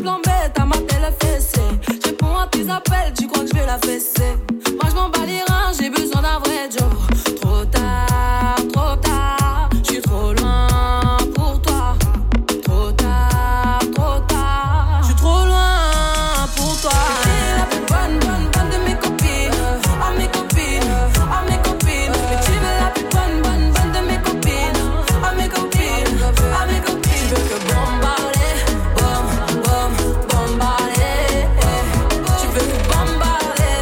flambée, t'as maté le fessé. Je réponds à tes appels, tu crois que je vais la fesser. Moi je m'en bats les reins, j'ai besoin d'un vrai job. Trop tard, je suis trop loin pour toi. Trop tard, je suis trop loin pour toi. T'es la plus bonne de mes copines. À mes copines, mais tu veux la plus bonne de mes copines. À mes copines, tu veux que bombarder, bombarder. Tu veux que bombarder,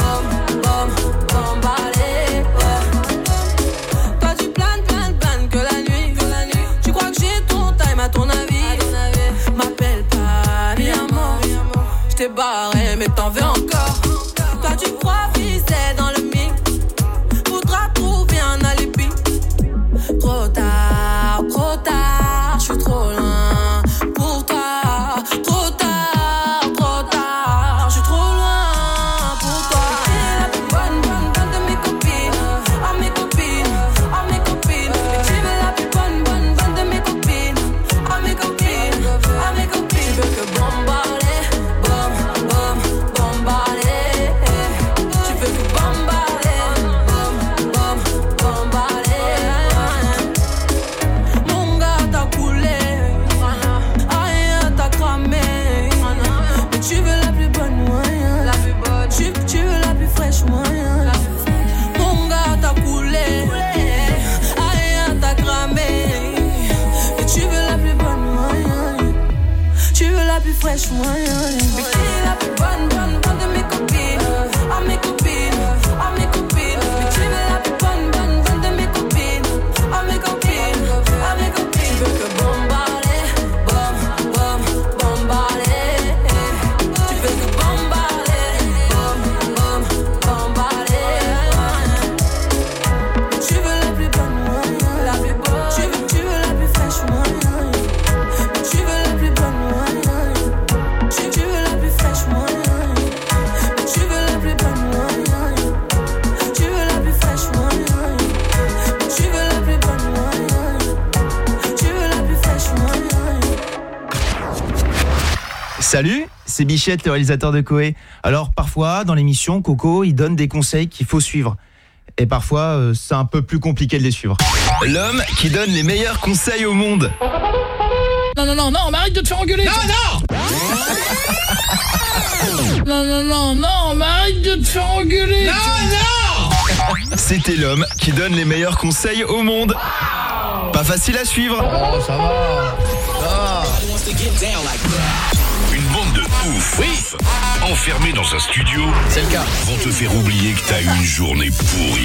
bombarder. Toi tu planes que la nuit. Tu crois que j'ai ton time à ton avis. M'appelle pas mi amor. J't'ai barré mais t'en veux encore. Toi tu crois viser dans le mix. Faudra trouver un alibi. Trop tard, je suis trop loin pour toi. Trop tard, je suis trop loin pour toi. T'es la plus bonne de mes copines. À mes copines, mais tu veux la plus bonne de mes copines. À mes copines, tu veux que bombarder, bombarder. Tu veux que bombarder, bombarder. Mon gars t'as coulé, rien t'as cramé. Mais tu veux la plus bonne moyen. Tu veux la plus fraîche moyen. Mon gars t'as coulé, rien t'as cramé. Mais tu veux la plus bonne moyen. Tu veux la plus fraîche moyen. Mais qui est la plus bonne de mes copines. À mes copines, mais tu veux la plus bonne de mes copines. À mes copines, tu veux que bombarder, bombarder. Tu veux que bombarder, bombarder. Tu veux la plus bonne moyen. Tu veux la plus fraîche moyen. Tu veux la plus bonne moyen. Tu veux la plus fraîche moyen. Tu veux la plus bonne moyen. Tu veux la plus fraîche moyen. Tu veux la plus bonne moyen. Tu veux la plus fraîche moyen. Salut, c'est Bichette, le réalisateur de Koé. Alors parfois, dans l'émission, Coco, il donne des conseils qu'il faut suivre. Et parfois, c'est un peu plus compliqué de les suivre. L'homme qui donne les meilleurs conseils au monde. Non, mais arrête de te faire engueuler. Non, mais arrête de te faire engueuler. Non. C'était l'homme qui donne les meilleurs conseils au monde. Pas facile à suivre. Oh, ça va. Une bande de ouf. Oui. Enfermés dans un studio. C'est le cas. Vont te faire oublier que t'as eu une journée pourrie.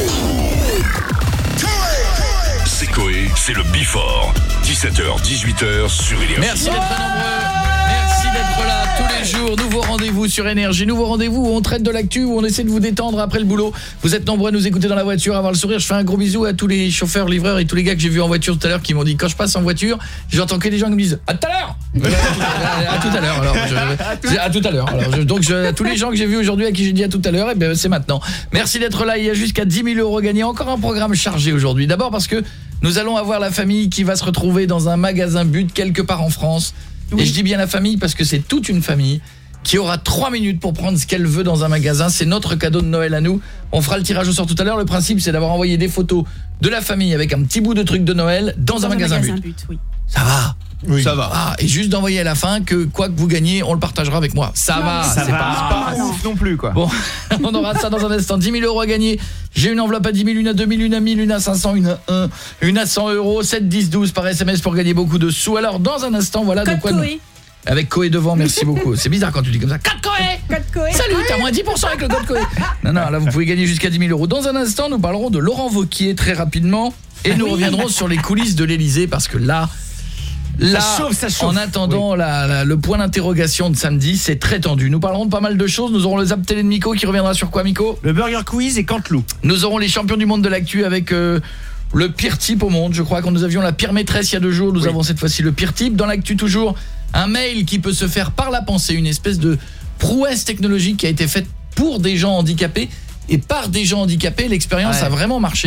C'est Koé, c'est le Before. 17h, 18h sur Énergie. Merci d'être nombreux. Merci d'être là tous les jours. Nouveau rendez-vous sur Énergie. Nouveau rendez-vous où on traite de l'actu, où on essaie de vous détendre après le boulot. Vous êtes nombreux à nous écouter dans la voiture, à avoir le sourire. Je fais un gros bisou à tous les chauffeurs, livreurs et tous les gars que j'ai vus en voiture tout à l'heure qui m'ont dit quand je passe en voiture, j'entends que des gens qui me disent à tout à l'heure. À tout à l'heure. Alors, à tout à l'heure. Alors, donc à tous les gens que j'ai vus aujourd'hui à qui j'ai dit à tout à l'heure, et ben c'est maintenant. Merci d'être là. Il y a jusqu'à 10 000 € gagnés. Encore un programme chargé aujourd'hui. D'abord parce que nous allons avoir la famille qui va se retrouver dans un magasin But quelque part en France. Oui. Et je dis bien la famille parce que c'est toute une famille qui aura 3 minutes pour prendre ce qu'elle veut dans un magasin. C'est notre cadeau de Noël à nous. On fera le tirage au sort tout à l'heure. Le principe, c'est d'avoir envoyé des photos de la famille avec un petit bout de truc de Noël dans un magasin But. Oui. Ça va. Oui. Ça va. Ah, et juste d'envoyer à la fin que quoi que vous gagnez, on le partagera avec moi. Ça va. C'est pas ouf non plus quoi. Bon, on aura ça dans un instant. 10 000 € à gagner. J'ai une enveloppe à 10 000, une à 2 000, une à 1000, une à 500, une à 1, une à 100 €, 7, 10, 12 par SMS pour gagner beaucoup de sous. Alors dans un instant, voilà de quoi nous... Avec Koé devant, merci beaucoup. C'est bizarre quand tu dis comme ça. Code Koé. Salut, t'as moins 10% avec le code Koé. Non, là vous pouvez gagner jusqu'à 10 000 €. Dans un instant, nous parlerons de Laurent Wauquiez très rapidement et nous reviendrons sur les coulisses de l'Élysée parce que là ça chauffe. En attendant le point d'interrogation de samedi, c'est très tendu. Nous parlerons de pas mal de choses. Nous aurons le Zap Télé de Miko qui reviendra sur quoi, Miko? Le Burger Quiz et Canteloup. Nous aurons les champions du monde de l'actu avec le pire type au monde. Je crois que nous avions la pire maîtresse il y a 2 jours. Nous avons cette fois-ci le pire type. Dans l'actu toujours, un mail qui peut se faire par la pensée, une espèce de prouesse technologique qui a été faite pour des gens handicapés et par des gens handicapés. L'expérience a vraiment marché.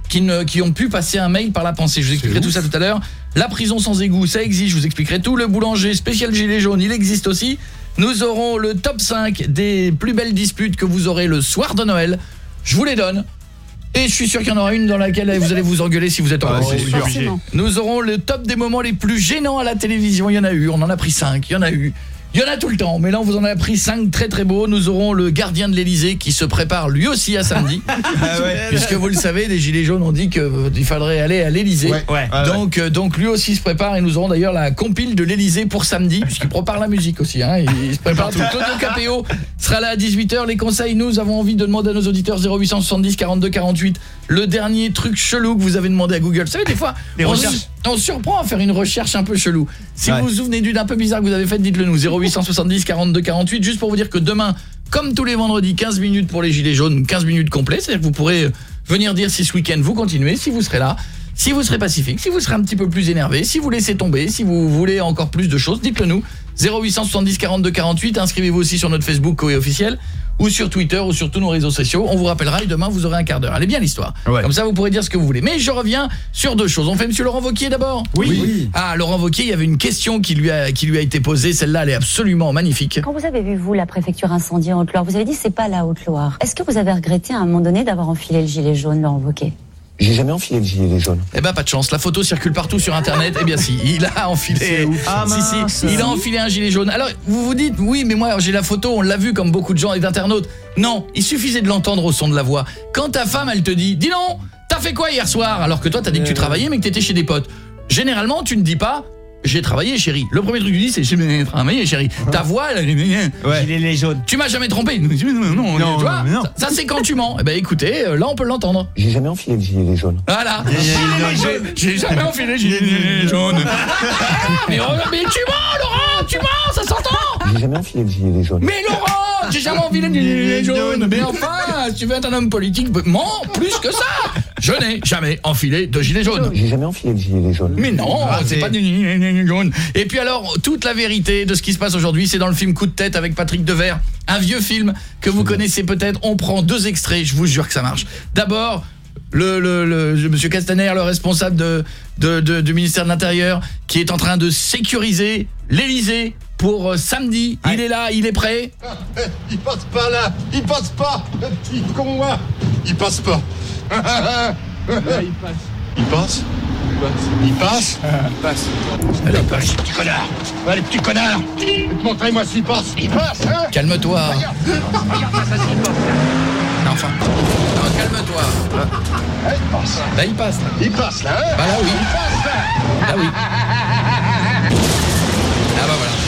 qui ont pu passer un mail par la pensée. Je vous expliquerai tout ça tout à l'heure. La prison sans égout, ça existe, je vous expliquerai tout. Le boulanger spécial gilet jaune, il existe aussi. Nous aurons le top 5 des plus belles disputes que vous aurez le soir de Noël. Je vous les donne. Et je suis sûr qu'il y en aura une dans laquelle vous allez vous engueuler si vous êtes encore obligé. Nous aurons le top des moments les plus gênants à la télévision. Il y en a eu, on en a pris 5, il y en a eu. Il y en a tout le temps, mais là on vous en a pris 5 très très beaux. Nous aurons le gardien de l'Elysée qui se prépare lui aussi à samedi. Puisque vous le savez, les gilets jaunes ont dit qu'il faudrait aller à l'Elysée. Donc lui aussi se prépare et nous aurons d'ailleurs la compile de l'Elysée pour samedi, puisqu'il prépare la musique aussi. Il se prépare tout. Claudio Capéo sera là à 18h. Les conseils, nous avons envie de demander à nos auditeurs 0870 42 48 le dernier truc chelou que vous avez demandé à Google. Vous savez, des fois, on surprend à faire une recherche un peu chelou. Si vous vous souvenez d'une un peu bizarre que vous avez faite, dites-le nous. 0870 42 48, juste pour vous dire que demain, comme tous les vendredis, 15 minutes pour les gilets jaunes, 15 minutes complets, c'est-à-dire que vous pourrez venir dire si ce week-end vous continuez, si vous serez là, si vous serez pacifique, si vous serez un petit peu plus énervé, si vous laissez tomber, si vous voulez encore plus de choses, dites-le nous. 0870 42 48, inscrivez-vous aussi sur notre Facebook Koé officiel ou sur Twitter ou sur tous nos réseaux sociaux. On vous rappellera et demain vous aurez un quart d'heure. Elle est bien l'histoire. Comme ça vous pourrez dire ce que vous voulez. Mais je reviens sur 2 choses. On fait monsieur Laurent Wauquiez d'abord ? Oui. Ah, Laurent Wauquiez, il y avait une question qui lui a été posée, celle-là elle est absolument magnifique. Quand vous avez vu vous la préfecture incendie en Haute-Loire, vous avez dit c'est pas la Haute-Loire. Est-ce que vous avez regretté à un moment donné d'avoir enfilé le gilet jaune, Laurent Wauquiez ? J'ai jamais enfilé le gilet jaune. Eh ben pas de chance, la photo circule partout sur internet. Eh bien si, il a enfilé. Il a enfilé un gilet jaune. Alors vous vous dites oui, mais moi j'ai la photo, on l'a vu comme beaucoup de gens et d'internautes. Non, il suffisait de l'entendre au son de la voix. Quand ta femme elle te dit "Dis non, t'as fait quoi hier soir?" alors que toi t'as dit que tu travaillais mais que t'étais chez des potes. Généralement, tu ne dis pas "J'ai travaillé, chérie." Le premier truc que tu dis c'est "J'ai travaillé, chérie." Ta voix gilet jaune. Tu m'as jamais trompé. Non, tu vois, ça c'est quand tu mens. Eh ben écoutez, là on peut l'entendre. J'ai jamais enfilé le gilet jaune. Voilà. J'ai jamais enfilé le gilet jaune. mais tu mens, Laurent, tu mens, ça s'entend. J'ai jamais enfilé le gilet jaune. Mais Laurent, j'ai jamais enfilé le gilet jaune. Mais enfin, si tu veux être un homme politique, mens plus que ça. Je n'ai jamais enfilé de gilet jaune. J'ai jamais enfilé le gilet jaune. Mais non, c'est pas du gilet jaune. Et puis alors, toute la vérité de ce qui se passe aujourd'hui, c'est dans le film Coup de tête avec Patrick Devers, un vieux film que vous connaissez peut-être. On prend 2 extraits, je vous jure que ça marche. D'abord, le monsieur Castaner, le responsable du ministère de l'Intérieur, qui est en train de sécuriser l'Elysée pour samedi. Il est là, il est prêt. Il passe pas là, il passe pas, le petit con là. Il passe pas. Il passe. Il passe. Il passe. Il passe. Allez, passe, petit connard. Allez, petit connard. Montrez-moi s'il passe. Il passe, hein. Calme-toi. Regarde ça s'il passe. Enfin. Non, calme-toi. Il passe. Là, il passe. Il passe, là, hein. Bah là, oui. Il passe, là. Là, oui. Ah bah voilà.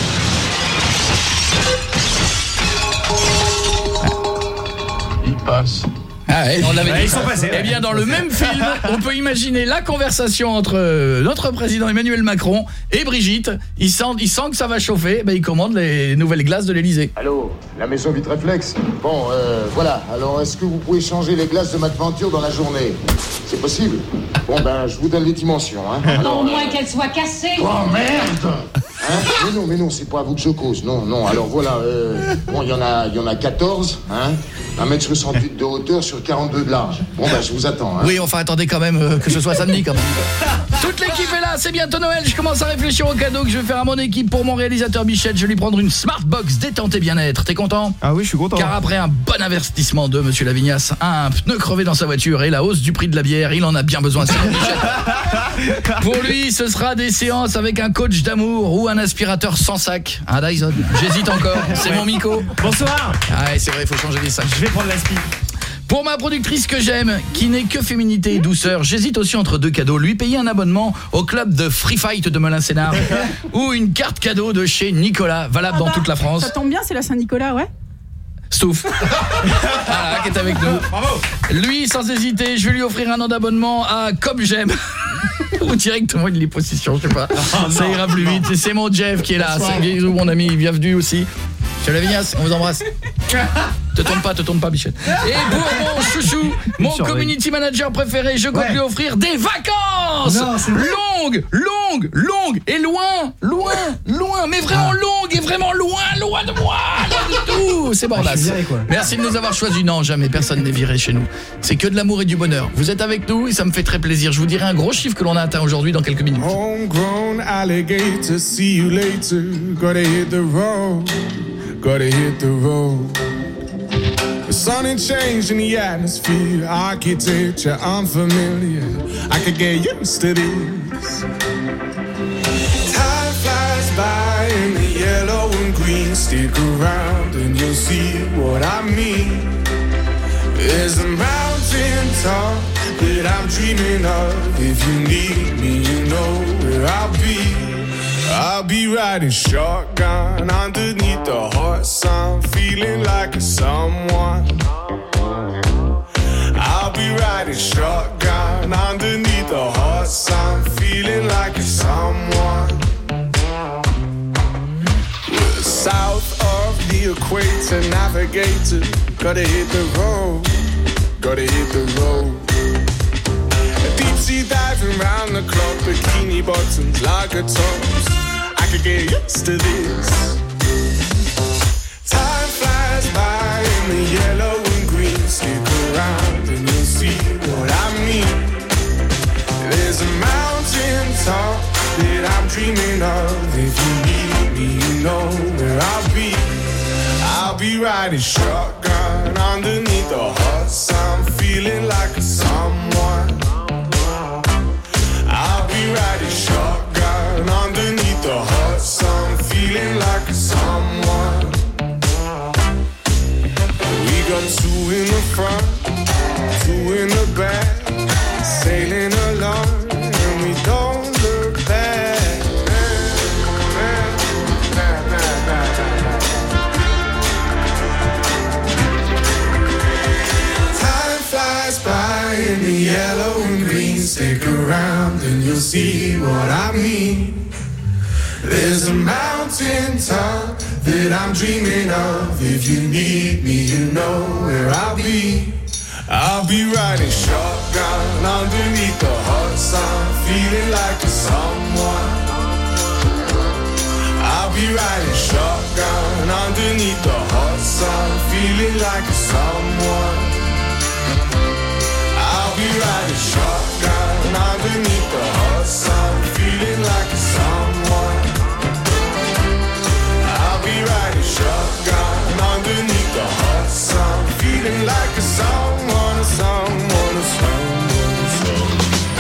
Il passe. Ah ouais, on l'avait dit. Ils sont passés. Eh bien, dans le même film, on peut imaginer la conversation entre notre président Emmanuel Macron et Brigitte. Il sent que ça va chauffer, il commande les nouvelles glaces de l'Elysée. Allô, la maison Vitreflex. Bon, voilà. Alors, est-ce que vous pouvez changer les glaces de McVenture dans la journée? C'est possible? Bon, je vous donne les dimensions, hein. Alors, au moins qu'elle soit cassée. Oh, merde! Hein? Mais non, c'est pas à vous que je cause. Non. Alors, voilà, bon, il y en a 14, hein. 1m68 de hauteur sur 42 de large. Bon, je vous attends, hein. Oui, enfin, attendez quand même que ce soit samedi, quand même. Toute l'équipe est là, c'est bientôt Noël. Je commence à réfléchir au cadeau que je vais faire à mon équipe pour mon réalisateur Bichette. Je vais lui prendre une Smartbox détente et bien-être. T'es content? Ah oui, je suis content. Car après un bon investissement de Monsieur Lavignas, un pneu crevé dans sa voiture et la hausse du prix de la bière, il en a bien besoin. Pour lui, ce sera des séances avec un coach d'amour ou un aspirateur sans sac. Un Dyson. J'hésite encore. C'est mon Miko. Bonsoir. Ah ouais, c'est vrai, il faut changer les sacs. Je vais prendre l'aspi. Pour ma productrice que j'aime, qui n'est que féminité et douceur, j'hésite aussi entre 2 cadeaux. Lui payer un abonnement au club de Free Fight de Melun-Sénart ou une carte cadeau de chez Nicolas, valable dans toute la France. Ça tombe bien, c'est la Saint-Nicolas, ouais. Stouff. Voilà, qui est avec nous. Bravo. Lui, sans hésiter, je vais lui offrir un an d'abonnement à Comme J'aime. Ou directement une liposuction, je sais pas. Ça ira plus vite. C'est mon Jeff qui est là. C'est mon ami, bienvenue aussi. Monsieur Lavignas, on vous embrasse. Te tourne pas, Bichette. Et pour mon chouchou, mon community manager préféré, je compte lui offrir des vacances. récompense. Non, c'est vrai. Longue et loin, mais vraiment longue et vraiment loin de moi, loin de tout. C'est Bordas. je suis viré, quoi. Merci de nous avoir choisis. Non, jamais, personne n'est viré chez nous. C'est que de l'amour et du bonheur. Vous êtes avec nous et ça me fait très plaisir. Je vous dirai un gros chiffre que l'on a atteint aujourd'hui dans quelques minutes. Homegrown alligator, see you later. Gotta hit the road, gotta hit the road. The sun ain't changed in the atmosphere, architecture unfamiliar. I could get used to this. Time flies by in the yellow and green. Stick around and you'll see what I mean. There's a mountain top that I'm dreaming of. If you need me, you know where I'll be. I'll be riding shotgun underneath the hot sun, feeling like a someone. I'll be riding shotgun underneath the hot sun, feeling like a someone. We're south of the equator, navigator, gotta hit the road, gotta hit the road. Deep sea diving round the clock, bikini bottoms, lager tops. I could get used to this. Time flies by in the yellow and green. Stick around and you'll see what I mean. There's a mountain top that I'm dreaming of. If you need me, you know where I'll be. I'll be riding shotgun underneath the hot sun, feeling like a someone. I'll be riding shotgun underneath the hot sun, feeling like a someone. We got two in the front, two in the back, sailing along, and we don't look back. Time flies by in the yellow and green. Stick around and you'll see what I mean. There's a mountain top that I'm dreaming of. If you need me, you know where I'll be. I'll be riding shotgun underneath the hot sun, feeling like a someone. I'll be riding shotgun underneath the hot sun, feeling like a someone. I'll be riding shotgun underneath the hot sun, feeling like a someone. I'll be riding shotgun underneath the hot sun, feeling like a someone, a someone, a someone, a someone.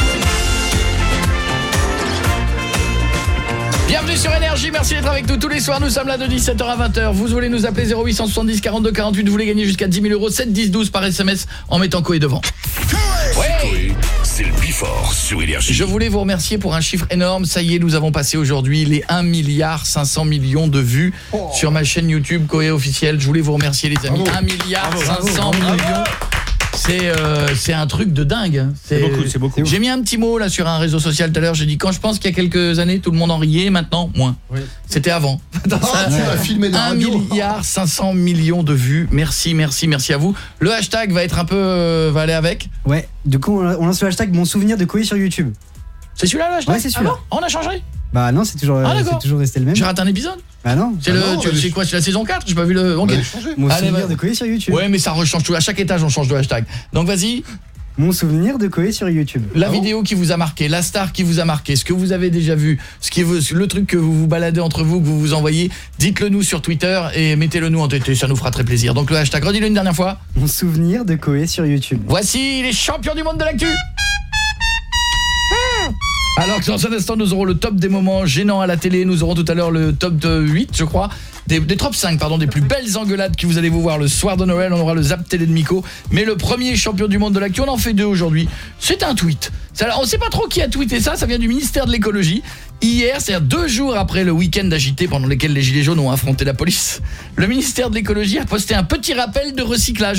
Bienvenue sur Énergie, merci d'être avec nous tous les soirs. Nous sommes là de 17h à 20h. Vous voulez nous appeler 0870 42 48. Vous voulez gagner jusqu'à 10 000 €, 7 10 12 par SMS en mettant Coé devant. Coé, c'est le Before sur Énergie. Je voulais vous remercier pour un chiffre énorme. Ça y est, nous avons passé aujourd'hui les 1 500 000 000 de vues sur ma chaîne YouTube Coé officielle. Je voulais vous remercier les amis. 1 500 000 000. C'est un truc de dingue. C'est beaucoup. J'ai mis un petit mot là sur un réseau social tout à l'heure. J'ai dit quand je pense qu'il y a quelques années tout le monde en riait, maintenant moins. Oui. C'était avant. Tu vas filmer dans la radio. 1 500 000 000 de vues. Merci à vous. Le hashtag va être un peu va aller avec. Ouais. Du coup on lance le hashtag mon souvenir de Coé sur YouTube. C'est celui-là le hashtag. Ouais, c'est celui-là. Ah bon, on a changé. Bah non, c'est toujours resté le même. J'ai raté un épisode. Bah non. C'est quoi, c'est la saison 4, j'ai pas vu le. OK. Mon souvenir de Coé sur YouTube. Ouais, mais ça rechange tout. À chaque étage, on change de hashtag. Donc vas-y. Mon souvenir de Coé sur YouTube. La vidéo qui vous a marqué, la star qui vous a marqué, ce que vous avez déjà vu, le truc que vous vous baladez entre vous, que vous vous envoyez, dites-le nous sur Twitter et mettez-le nous en TT, ça nous fera très plaisir. Donc le hashtag, redis-le une dernière fois. Mon souvenir de Coé sur YouTube. Voici les champions du monde de l'actu. Alors que dans un instant, nous aurons le top des moments gênants à la télé. Nous aurons tout à l'heure le top de 8, je crois. Des top 5, pardon, des plus belles engueulades que vous allez vous voir le soir de Noël. On aura le Zap Télé de Miko. Mais le premier champion du monde de l'actu, on en fait 2 aujourd'hui. C'est un tweet. On sait pas trop qui a tweeté ça. Ça vient du ministère de l'écologie. Hier, c'est-à-dire 2 jours après le week-end agité pendant lequel les Gilets jaunes ont affronté la police, le ministère de l'écologie a posté un petit rappel de recyclage.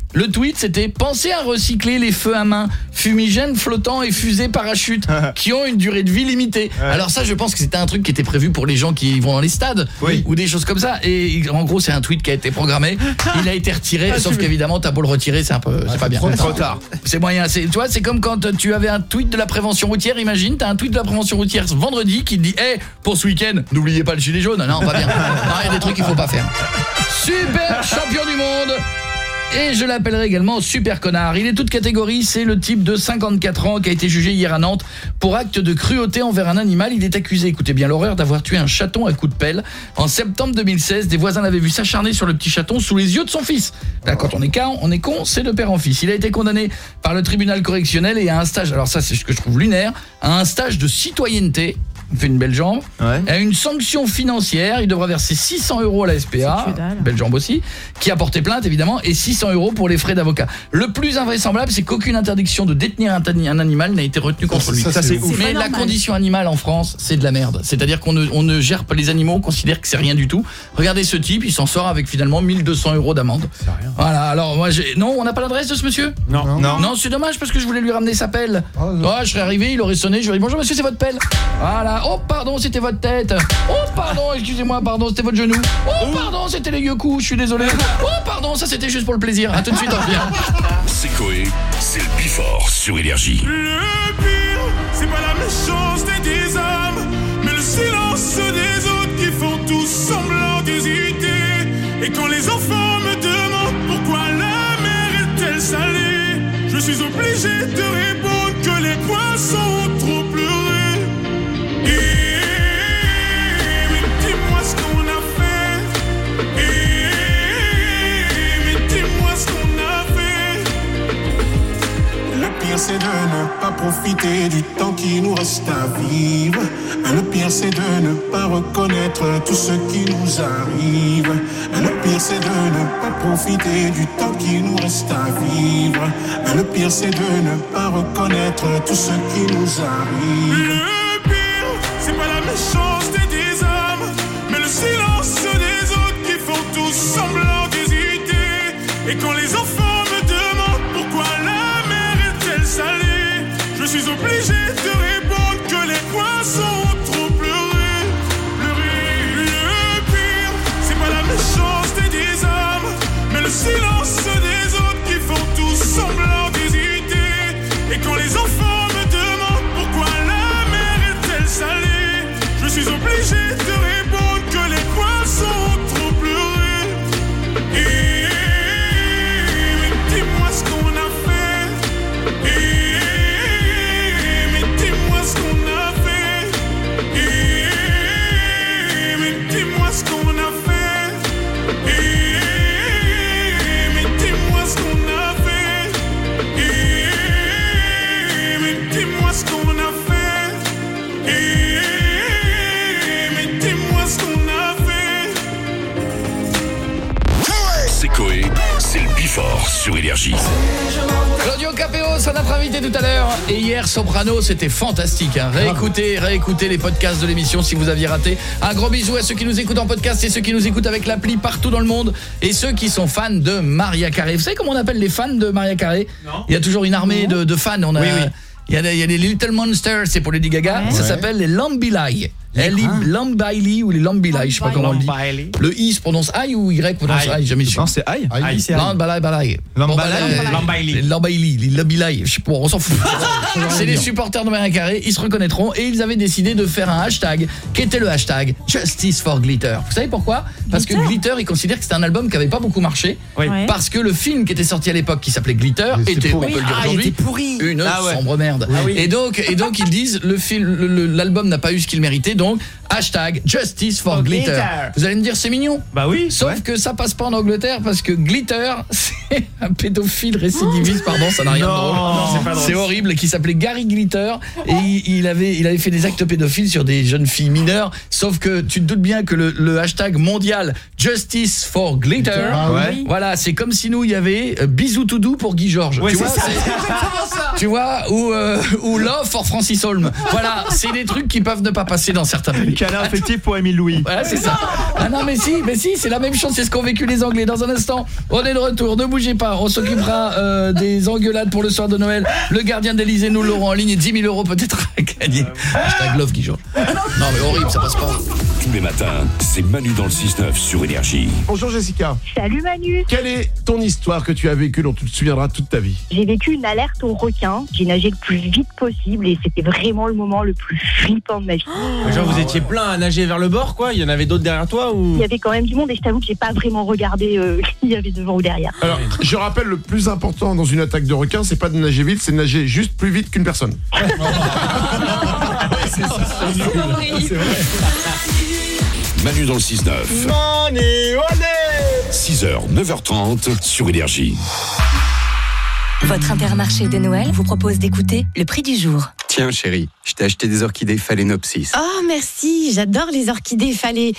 Le tweet, c'était « Pensez à recycler les feux à main, fumigènes flottants et fusées parachutes qui ont une durée de vie limitée. » Alors ça, je pense que c'était un truc qui était prévu pour les gens qui vont dans les stades ou des choses comme ça. Et en gros, c'est un tweet qui a été programmé. Il a été retiré, sauf qu'évidemment, t'as beau le retirer, c'est pas bien. Trop tard. C'est moyen. Tu vois, c'est comme quand tu avais un tweet de la prévention routière. Imagine, t'as un tweet de la prévention routière ce vendredi qui te dit « Hey, pour ce week-end, n'oubliez pas le gilet jaune. » Non, pas bien. Il y a des trucs qu'il faut pas faire. Super champion du monde. Et je l'appellerai également super connard. Il est toute catégorie, c'est le type de 54 ans qui a été jugé hier à Nantes pour acte de cruauté envers un animal. Il est accusé, écoutez bien l'horreur, d'avoir tué un chaton à coups de pelle. En septembre 2016, des voisins l'avaient vu s'acharner sur le petit chaton sous les yeux de son fils. Là, quand on est con, c'est de père en fils. Il a été condamné par le tribunal correctionnel et à un stage, alors ça c'est ce que je trouve lunaire, à un stage de citoyenneté. Il fait une belle jambe. À une sanction financière, il devra verser 600 € à la SPA, belle jambe aussi, qui a porté plainte évidemment, et 600 € pour les frais d'avocat. Le plus invraisemblable, c'est qu'aucune interdiction de détenir un animal n'a été retenue contre lui. Ça, c'est ouf. Mais la condition animale en France, c'est de la merde. C'est-à-dire qu'on ne gère pas les animaux, on considère que c'est rien du tout. Regardez ce type, il s'en sort avec finalement 1200 € d'amende. C'est rien. Voilà, alors moi non, on n'a pas l'adresse de ce monsieur ? Non, c'est dommage parce que je voulais lui ramener sa pelle. Je serais arrivé, il aurait sonné, je lui aurais dit bonjour monsieur, c'est votre pelle. Voilà. Oh pardon, c'était votre tête. Oh pardon, excusez-moi, pardon, c'était votre genou. Oh pardon, c'était les coups, je suis désolé. Oh pardon, ça c'était juste pour le plaisir. À tout de suite, on revient. C'est Coé, c'est le Bifort sur Énergie. Le pire, c'est pas la méchanceté des hommes, mais le silence des autres qui font tous semblant d'hésiter. Et quand les enfants me demandent pourquoi la mer est-elle salée, je suis obligé de répondre que les poissons ont trop pleuré. C'est de ne pas profiter du temps qui nous reste à vivre. Le pire c'est de ne pas reconnaître tout ce qui nous arrive. Le pire c'est de ne pas profiter du temps qui nous reste à vivre. Le pire c'est de ne pas reconnaître tout ce qui nous arrive. Le pire c'est pas la méchanceté des hommes, mais le silence des autres qui font tous semblant d'hésiter. Et quand les enfants me demandent pourquoi salé, je suis obligé de répondre que les poissons ont trop pleuré. Le pire, c'est pas la méchanceté des hommes, mais le silence des autres qui font tous semblant d'hésiter. Et quand les enfants me demandent pourquoi la mer est-elle salée, je suis obligé de répondre que les poissons ont trop pleuré. Mais dis-moi ce qu'on a fait. Mais dis-moi ce qu'on a fait. Mais dis-moi ce qu'on a fait. Mais dis-moi ce qu'on a fait. Mais dis-moi ce qu'on a fait. Mais dis-moi ce qu'on a fait. C'est Coé, c'est le Bifort sur Énergie. Claudio Capéo, c'est notre invité tout à l'heure. Et hier, Soprano, c'était fantastique. Réécoutez les podcasts de l'émission si vous aviez raté. Un gros bisou à ceux qui nous écoutent en podcast et ceux qui nous écoutent avec l'appli partout dans le monde. Et ceux qui sont fans de Mariah Carey. Vous savez comment on appelle les fans de Mariah Carey ? Non. Il y a toujours une armée de fans. Oui. Il y a les Little Monsters, c'est pour Lady Gaga. Ouais. Ça s'appelle les Lambilai. Lambaili ou les Lambilai, je sais pas comment on le dit. Le I se prononce I ou Y prononce I, jamais su. Non, c'est I. Lambaili, les Lambilai, je sais pas, on s'en fout. C'est les supporters de Mariah Carey, ils se reconnaîtront et ils avaient décidé de faire un hashtag qui était le hashtag Justice for Glitter. Vous savez pourquoi ? Parce que Glitter, ils considèrent que c'était un album qui avait pas beaucoup marché. Parce que le film qui était sorti à l'époque qui s'appelait Glitter était, on peut le dire aujourd'hui, une sombre merde. Et donc ils disent l'album n'a pas eu ce qu'il méritait. Donc, hashtag Justice for Glitter. Vous allez me dire, c'est mignon. Bah oui. Sauf que ça passe pas en Angleterre parce que Glitter, c'est un pédophile récidiviste, pardon, ça n'a rien de drôle. C'est horrible, qui s'appelait Gary Glitter et il avait fait des actes pédophiles sur des jeunes filles mineures. Sauf que tu te doutes bien que le hashtag mondial Justice for Glitter, voilà, c'est comme si nous, il y avait Bisous tout doux pour Guy Georges. Tu vois, tu vois, ou Love for Francis Holm. Voilà, c'est des trucs qui peuvent ne pas passer dans certains pays. Câlin affectif pour Émile Louis. Voilà, c'est ça. Ah non, mais si, c'est la même chose, c'est ce qu'ont vécu les Anglais. Dans un instant, on est de retour, ne bougez pas, on s'occupera des engueulades pour le soir de Noël. Le gardien d'Elysée, nous l'aurons en ligne, et 10 000 € peut-être à gagner. Hashtag love qui change. Non mais horrible, ça passe pas. Tous les matins, c'est Manu dans le 6-9 sur Énergie. Bonjour Jessica. Salut Manu. Quelle est ton histoire que tu as vécue dont tu te souviendras toute ta vie? J'ai vécu une alerte au requin. J'ai nagé le plus vite possible et c'était vraiment le moment le plus flippant de ma vie. Genre vous étiez plein à nager vers le bord quoi? Il y en avait d'autres derrière toi ou? Il y avait quand même du monde et je t'avoue que j'ai pas vraiment regardé qui y avait devant ou derrière. Alors, je rappelle, le plus important dans une attaque de requin, c'est pas de nager vite, c'est de nager juste plus vite qu'une personne. C'est vrai. Manu dans le 6-9. Manu, allez 6h, 9h30 sur Énergie. Votre Intermarché de Noël vous propose d'écouter le prix du jour. Tiens chérie, je t'ai acheté des orchidées phalaenopsis. Oh merci, j'adore les orchidées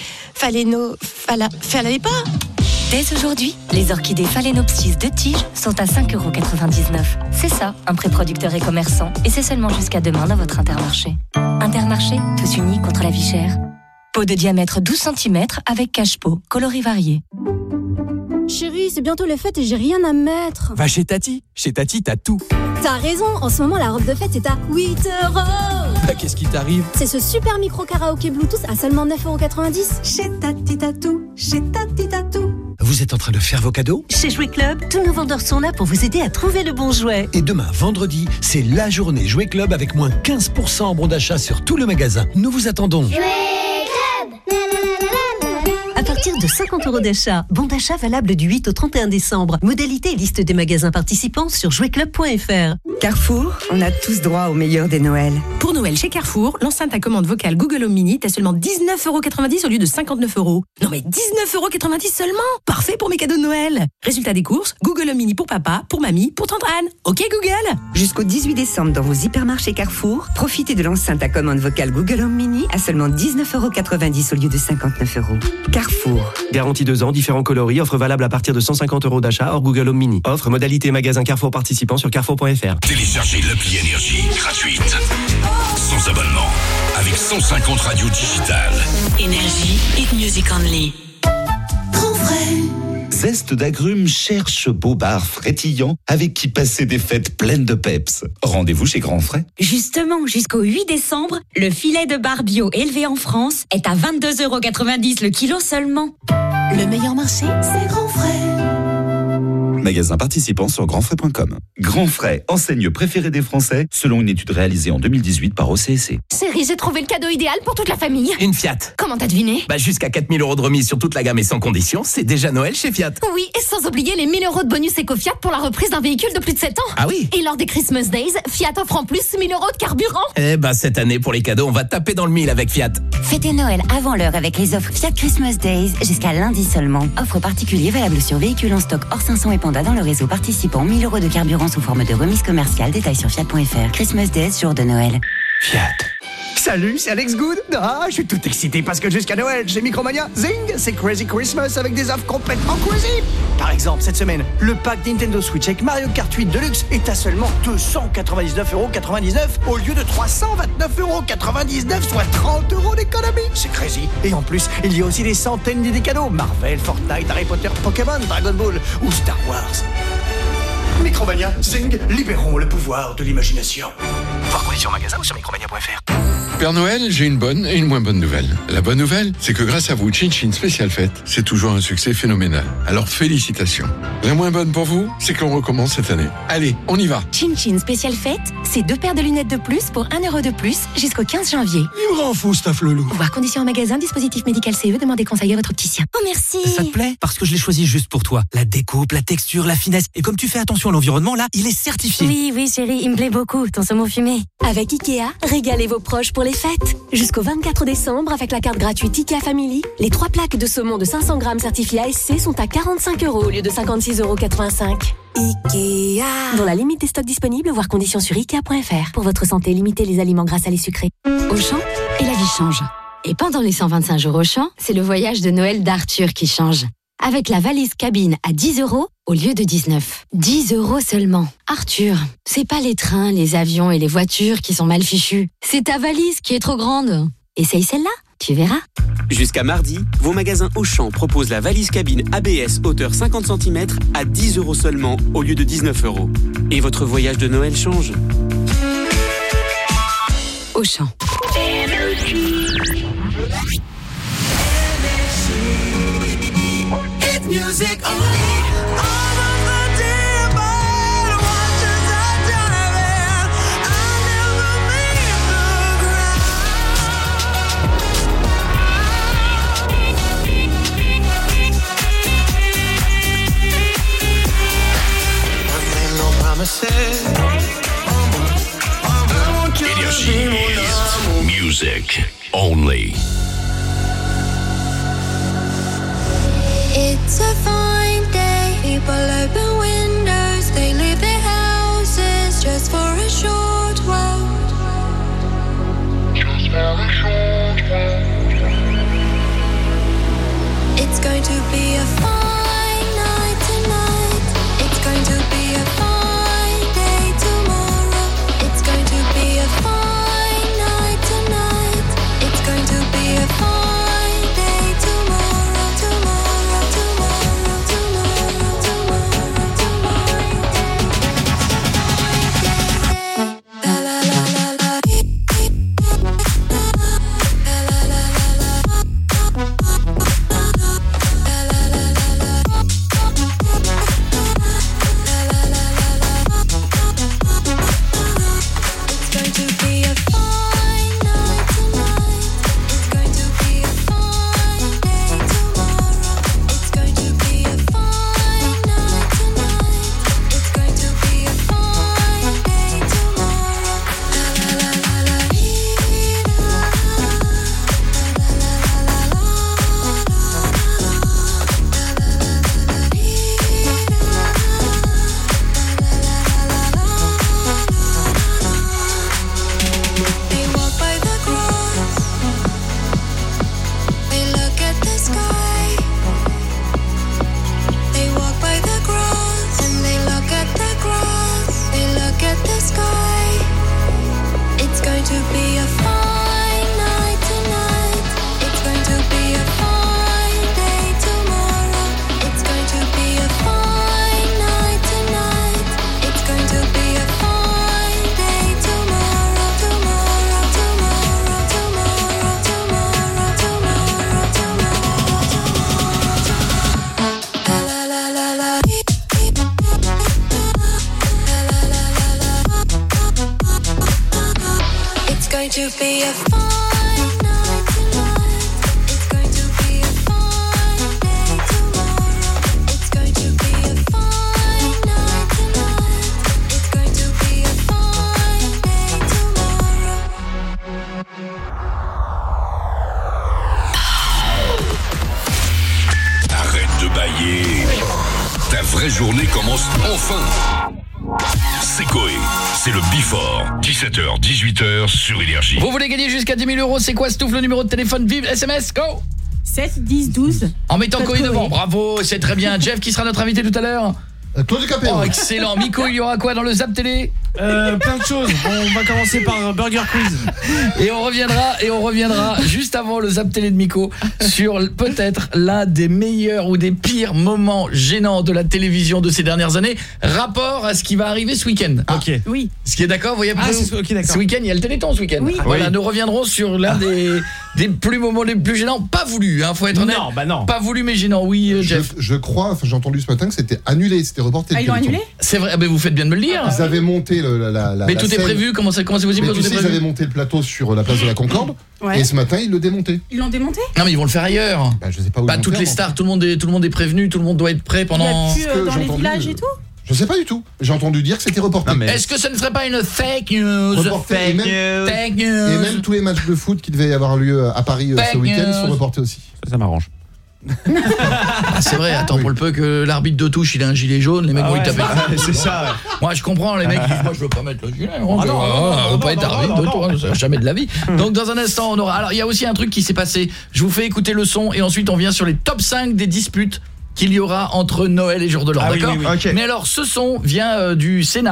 fallait pas. Dès aujourd'hui, les orchidées phalaenopsis de tige sont à 5,99 €. C'est ça, un pré-producteur et commerçant. Et c'est seulement jusqu'à demain dans votre Intermarché. Intermarché, tous unis contre la vie chère. Pot de diamètre 12 cm avec cache-pot, coloris variés. Chérie, c'est bientôt les fêtes et j'ai rien à mettre. Va chez Tati. Chez Tati, t'as tout. T'as raison, en ce moment la robe de fête est à 8 €. Bah, qu'est-ce qui t'arrive? C'est ce super micro karaoké Bluetooth à seulement 9,90 €. Chez Tati t'as tout, chez Tati t'as tout. Vous êtes en train de faire vos cadeaux? Chez Jouet Club, tous nos vendeurs sont là pour vous aider à trouver le bon jouet. Et demain, vendredi, c'est la journée Jouet Club avec moins 15% en bon d'achat sur tout le magasin. Nous vous attendons. Jouet Club. À partir de 50 € d'achat, bon d'achat valable du 8 au 31 décembre. Modalité et liste des magasins participants sur jouetclub.fr. Carrefour, on a tous droit au meilleur des Noëls. Pour Noël chez Carrefour, l'enceinte à commande vocale Google Home Mini, t'as seulement 19,90 € au lieu de 59 €. Non mais 19,90 € seulement. Parfait pour mes cadeaux de Noël. Résultat des courses, Google Home Mini pour papa, pour mamie, pour tante Anne. Ok Google. Jusqu'au 18 décembre dans vos hypermarchés Carrefour, profitez de l'enceinte à commande vocale Google Home Mini à seulement 19,90 € au lieu de 59 €. Carrefour. Garantie 2 ans, différents coloris, offre valable à partir de 150 € d'achat hors Google Home Mini. Offre modalité magasin Carrefour participant sur carrefour.fr. Téléchargez l'appli Énergie gratuite. Sans abonnement. Avec 150 radios digitales. Énergie, hit music only. Grand Frais. Zeste d'agrumes cherche beau bar frétillant avec qui passer des fêtes pleines de peps. Rendez-vous chez Grand Frais. Justement, jusqu'au 8 décembre, le filet de bar bio élevé en France est à 22,90 € le kilo seulement. Le meilleur marché, c'est Grand Frais. Magasin participant sur grandfrais.com. Grand Frais, enseigne préférée des Français, selon une étude réalisée en 2018 par OCSC. Chérie, j'ai trouvé le cadeau idéal pour toute la famille. Une Fiat. Comment t'as deviné? Jusqu'à 4 000 € de remise sur toute la gamme et sans condition, c'est déjà Noël chez Fiat. Oui, et sans oublier les 1 000 € de bonus éco-Fiat pour la reprise d'un véhicule de plus de 7 ans. Ah oui? Et lors des Christmas Days, Fiat offre en plus 1 000 € de carburant. Cette année, pour les cadeaux, on va taper dans le mille avec Fiat. Fêtez Noël avant l'heure avec les offres Fiat Christmas Days jusqu'à lundi seulement. Offre particulier valable sur véhicules en stock hors 500 et Panda dans le réseau participant. 1 000 € de carburant sous forme de remise commerciale. Détails sur Fiat.fr. Christmas Days, jour de Noël. Fiat. Salut, c'est Alex Good. Je suis tout excité parce que jusqu'à Noël, chez Micromania, zing, c'est Crazy Christmas avec des offres complètement crazy. Par exemple, cette semaine, le pack Nintendo Switch avec Mario Kart 8 Deluxe est à seulement 299,99 € au lieu de 329,99 €, soit 30 € d'économie. C'est crazy. Et en plus, il y a aussi des centaines d'idées cadeaux. Marvel, Fortnite, Harry Potter, Pokémon, Dragon Ball ou Star Wars. Micromania, zing, libérons le pouvoir de l'imagination. Voir conditions magasin ou sur micromania.fr. Père Noël, j'ai une bonne et une moins bonne nouvelle. La bonne nouvelle, c'est que grâce à vous, Chin Chin Spécial Fête, c'est toujours un succès phénoménal. Alors félicitations. La moins bonne pour vous, c'est qu'on recommence cette année. Allez, on y va. Chin Chin Spécial Fête, c'est 2 paires de lunettes de plus pour 1 € de plus jusqu'au 15 janvier. Il me rend fou, Staff Lelou. Voir conditions en magasin, dispositif médical CE, demandez conseil à votre opticien. Oh merci. Ça te plaît? Parce que je l'ai choisi juste pour toi. La découpe, la texture, la finesse. Et comme tu fais attention à l'environnement, là, il est certifié. Oui chérie, il me plaît beaucoup, ton saumon fumé. Avec Ikea, régalez vos proches pour les fêtes. Jusqu'au 24 décembre, avec la carte gratuite Ikea Family, les 3 plaques de saumon de 500 grammes certifiées ASC sont à 45 € au lieu de 56,85 €. Ikea. Dans la limite des stocks disponibles, voir conditions sur Ikea.fr. Pour votre santé, limitez les aliments gras, salés, sucrés. Auchan, et la vie change. Et pendant les 125 jours Auchan, c'est le voyage de Noël d'Arthur qui change. Avec la valise cabine à 10 € au lieu de 19. 10 € seulement. Arthur, c'est pas les trains, les avions et les voitures qui sont mal fichus. C'est ta valise qui est trop grande. Essaye celle-là, tu verras. Jusqu'à mardi, vos magasins Auchan proposent la valise cabine ABS hauteur 50 cm à 10 € seulement au lieu de 19 €. Et votre voyage de Noël change. Auchan. Music Énergie. Music only. It's a fine day. People open windows. They leave their houses just for a short while. Just for a short while. It's going to be a fine night tonight. It's going to be a fine day tomorrow. It's going to be a fine night tonight. It's going to be a fine day tomorrow. Tomorrow, tomorrow, tomorrow, tomorrow, tomorrow. La la la la la. La la la la la. It's going to be a fine night tonight. It's going to be a fine day tomorrow. It's going to be a fine night tonight. It's going to be a fine day tomorrow. La la la la la. They walk by the cross. They look at the sky. They walk by the cross and they look at the grass. They look at the sky. It's going to be a fine night tonight. It's going to be a fine day tomorrow. It's going to be a fine night tonight. It's going to be a fine day tomorrow. Tomorrow, tomorrow, tomorrow, tomorrow, tomorrow, tomorrow. La la la la la. La la la la la. It's going to be a fine night tonight. It's going to be a fine day tomorrow. It's going to be a fine night tonight. It's going to be a fine day tomorrow. Arrête de bailler. Ta vraie journée commence enfin. C'est Coé. C'est le Before. 17h, 18h sur Énergie. Vous voulez gagner jusqu'à 10 000 €, c'est quoi Stouff, le numéro de téléphone, vive, SMS, go 7, 10, 12. En mettant Coé devant, bravo, c'est très bien. Jeff, qui sera notre invité tout à l'heure Claude Capéo. Oh, excellent. Miko, il y aura quoi dans le Zap Télé Plein de choses. On va commencer par Burger Quiz. Et on reviendra juste avant le Zap Télé de Miko sur peut-être l'un des meilleurs ou des pires moments gênants de la télévision de ces dernières années, rapport à ce qui va arriver ce week-end. Ok. Oui. Ce qui est d'accord, vous voyez, ok, d'accord. ce week-end, il y a le Téléthon ce week-end. Oui. Voilà, Oui. nous reviendrons sur l'un des moments les plus gênants, pas voulu, faut être honnête. Non, bah non. Pas voulu mais gênant, oui, Jeff. Je crois, j'ai entendu ce matin que c'était annulé, c'était reporté. Ah, ils l'ont annulé ? C'est vrai, mais vous faites bien de me le dire. Ils avaient monté Mais tout est prévu, comment c'est possible Mais que tu tout est sais, ils prévu avaient monté le plateau sur la place de la Concorde, Ouais. et ce matin, ils le démontaient. Ils l'ont démonté ? Non mais ils vont le faire ailleurs. Bah, je sais pas où Pas ils vont toutes faire, les moi. stars, tout le monde est prévenu, tout le monde doit être prêt Il pendant. n'y a plus que dans j'ai les entendu, villages et tout ? Je sais pas du tout. J'ai entendu dire que c'était reporté. Non, mais- Est-ce que ce ne serait pas une fake news? Reporté, et même- Fake Et news. même tous les matchs de foot qui devaient avoir lieu à Paris Fake ce week-end news. sont reportés aussi. Ça m'arrange. Ah, c'est vrai, attends, Oui. pour le peu que l'arbitre de touche il a un gilet jaune, les mecs vont lui taper. C'est ça. Ouais. Moi je comprends, les mecs disent moi je veux pas mettre le gilet, on Ah non, veut pas être arbitre de toi, jamais de la vie. Hmm. Donc dans un instant on aura, alors il y a aussi un truc qui s'est passé, je vous fais écouter le son et ensuite on vient sur les top 5 des disputes qu'il y aura entre Noël et Jour de l'An, Ah oui, d'accord oui, oui. Ok. Mais alors ce son vient du Sénat.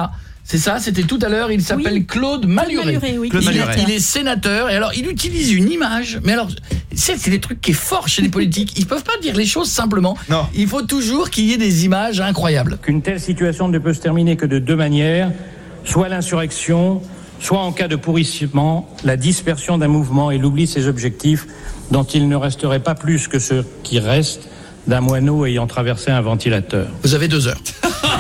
C'est ça, c'était tout à l'heure, il s'appelle Claude Malhuret. Il est sénateur et alors il utilise une image, mais alors c'est des trucs qui est fort chez les politiques, ils peuvent pas dire les choses simplement. Non. Il faut toujours qu'il y ait des images incroyables. Qu'une telle situation ne peut se terminer que de deux manières, soit l'insurrection, soit en cas de pourrissement, la dispersion d'un mouvement et l'oubli de ses objectifs dont il ne resterait pas plus que ce qui reste d'un moineau ayant traversé un ventilateur. Vous avez 2 heures.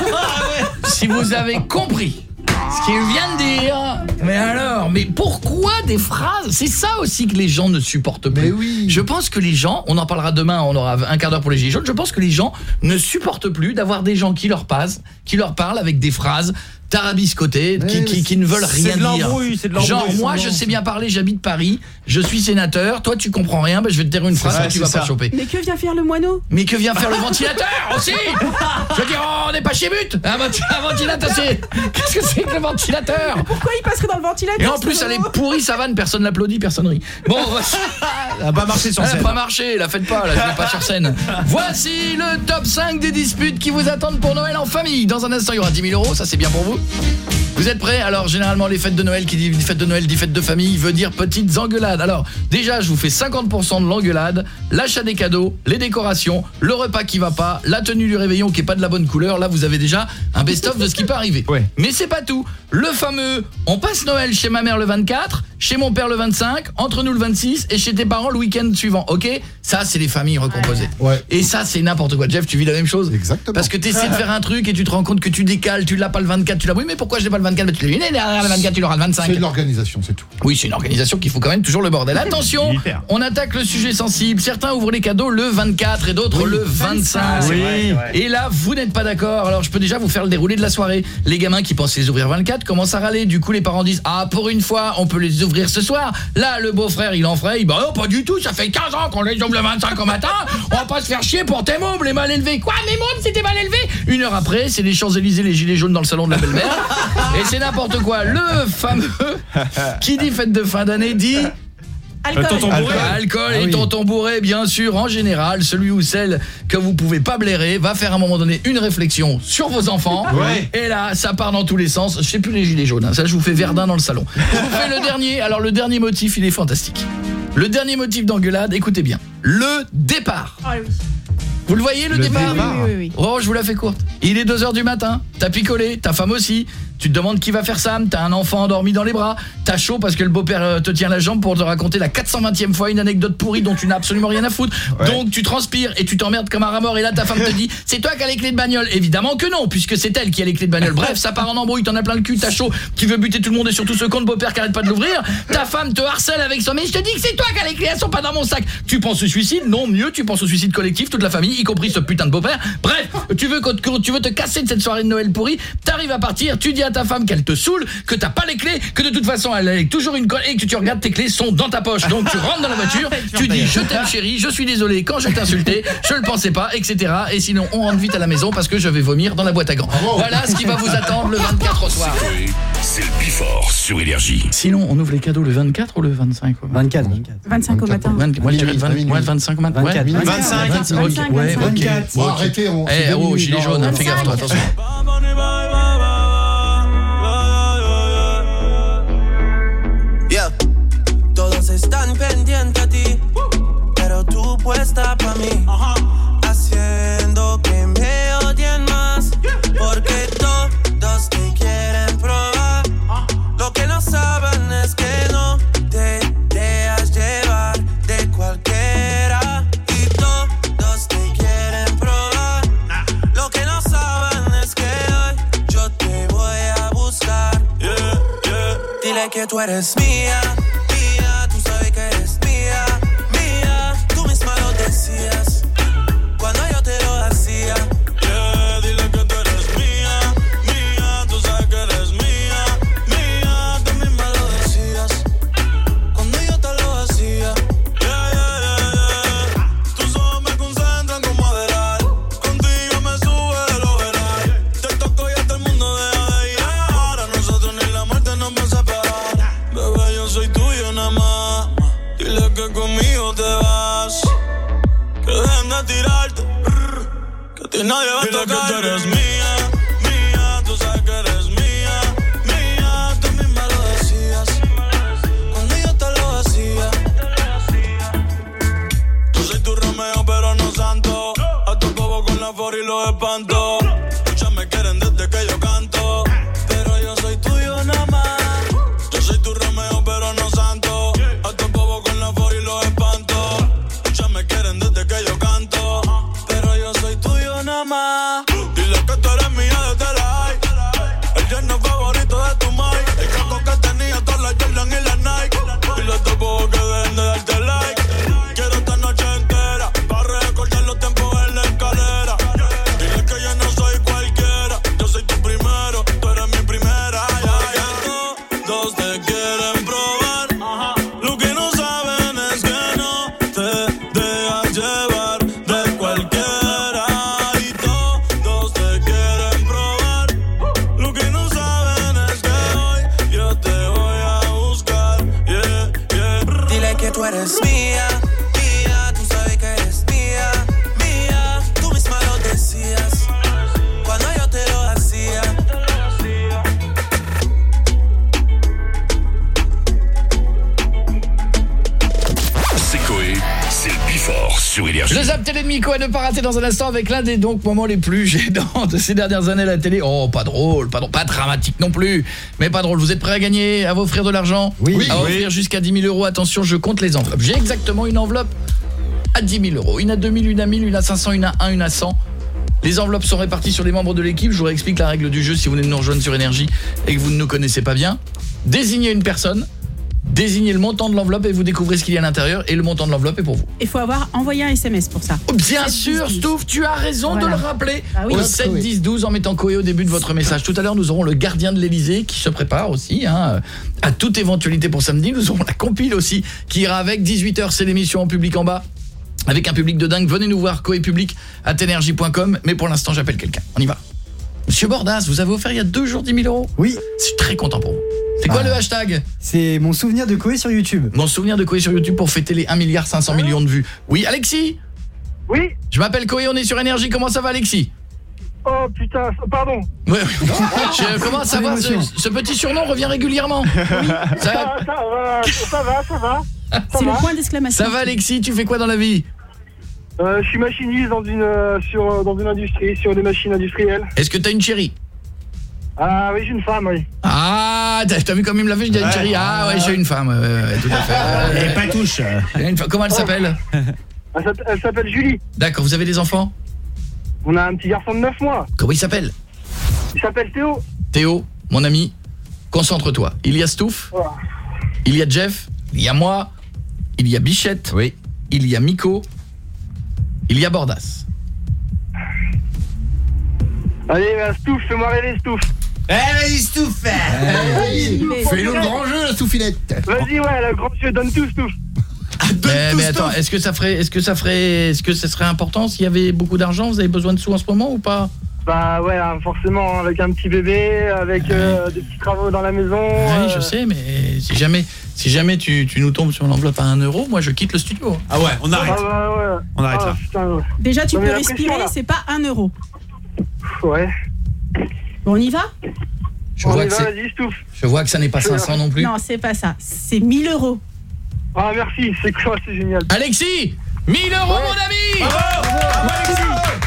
Si vous avez compris ce qu'il vient de dire, mais pourquoi des phrases? C'est ça aussi que les gens ne supportent plus. Je pense que les gens, on en parlera demain, on aura un quart d'heure pour les gilets jaunes, je pense que les gens ne supportent plus d'avoir des gens qui leur parlent avec des phrases tarabiscotées, qui ne veulent rien dire. Genre, moi, je sais bien parler, j'habite Paris, je suis sénateur, toi, tu comprends rien, je vais te dire une phrase que tu vas pas choper. Mais que vient faire le moineau? Mais que vient faire le ventilateur aussi? Je veux dire, on n'est pas chez But. Un ventilateur, qu'est-ce que c'est que le ventilateur? Mais pourquoi il passerait dans le ventilateur? Et en plus, elle est pourrie, sa vanne, personne n'applaudit, personne rit. Bon, elle n'a pas marché sur scène. Elle n'a pas marché, la faites pas, là, je vais pas sur scène. Voici le top 5 des disputes qui vous attendent pour Noël en famille. Dans un instant, il y aura 10 000 €, ça c'est bien pour vous. Vous êtes prêts? Alors généralement les fêtes de Noël, qui dit fête de Noël dit fête de famille, veut dire petites engueulades. Alors déjà je vous fais 50% de l'engueulade, l'achat des cadeaux, les décorations, le repas qui va pas, la tenue du réveillon qui est pas de la bonne couleur. Là vous avez déjà un best-of de ce qui peut arriver. Mais c'est pas tout. Le fameux on passe Noël chez ma mère le 24, chez mon père le 25, entre nous le 26 et chez tes parents le week-end suivant. OK? Ça c'est les familles recomposées. Et ça c'est n'importe quoi. Jeff, tu vis la même chose? Exactement. Parce que tu essaies de faire un truc et tu te rends compte que tu décales, tu l'as pas le 24, tu l'as. Oui, mais pourquoi je l'ai pas le 24? Mais tu l'as eu derrière le 24, tu l'auras le 25. C'est de l'organisation, c'est tout. Oui, c'est une organisation qui fout quand même toujours le bordel. Attention, on attaque le sujet sensible. Certains ouvrent les cadeaux le 24 et d'autres le 25. Et là, vous n'êtes pas d'accord. Alors, je peux déjà vous faire le déroulé de la soirée. Les gamins qui pensaient les ouvrir 24 commencent à râler. Du coup, les parents disent: "Ah, pour une fois, on peut les ouvrir ce soir." Là, le beau-frère, il enfraye. "Bah non, pas du tout, ça fait 15 ans qu'on les ouvre le 25 au matin. On va pas se faire chier pour tes mômes, les mal élevés." "Quoi, mes mômes, c'était mal élevé?" Une heure après, c'est les Champs-Élysées, les gilets jaunes dans le salon de la belle-mère. Et c'est n'importe quoi. Le fameux qui dit fête de fin d'année dit alcool et tonton bourré, bien sûr. En général, celui ou celle que vous pouvez pas blairer va faire à un moment donné une réflexion sur vos enfants. Et là, ça part dans tous les sens. Je sais plus les gilets jaunes, ça je vous fais Verdun dans le salon. Je vous fais le dernier. Alors le dernier motif, il est fantastique. Le dernier motif d'engueulade, écoutez bien. Le départ. Vous le voyez, le départ? Oui. Oh, je vous la fais courte. Il est 2h du matin, t'as picolé, ta femme aussi. Tu te demandes qui va faire ça, t'as un enfant endormi dans les bras, t'as chaud parce que le beau-père te tient la jambe pour te raconter la 420e fois une anecdote pourrie dont tu n'as absolument rien à foutre. Donc tu transpires et tu t'emmerdes comme un rat mort et là ta femme te dit: "C'est toi qui as les clés de bagnole." Évidemment que non, puisque c'est elle qui a les clés de bagnole. Bref, ça part en embrouille, t'en as plein le cul, t'as chaud, tu veux buter tout le monde et surtout ce con de beau-père qui arrête pas de l'ouvrir. Ta femme te harcèle avec son: "Mais je te dis que c'est toi qui as les clés, elles sont pas dans mon sac." Tu penses au suicide? Non, mieux, tu penses au suicide collectif, toute la famille, y compris ce putain de beau-père. Bref, tu veux te casser de cette soirée de Noël pourrie, t'arrives à partir, tu dis à ta femme qu'elle te saoule, que t'as pas les clés, que de toute façon elle a toujours une colle et que tu regardes tes clés sont dans ta poche. Donc tu rentres dans la voiture, tu dis: "Je t'aime chérie, je suis désolé quand je t'ai insulté, je le pensais pas, etc." Et sinon on rentre vite à la maison parce que je vais vomir dans la boîte à gants. Voilà ce qui va vous attendre le 24 au soir. C'est le Bifort sur Énergie. Sinon on ouvre les cadeaux le 24 ou le 25? 24 au matin. Moi je dirais le 25 au matin. 25. Ouais, OK. Bon, arrêtez, gilet jaune, fais gaffe toi, attention. Todos están pendientes a ti, pero tú puesta pa' mí, haciendo que me odien más, porque todos te quieren probar. Lo que no saben es que no te dejas llevar de cualquiera, y todos te quieren probar. Lo que no saben es que hoy yo te voy a buscar. Dile que tú eres mía. Cuando yo te lo hacía, dile que tú eres mía, mía, tú sabes que eres mía, mía, tú misma lo decías, cuando yo te lo hacía, tus ojos me concentran como Adderall, contigo me sube el overall, te toco y hasta el mundo deja de ir, ahora nosotros ni la muerte nos va a separar, bebé yo soy tuyo nada más, dile que conmigo te vas. Que dejen de tirarte, que a ti nadie va a tocar. Dile que tú eres mía, mía, tú sabes que eres mía, favor y los espanto. Muchas me quieren desde que yo canto, pero yo soy tuyo nada más. Yo soy tu Romeo, pero no santo. Hasta un bobo con la for y los espanto. Muchas me quieren desde que yo canto, pero yo soy tuyo nada más. Dile que tú eres mía desde la high. El yerno favorito de tu mai. El caco que tenía todas las Jordan y las Nike. Y los dos bobos que dejen de darte like. Quiero esta noche entera para recordar los tiempos en la escalera. Dile que yo no soy cualquiera. Yo soy tu primero, tú eres mi primera. Todos te quieren probar. Lo que no saben es que no te dejas llevar de cualquiera. Y todos te quieren probar. Lo que no saben es que hoy yo te voy a buscar. Yeah, yeah. Dile que tú eres mía, mía, tú sabes que eres mía, mía. Tú misma lo decías cuando yo te lo hacía. C'est Coé, c'est le Bifort sur Énergie. Le Zap Télé de Miko est ne pas rater dans un instant avec l'un des moments les plus gênants de ces dernières années à la télé. Oh, pas drôle, pas dramatique non plus, mais pas drôle. Vous êtes prêts à gagner, à vous offrir de l'argent? Oui. À offrir jusqu'à 10 000 €. Attention, je compte les enveloppes. J'ai exactement une enveloppe à 10 000 €. Une à 2000, une à 1000, une à 500, une à 1, une à 100. Les enveloppes sont réparties sur les membres de l'équipe. Je vous réexplique la règle du jeu si vous venez de nous rejoindre sur Énergie et que vous ne nous connaissez pas bien. Désignez une personne, désignez le montant de l'enveloppe et vous découvrez ce qu'il y a à l'intérieur et le montant de l'enveloppe est pour vous. Il faut avoir envoyé un SMS pour ça. Bien sûr, Stouff, tu as raison de le rappeler. oui. Au 7 10 12 en mettant Coé au début de votre message. Tout à l'heure, nous aurons le gardien de l'Elysée qui se prépare aussi à toute éventualité pour samedi. Nous aurons la compile aussi qui ira avec. 18h, c'est l'émission en public en bas. Avec un public de dingue, venez nous voir, coépublic@energie.com. Mais pour l'instant, j'appelle quelqu'un. On y va. Monsieur Bordas, vous avez offert il y a 2 jours 10 000 €. Oui. Je suis très content pour vous. C'est quoi le hashtag? C'est mon souvenir de Coé sur YouTube. Mon souvenir de Coé sur YouTube pour fêter les 1,5 milliard de vues. Oui, Alexis? Oui. Je m'appelle Coé, on est sur Énergie. Comment ça va, Alexis? Oh putain, pardon. Ouais. Je commence à savoir ce petit surnom revient régulièrement. Oui. Ça va. C'est le point d'exclamation. Ça va, Alexis, tu fais quoi dans la vie? Je suis machiniste dans une industrie, sur des machines industrielles. Est-ce que t'as une chérie? Ah oui, j'ai une femme, oui. Ah, t'as vu comme il me l'a fait, j'ai une chérie. Ah ouais, j'ai une femme, tout à fait. Et pas touche. Comment elle s'appelle? Elle s'appelle Julie. D'accord, vous avez des enfants? On a un petit garçon de 9 mois. Comment il s'appelle? Il s'appelle Théo. Théo, mon ami, concentre-toi. Il y a Stouff, il y a Jeff, il y a moi, il y a Bichette, oui. Il y a Miko, il y a Bordas. Allez, Stouff, fais-moi rêver, Stouff. Vas-y, Stouff. Fais-nous le grand jeu, la Stouffilette. Vas-y, ouais, le grand jeu, donne tout, Stouff. Mais attends, est-ce que ça serait important s'il y avait beaucoup d'argent? Vous avez besoin de sous en ce moment ou pas? Bah ouais, forcément, avec un petit bébé, avec des petits travaux dans la maison. Oui, je sais, mais si jamais tu nous tombes sur l'enveloppe à 1 €, moi je quitte le studio. Ah ouais, on arrête. Ouais. On arrête là. Putain, ouais. Déjà, tu Non, peux mais la respirer, pression, là. c'est pas 1 €. Ouais. Bon, on y va? Je vois que ça n'est pas 500 non plus. Non, c'est pas ça. C'est 1 000 €. Ah merci, c'est quoi, c'est génial. Alexis, 1 000 € mon ami. Bravo, Alexis.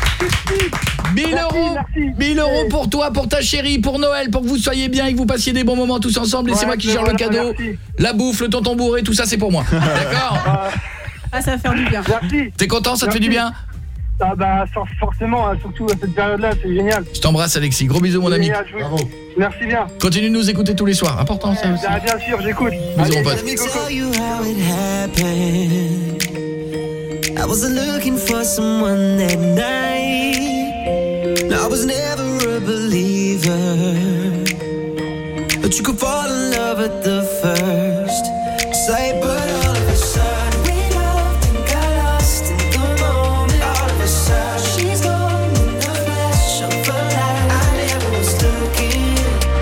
1 000 € pour toi, pour ta chérie, pour Noël, pour que vous soyez bien et que vous passiez des bons moments tous ensemble. Et c'est moi qui gère le cadeau. Merci. La bouffe, le tonton bourré, tout ça c'est pour moi. D'accord? Ah, ça va faire du bien. Merci. T'es content, ça te fait du bien? Ah bah forcément, surtout à cette période-là, c'est génial. Je t'embrasse Alexis, gros bisous mon ami. Génial, merci bien. Continue de nous écouter tous les soirs, important ça aussi. Ah, bien sûr, j'écoute. Bisous mon pote. Let me tell you how it happened. I wasn't looking for someone that night. I was never a believer, but you could fall in love at the first sight. But all of a sudden we loved and got lost in the moment. All of a sudden she's gone in the flash of a light. I never was looking.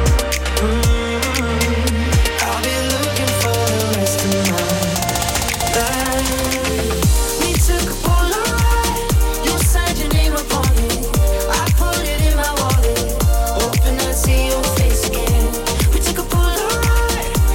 I'll be looking for the rest of my life. We took a Polaroid, you signed your name upon it. I put it in my wallet, hoping I'd see your face again. We took a Polaroid,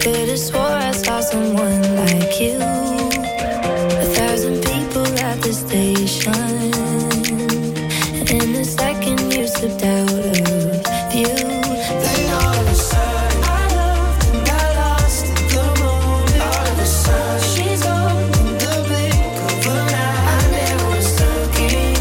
Could have swore I saw someone like you. 1,000 people at the station. In a second you slipped out of view. Then all of a sudden I loved and got lost in the moment. All of a sudden she's gone in the blink of an eye. I never was looking.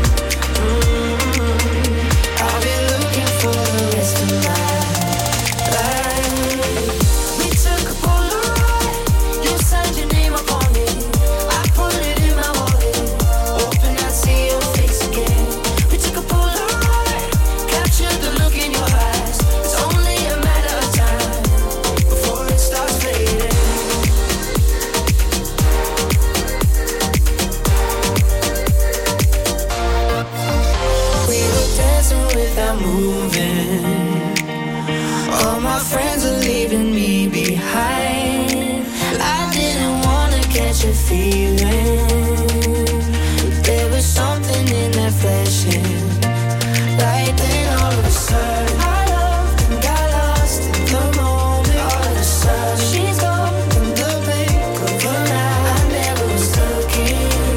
I'll be looking for the rest of my life. We took a Polaroid. You signed your name upon it. I put it in my wallet, hoping I'd see your face again. We took a Polaroid, captured the look in your eyes. It's only a matter of time before it starts fading. We were dancing without moving. All my friends are leaving me behind. I didn't wanna catch a feeling, but there was something in that flashing light. Then all of a sudden I loved and got lost in the moment. All of a sudden she's gone in the blink of an eye. I never was looking.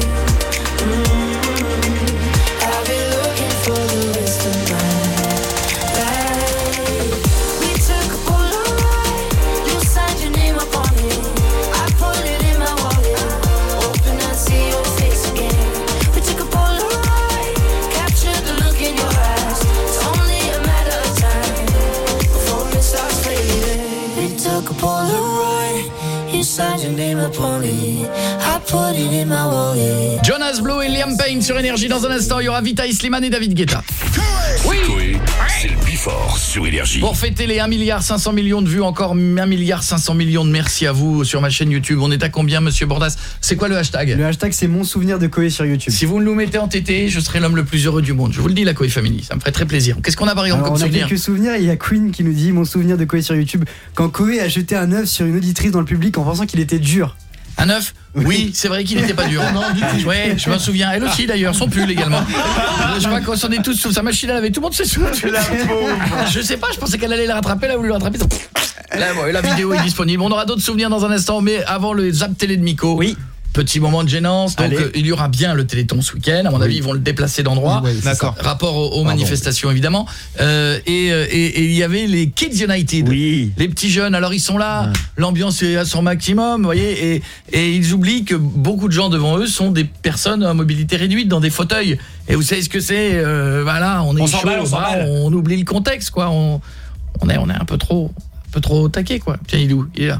I'll be looking for the rest of my life. We took a Polaroid. You signed your name upon it. I put it in my wallet, hoping I'd see your face again. We took a Polaroid, captured the look in your eyes. It's only a matter of time before it starts fading. We took a Polaroid. You signed your name upon it. I put it in my wallet. Jonas Blue et Liam Payne sur Énergie. Dans un instant, il y aura Vita Slimane et David Guetta. Oui. Coé, c'est le Before sur Énergie. Pour fêter les 1,5 milliard de vues, encore 1,5 milliard de merci à vous sur ma chaîne YouTube. On est à combien, monsieur Bordas? C'est quoi le hashtag? Le hashtag, c'est mon souvenir de Coé sur YouTube. Si vous nous mettez en TT, je serai l'homme le plus heureux du monde. Je vous le dis, la Coé Family, ça me ferait très plaisir. Qu'est-ce qu'on a par exemple comme on a souvenir? quelques souvenirs. Il y a Queen qui nous dit mon souvenir de Coé sur YouTube. Quand Coé a jeté un œuf sur une auditrice dans le public en pensant qu'il était dur. Un œuf? Oui, c'est vrai qu'il n'était pas dur. Ouais, je m'en souviens. Elle aussi d'ailleurs, son pull également. Je crois qu'on s'en est tous sous sa machine à laver. Tout le monde s'est souvenu. Je sais pas, je pensais qu'elle allait la rattraper, elle a voulu le rattraper. La vidéo est disponible. On aura d'autres souvenirs dans un instant, mais avant le Zap Télé de Miko. Oui. Petit moment de gênance. Donc il y aura bien le Téléthon ce week-end. À mon avis, ils vont le déplacer d'endroit. Oui, d'accord. Rapport aux manifestations évidemment. Et il y avait les Kids United. Oui. Les petits jeunes. Alors ils sont là. L'ambiance est à son maximum. Vous voyez. Et ils oublient que beaucoup de gens devant eux sont des personnes à mobilité réduite dans des fauteuils. Et vous savez ce que c'est. Voilà, on est chaud. On oublie le contexte quoi. On est un peu trop taqué quoi. Tiens, il est où? Il est là.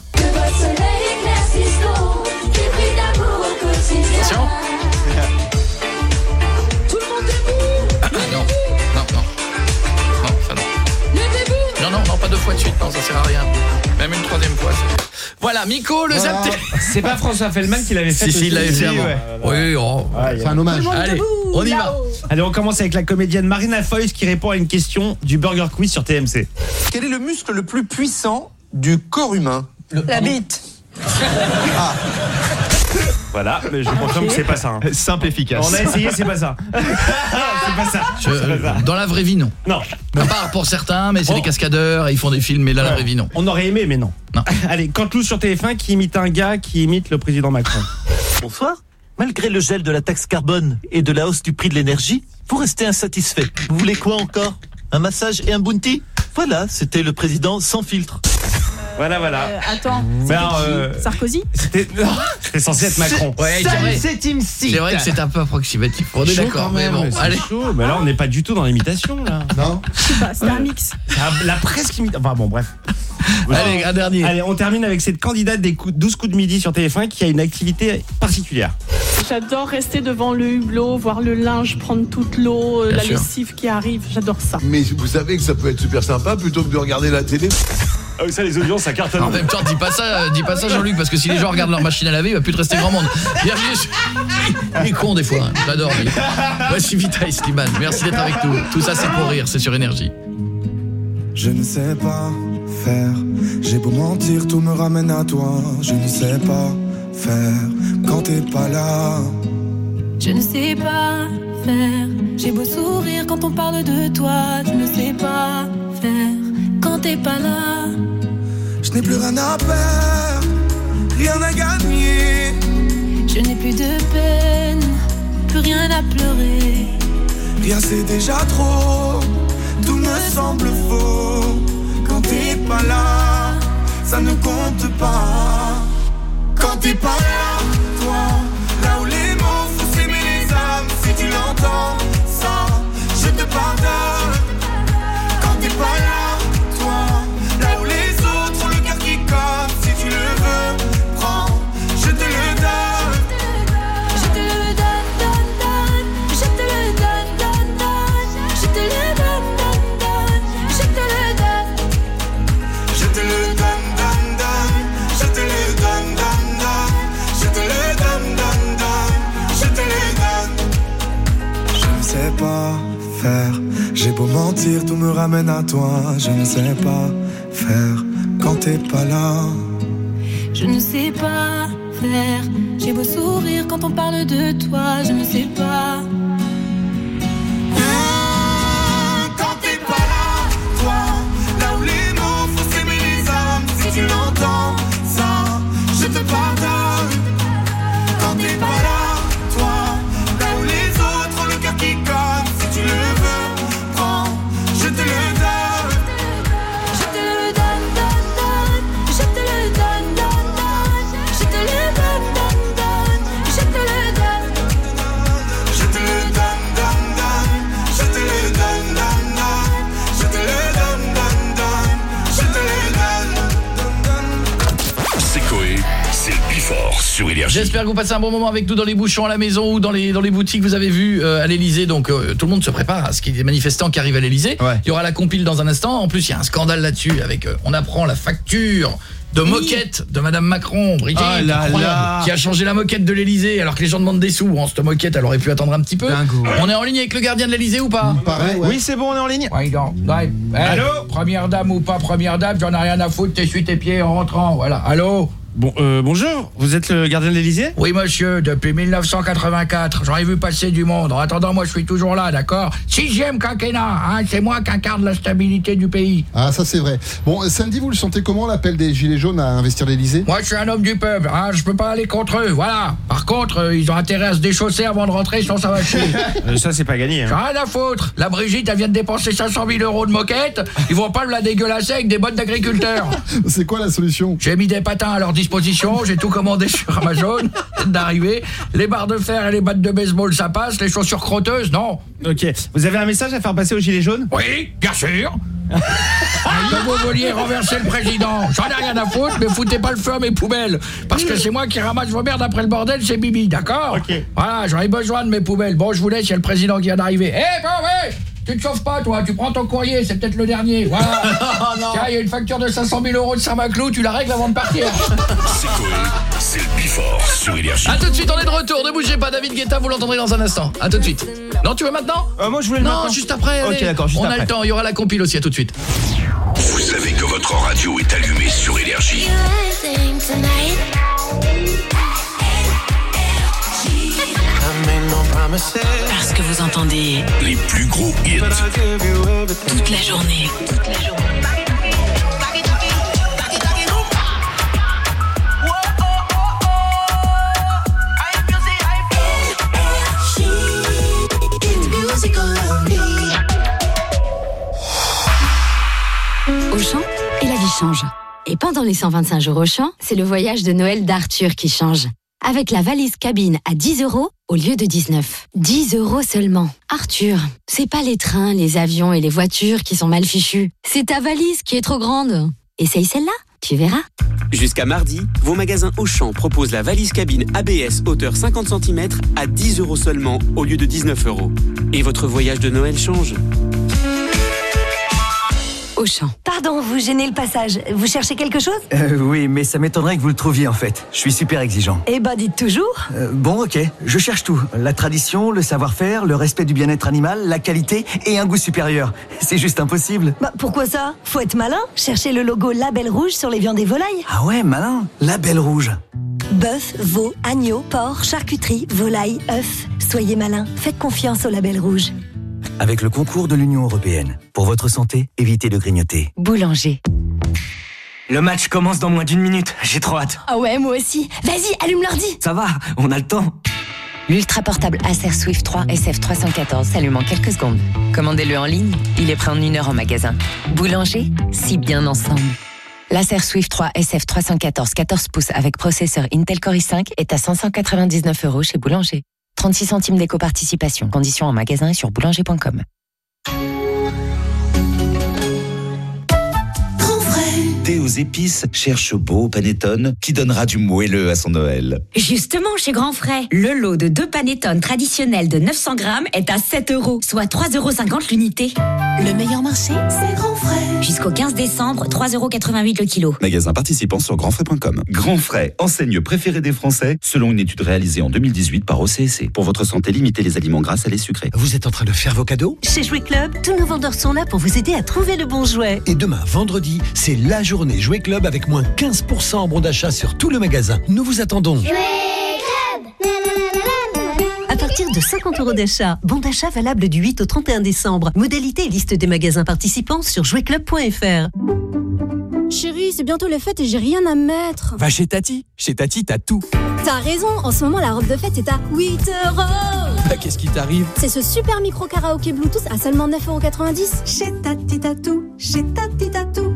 Attention. Tout le monde debout. Non, ça non. Non, pas deux fois de suite, non, ça sert à rien. Même une troisième fois. Voilà, Miko, le Zap Télé. C'est pas François Feldman qui l'avait fait. Si, il l'avait fait avant. Oui, c'est un hommage. Allez, on y va. Allez, on commence avec la comédienne Marina Foïs qui répond à une question du Burger Quiz sur TMC. Quel est le muscle le plus puissant du corps humain? La bite. Voilà, mais je confirme que c'est pas ça. Simple, efficace. On a essayé, c'est pas ça. C'est pas ça. Dans la vraie vie, non. Non. À part pour certains, mais c'est des cascadeurs, ils font des films, mais là, la vraie vie, non. On aurait aimé, mais non. Allez, Canteloup sur TF1 qui imite un gars qui imite le président Macron. Bonsoir. Malgré le gel de la taxe carbone et de la hausse du prix de l'énergie, vous restez insatisfait. Vous voulez quoi encore? Un massage et un bounty? Voilà, c'était le président sans filtre. Voilà. Attends, Sarkozy? C'était censé être Macron. Ouais, c'est Team C. C'est vrai que c'est un peu approximatif. On est d'accord, mais bon, allez. Chaud. Mais là, on n'est pas du tout dans l'imitation, là. Non. Je sais pas, c'est un mix. La presque imitation. Enfin bon, bref. Allez, un dernier. Allez, on termine avec cette candidate des 12 coups de midi sur TF1 qui a une activité particulière. J'adore rester devant le hublot, voir le linge prendre toute l'eau, la lessive qui arrive. J'adore ça. Mais vous savez que ça peut être super sympa plutôt que de regarder la télé. Ah oui, ça, les audiences, ça cartonne. En même temps, dis pas ça Jean-Luc, parce que si les gens regardent leur machine à laver, il va plus te rester grand monde. Il est con des fois, hein. J'adore lui. Voici Vita Slimane, merci d'être avec nous. Tout ça c'est pour rire, c'est sur Énergie. Je ne sais pas faire, j'ai beau mentir, tout me ramène à toi. Je ne sais pas faire quand t'es pas là. Je ne sais pas faire, j'ai beau sourire quand on parle de toi. Je ne sais pas faire quand t'es pas là. Je n'ai plus rien à perdre, rien à gagner. Je n'ai plus de peine, plus rien à pleurer. Rien c'est déjà trop, tout me semble faux. Quand t'es pas là, ça ne compte pas. Quand t'es pas là, toi, là où les mots font s'aimer les âmes. Si tu l'entends, ça, je te pardonne. Quand t'es pas là, toi, là où les autres ont le cœur qui colle. Si tu le veux, prends, je te le donne. Je te le donne, donne, donne. Je te le donne, donne, donne. Je te le donne, donne, donne. Je te le donne. Je te le donne, donne, donne. Je te le donne, donne, donne. Je te le donne, donne, donne. Je te le donne. Je ne sais pas faire. J'ai beau mentir, tout me ramène à toi. Je ne sais pas faire quand t'es pas là. Je ne sais pas faire. J'ai beau sourire quand on parle de toi. Je ne sais pas. Quand t'es pas là, toi, là où les mots font s'aimer les âmes. Si tu l'entends, ça, je te pardonne. Quand t'es pas là, toi, là où les autres ont le cœur qui colle. Si tu le veux, prends, je te le donne. Je te le donne, donne, donne. Je te le donne, donne, donne. Je te le donne, donne, donne. Je te le donne. Je te le donne, donne, donne. Je te le donne, donne, donne. Je te le donne, donne, donne. Je te le donne. C'est Coé, c'est le Bifort sur Énergie. J'espère que vous passez un bon moment avec nous dans les bouchons à la maison ou dans les boutiques. Vous avez vu à l'Elysée, donc tout le monde se prépare à ce qu'il y ait des manifestants qui arrivent à l'Elysée. Ouais. Il y aura la compile dans un instant. En plus, il y a un scandale là-dessus avec on apprend la facture de moquette de Madame Macron, Brigitte, qui a changé la moquette de l'Elysée alors que les gens demandent des sous. Cette moquette, elle aurait pu attendre un petit peu. Dingo. On est en ligne avec le gardien de l'Elysée ou pas? Pareil, ouais. Oui, c'est bon, on est en ligne. Ouais, allô? Première dame ou pas première dame, j'en ai rien à foutre, t'essuies tes pieds en rentrant. Voilà. Allô? Bon, bonjour, vous êtes le gardien de l'Elysée? Oui monsieur, depuis 1984, j'en ai vu passer du monde. En attendant, moi je suis toujours là, d'accord? 6e quinquennat, hein, c'est moi qui incarne la stabilité du pays. Ah ça c'est vrai. Bon, samedi vous le sentez comment l'appel des Gilets jaunes à investir l'Elysée? Moi je suis un homme du peuple, hein, je peux pas aller contre eux, voilà. Par contre, ils ont intérêt à se déchausser avant de rentrer, sinon ça va chier. Ça c'est pas gagné. Hein. J'ai rien à foutre. La Brigitte, elle vient de dépenser 500 000 € de moquette, ils vont pas me la dégueulasser avec des bottes d'agriculteur. C'est quoi la solution? J'ai mis des patins à leur disposition, j'ai tout commandé sur Amazon, d'arriver. Les barres de fer et les battes de baseball, ça passe. Les chaussures crotteuses, non. Ok. Vous avez un message à faire passer aux Gilets jaunes? Oui, bien sûr. Comme vous vouliez renverser le président, j'en ai rien à foutre, mais foutez pas le feu à mes poubelles. Parce que c'est moi qui ramasse vos merdes après le bordel, c'est Bibi, d'accord? Ok. Voilà, j'en ai besoin de mes poubelles. Bon, je vous laisse, il y a le président qui vient d'arriver. Ouais, tu te chauffes pas, toi, tu prends ton courrier, c'est peut-être le dernier. Voilà. Tiens, il y a une facture de 500 000 € de Saint-Maclou, tu la règles avant de partir. C'est Coé, c'est le Bifort sur Énergie. A tout de suite, on est de retour, ne bougez pas, David Guetta, vous l'entendrez dans un instant. A tout de suite. Non, tu veux maintenant? Moi je voulais le maintenant. Non, juste après. Allez. Ok, d'accord, juste on après. a le temps, il y aura la compile aussi, à tout de suite. Vous savez que votre radio est allumée sur Énergie. Parce que vous entendez les plus gros hits toute la journée. Auchan, et la vie change. Et pendant les 125 jours Auchan, c'est le voyage de Noël d'Arthur qui change. Avec la valise cabine à 10 € au lieu de 19. 10 € seulement. Arthur, c'est pas les trains, les avions et les voitures qui sont mal fichus. C'est ta valise qui est trop grande. Essaye celle-là, tu verras. Jusqu'à mardi, vos magasins Auchan proposent la valise cabine ABS hauteur 50 cm à 10 € seulement au lieu de 19 €. Et votre voyage de Noël change. Auchan. Pardon, vous gênez le passage. Vous cherchez quelque chose? Oui, mais ça m'étonnerait que vous le trouviez en fait. Je suis super exigeant. Eh ben, dites toujours. Bon, ok. Je cherche tout. La tradition, le savoir-faire, le respect du bien-être animal, la qualité et un goût supérieur. C'est juste impossible. Bah, pourquoi ça? Faut être malin. Cherchez le logo Label Rouge sur les viandes et volailles. Ah ouais, malin. Label Rouge. Bœuf, veau, agneau, porc, charcuterie, volaille, œufs. Soyez malin. Faites confiance au Label Rouge. Avec le concours de l'Union européenne. Pour votre santé, évitez de grignoter. Boulanger. Le match commence dans moins d'1 minute. J'ai trop hâte. Ah ouais, moi aussi. Vas-y, allume l'ordi. Ça va, on a le temps. L'ultra portable Acer Swift 3 SF314 s'allume en quelques secondes. Commandez-le en ligne, il est prêt en 1 heure en magasin. Boulanger, si bien ensemble. L'Acer Swift 3 SF314 14 pouces avec processeur Intel Core i5 est à 599 € chez Boulanger. 36 centimes d'éco-participation. Conditions en magasin et sur boulanger.com. Thé aux épices cherche beau panettone qui donnera du moelleux à son Noël. Justement, chez Grand Frais, le lot de 2 panettone traditionnels de 900 grammes est à 7 €, soit 3,50 € l'unité. Le meilleur marché, c'est Grand Frais. Jusqu'au 15 décembre, 3,88 € le kilo. Magasin participant sur grandfrais.com. Grand Frais, enseigne préférée des Français, selon une étude réalisée en 2018 par OCSC. Pour votre santé, limitez les aliments gras, salés, sucrés. Vous êtes en train de faire vos cadeaux ? Chez Jouet Club, tous nos vendeurs sont là pour vous aider à trouver le bon jouet. Et demain, vendredi, c'est la journée Jouet Club avec moins 15% en bon d'achat sur tout le magasin. Nous vous attendons. Jouet Club. À partir de 50 € d'achat, bon d'achat valable du 8 au 31 décembre. Modalité et liste des magasins participants sur jouetclub.fr. Chérie, c'est bientôt les fêtes et j'ai rien à mettre. Va chez Tati. Chez Tati, t'as tout. T'as raison, en ce moment la robe de fête est à 8 €. Bah, qu'est-ce qui t'arrive ? C'est ce super micro karaoké Bluetooth à seulement 9,90 €. Chez Tati t'as tout, chez Tati t'as tout.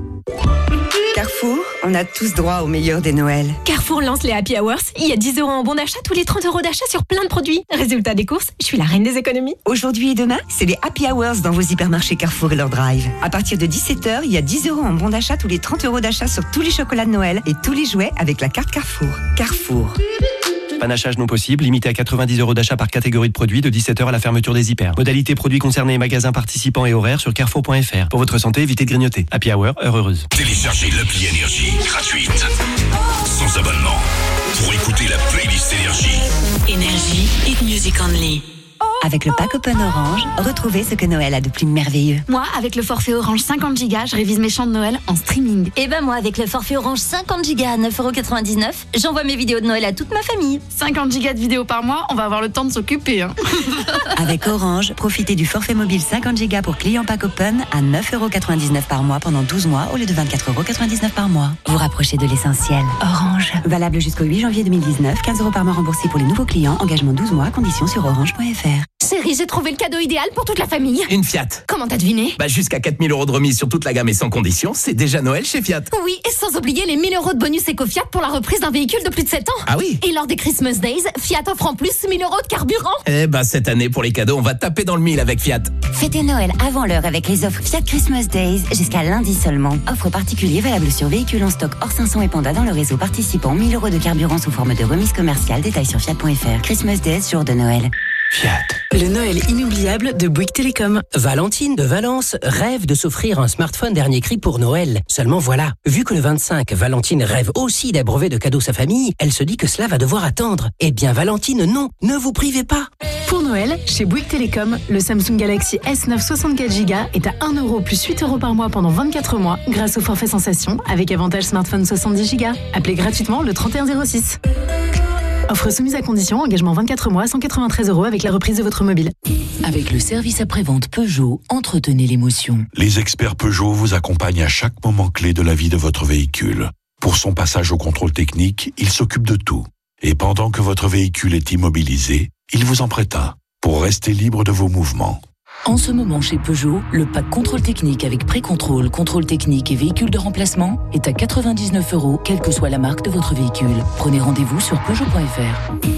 Carrefour, on a tous droit au meilleur des Noëls. Carrefour lance les Happy Hours. Il y a 10 € en bon d'achat tous les 30 € d'achat sur plein de produits. Résultat des courses, je suis la reine des économies. Aujourd'hui et demain, c'est les Happy Hours dans vos hypermarchés Carrefour et leur drive. À partir de 17 h, il y a 10 € en bon d'achat tous les 30 € d'achat sur tous les chocolats de Noël et tous les jouets avec la carte Carrefour. Carrefour. Panachage non possible, limité à 90 € d'achat par catégorie de produits de 17 h à la fermeture des hyper. Modalité produits concernés, magasins participants et horaires sur carrefour.fr. Pour votre santé, évitez de grignoter. Happy Hour, heure heureuse. Téléchargez l'appli Énergie, gratuite, sans abonnement, pour écouter la playlist Énergie. Énergie, hit music only. Avec le pack Open Orange, retrouvez ce que Noël a de plus merveilleux. Moi, avec le forfait Orange 50 Go, je révise mes chants de Noël en streaming. Et ben moi, avec le forfait Orange 50 Go à 9,99 €, j'envoie mes vidéos de Noël à toute ma famille. 50 Go de vidéos par mois, on va avoir le temps de s'occuper. Hein. Avec Orange, profitez du forfait mobile 50 Go pour clients pack Open à 9,99 € par mois pendant 12 mois au lieu de 24,99 € par mois. Vous rapprochez de l'essentiel. Orange. Valable jusqu'au 8 janvier 2019, 15 € par mois remboursés pour les nouveaux clients, engagement 12 mois, conditions sur orange.fr. Chérie, j'ai trouvé le cadeau idéal pour toute la famille. Une Fiat. Comment t'as deviné ? Bah, jusqu'à 4 000 € de remise sur toute la gamme et sans condition, c'est déjà Noël chez Fiat. Oui, et sans oublier les 1 000 € de bonus éco-Fiat pour la reprise d'un véhicule de plus de 7 ans. Ah oui ? Et lors des Christmas Days, Fiat offre en plus 1 000 € de carburant. Eh bah, cette année, pour les cadeaux, on va taper dans le mille avec Fiat. Fêtez Noël avant l'heure avec les offres Fiat Christmas Days jusqu'à lundi seulement. Offre particulière valable sur véhicules en stock hors 500 et Panda dans le réseau participant. 1 000 € de carburant sous forme de remise commerciale. Détails sur Fiat.fr. Christmas Days, jour de Noël. Fiat. Le Noël inoubliable de Bouygues Télécom. Valentine de Valence rêve de s'offrir un smartphone dernier cri pour Noël. Seulement voilà, vu que le 25, Valentine rêve aussi d'abreuver de cadeaux sa famille, elle se dit que cela va devoir attendre. Eh bien Valentine, non, ne vous privez pas. Pour Noël, chez Bouygues Télécom, le Samsung Galaxy S9 64 Go est à 1 € plus 8 € par mois pendant 24 mois grâce au forfait Sensation avec avantage smartphone 70 Go. Appelez gratuitement le 3106. Offre soumise à condition, engagement 24 mois, 193 € avec la reprise de votre mobile. Avec le service après-vente Peugeot, entretenez l'émotion. Les experts Peugeot vous accompagnent à chaque moment clé de la vie de votre véhicule. Pour son passage au contrôle technique, ils s'occupent de tout. Et pendant que votre véhicule est immobilisé, ils vous en prêtent un pour rester libre de vos mouvements. En ce moment chez Peugeot, le pack contrôle technique avec pré-contrôle, contrôle technique et véhicule de remplacement est à 99 €, quelle que soit la marque de votre véhicule. Prenez rendez-vous sur Peugeot.fr.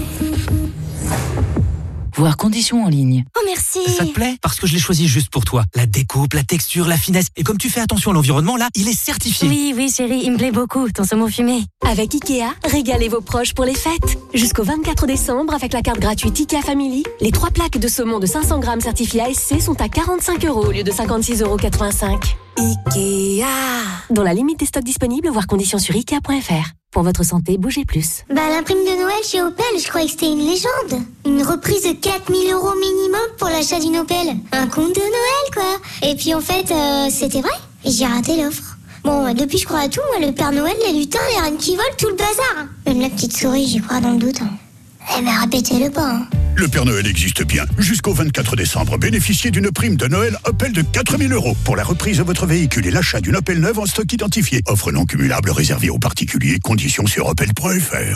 Voir conditions en ligne. Oh merci. Ça te plaît ? Parce que je l'ai choisi juste pour toi. La découpe, la texture, la finesse. Et comme tu fais attention à l'environnement, là, il est certifié. Oui chérie, il me plaît beaucoup, ton saumon fumé. Avec Ikea, régalez vos proches pour les fêtes. Jusqu'au 24 décembre, avec la carte gratuite Ikea Family, les 3 plaques de saumon de 500 grammes certifiées ASC sont à 45 € au lieu de 56,85 €. Ikea. Dans la limite des stocks disponibles, voir conditions sur Ikea.fr. Pour votre santé, bougez plus. La prime de Noël chez Opel, je croyais que c'était une légende. Une reprise de 4 000 € minimum pour l'achat d'une Opel. Un conte de Noël, quoi. Et puis en fait, c'était vrai. Et j'ai raté l'offre. Bon, depuis je crois à tout, moi, le Père Noël, les lutins, les reines qui volent, tout le bazar. Même la petite souris, j'y crois dans le doute. Eh mais répétez-le pas. Hein. Le Père Noël existe bien. Jusqu'au 24 décembre, bénéficiez d'une prime de Noël Opel de 4 000 € pour la reprise de votre véhicule et l'achat d'une Opel neuve en stock identifié. Offre non cumulable réservée aux particuliers. Conditions sur opel.fr.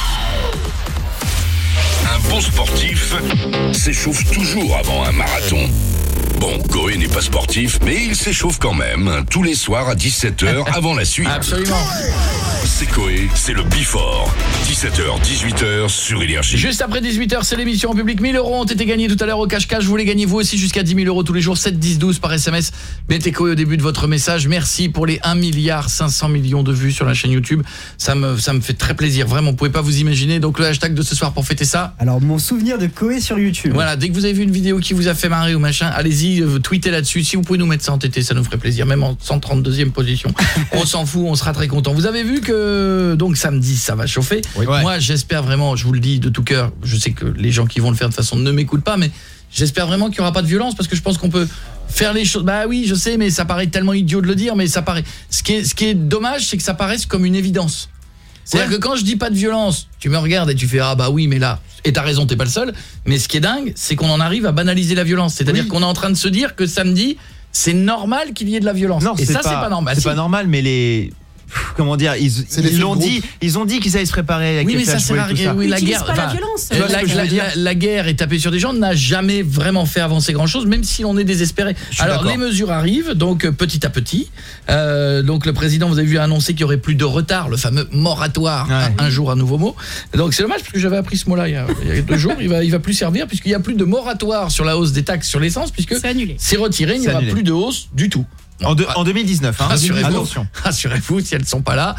Un bon sportif s'échauffe toujours avant un marathon. Bon, Koé n'est pas sportif, mais il s'échauffe quand même, tous les soirs à 17h avant la suite. Absolument. C'est Koé, c'est le Before. 17h, 18h sur Énergie. Juste après 18h, c'est l'émission en public. 1 000 € ont été gagnés tout à l'heure au cache-cache. Vous les gagnez vous aussi jusqu'à 10 000 € tous les jours. 7, 10, 12 par SMS. Mettez Koé au début de votre message. Merci pour les 1,5 milliard de vues sur la chaîne YouTube. Ça me fait très plaisir. Vraiment, vous pouvez pas vous imaginer. Donc le hashtag de ce soir pour fêter ça. Alors, mon souvenir de Koé sur YouTube. Voilà, dès que vous avez vu une vidéo qui vous a fait marrer ou machin, allez-y, tweetez là-dessus. Si vous pouvez nous mettre ça en TT, ça nous ferait plaisir. Même en 132e position. On s'en fout, on sera très content. Vous avez vu que donc samedi, ça va chauffer. Oui. Moi, j'espère vraiment, je vous le dis de tout cœur, je sais que les gens qui vont le faire de toute façon ne m'écoutent pas, mais j'espère vraiment qu'il n'y aura pas de violence parce que je pense qu'on peut faire les choses. Bah oui, je sais, mais ça paraît tellement idiot de le dire, mais ça paraît. Ce qui est dommage, c'est que ça paraisse comme une évidence. C'est-à-dire que quand je dis pas de violence, tu me regardes et tu fais ah bah oui, mais là, et t'as raison, t'es pas le seul. Mais ce qui est dingue, c'est qu'on en arrive à banaliser la violence. C'est-à-dire qu'on est en train de se dire que samedi, c'est normal qu'il y ait de la violence. Non, et ça, c'est pas normal. C'est pas normal, mais les... Comment dire, ils ont dit qu'ils allaient se préparer avec oui, mais ça sert à rien. Oui, la guerre, pas la violence. La guerre et taper sur des gens n'a jamais vraiment fait avancer grand-chose, même si l'on est désespéré. Alors les mesures arrivent, donc petit à petit. Donc le président, vous avez vu, a annoncé qu'il y aurait plus de retard, le fameux moratoire. Un jour, un nouveau mot. Donc c'est dommage parce que j'avais appris ce mot-là il y a 2 jours. Il va plus servir puisqu'il n'y a plus de moratoire sur la hausse des taxes sur l'essence puisque c'est retiré. Il n'y aura plus de hausse du tout. En 2019, hein. Rassurez-vous, si elles ne sont pas là,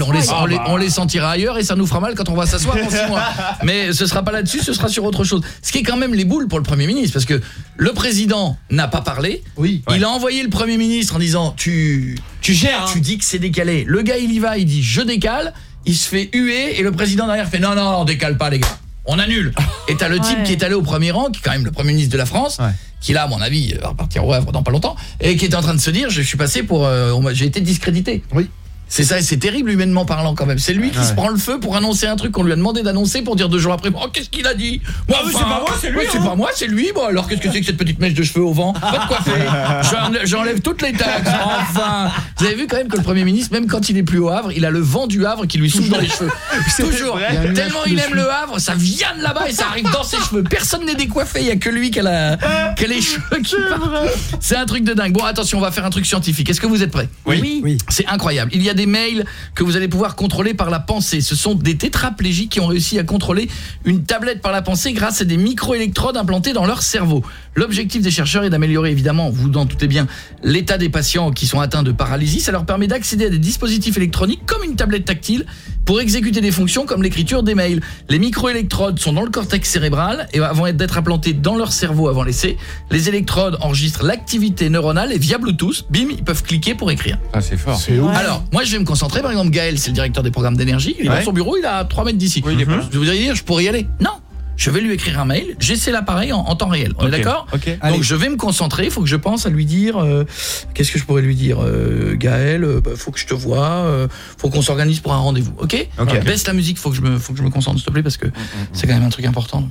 on les sentira ailleurs et ça nous fera mal quand on va s'asseoir dans 6 mois. Mais ce sera pas là-dessus, ce sera sur autre chose. Ce qui est quand même les boules pour le Premier ministre, parce que le président n'a pas parlé. Il a envoyé le Premier ministre en disant tu gères, tu dis que c'est décalé. Le gars il y va, il dit je décale, il se fait huer et le président derrière fait non, on décale pas les gars. On annule. Et t'as le type qui est allé au premier rang, qui est quand même le Premier ministre de la France, qui là, à mon avis, va repartir au Havre dans pas longtemps, et qui est en train de se dire, je suis passé pour... j'ai été discrédité. Oui. C'est ça, et c'est terrible humainement parlant quand même. C'est lui qui se prend le feu pour annoncer un truc qu'on lui a demandé d'annoncer pour dire 2 jours après, oh qu'est-ce qu'il a dit? Moi, c'est pas moi, c'est lui. C'est pas moi, c'est lui. Bon, alors qu'est-ce que c'est que cette petite mèche de cheveux au vent? Pas de coiffer. J'enlève toutes les taxes. Enfin, vous avez vu quand même que le Premier ministre, même quand il est plus au Havre, il a le vent du Havre qui lui souffle dans les cheveux. Toujours. Tellement il aime le Havre, ça vient de là-bas et ça arrive dans ses cheveux. Personne n'est décoiffé, il y a que lui qui a les cheveux qui partent. C'est un truc de dingue. Bon, attention, on va faire un truc scientifique. Est-ce que vous êtes prêts? Oui. C'est incroyable. Il y a des mails que vous allez pouvoir contrôler par la pensée. Ce sont des tétraplégiques qui ont réussi à contrôler une tablette par la pensée grâce à des microélectrodes implantées dans leur cerveau. L'objectif des chercheurs est d'améliorer évidemment, vous en doutez bien, l'état des patients qui sont atteints de paralysie. Ça leur permet d'accéder à des dispositifs électroniques comme une tablette tactile pour exécuter des fonctions comme l'écriture des mails. Les microélectrodes sont dans le cortex cérébral et vont d'être implantées dans leur cerveau avant l'essai. Les électrodes enregistrent l'activité neuronale et via Bluetooth, bim, ils peuvent cliquer pour écrire. Ah, c'est fort. Alors, moi je vais me concentrer. Par exemple, Gaël, c'est le directeur des programmes d'énergie. Il est dans son bureau, il est à 3 mètres d'ici. Je voudrais dire, je pourrais y aller. Non. Je vais lui écrire un mail, j'essaie l'appareil en temps réel. On est d'accord? Donc je vais me concentrer, il faut que je pense à lui dire qu'est-ce que je pourrais lui dire Gaël, faut que je te vois, faut qu'on s'organise pour un rendez-vous. OK. Baisse la musique, faut que je me concentre s'il te plaît parce que c'est quand même un truc important.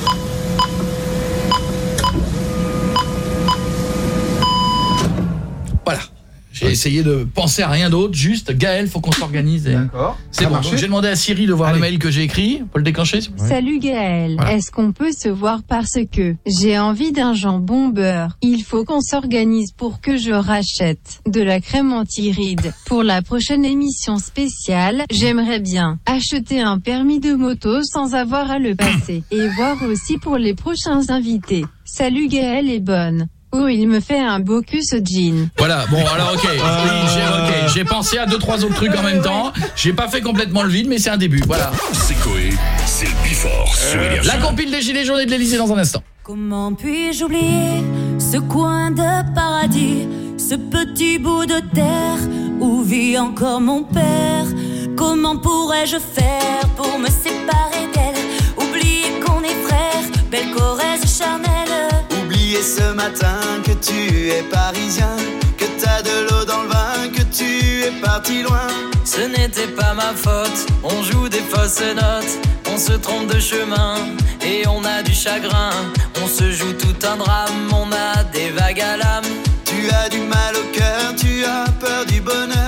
Voilà. J'ai essayé de penser à rien d'autre, juste Gaël, faut qu'on s'organise. D'accord. C'est bon. Donc j'ai demandé à Siri de voir le mail que j'ai écrit. Faut le déclencher. Salut Gaël. Voilà. Est-ce qu'on peut se voir parce que j'ai envie d'un jambon beurre. Il faut qu'on s'organise pour que je rachète de la crème anti-rides. Pour la prochaine émission spéciale, j'aimerais bien acheter un permis de moto sans avoir à le passer. Et voir aussi pour les prochains invités. Salut Gaël et bonne. Oh, il me fait un beau cul ce jean. Voilà, bon alors OK. J'ai pensé à 2-3 autres trucs en même temps. J'ai pas fait complètement le vide mais c'est un début. Voilà. C'est Koé, c'est le Before sur Énergie. La compile des Gilets jaunes et de l'Élysée dans un instant. Comment puis-je oublier ce coin de paradis, ce petit bout de terre où vit encore mon père? Comment pourrais-je faire pour me séparer d'elle? Oublier qu'on est frères, belle Corrèze charnelle. Oublier ce matin que tu es parisien, que t'as de l'eau dans le vin, que tu es parti loin. Ce n'était pas ma faute, on joue des fausses notes, On se trompe de chemin et on a du chagrin. On se joue tout un drame, on a des vagues à l'âme. Tu as du mal au cœur, tu as peur du bonheur.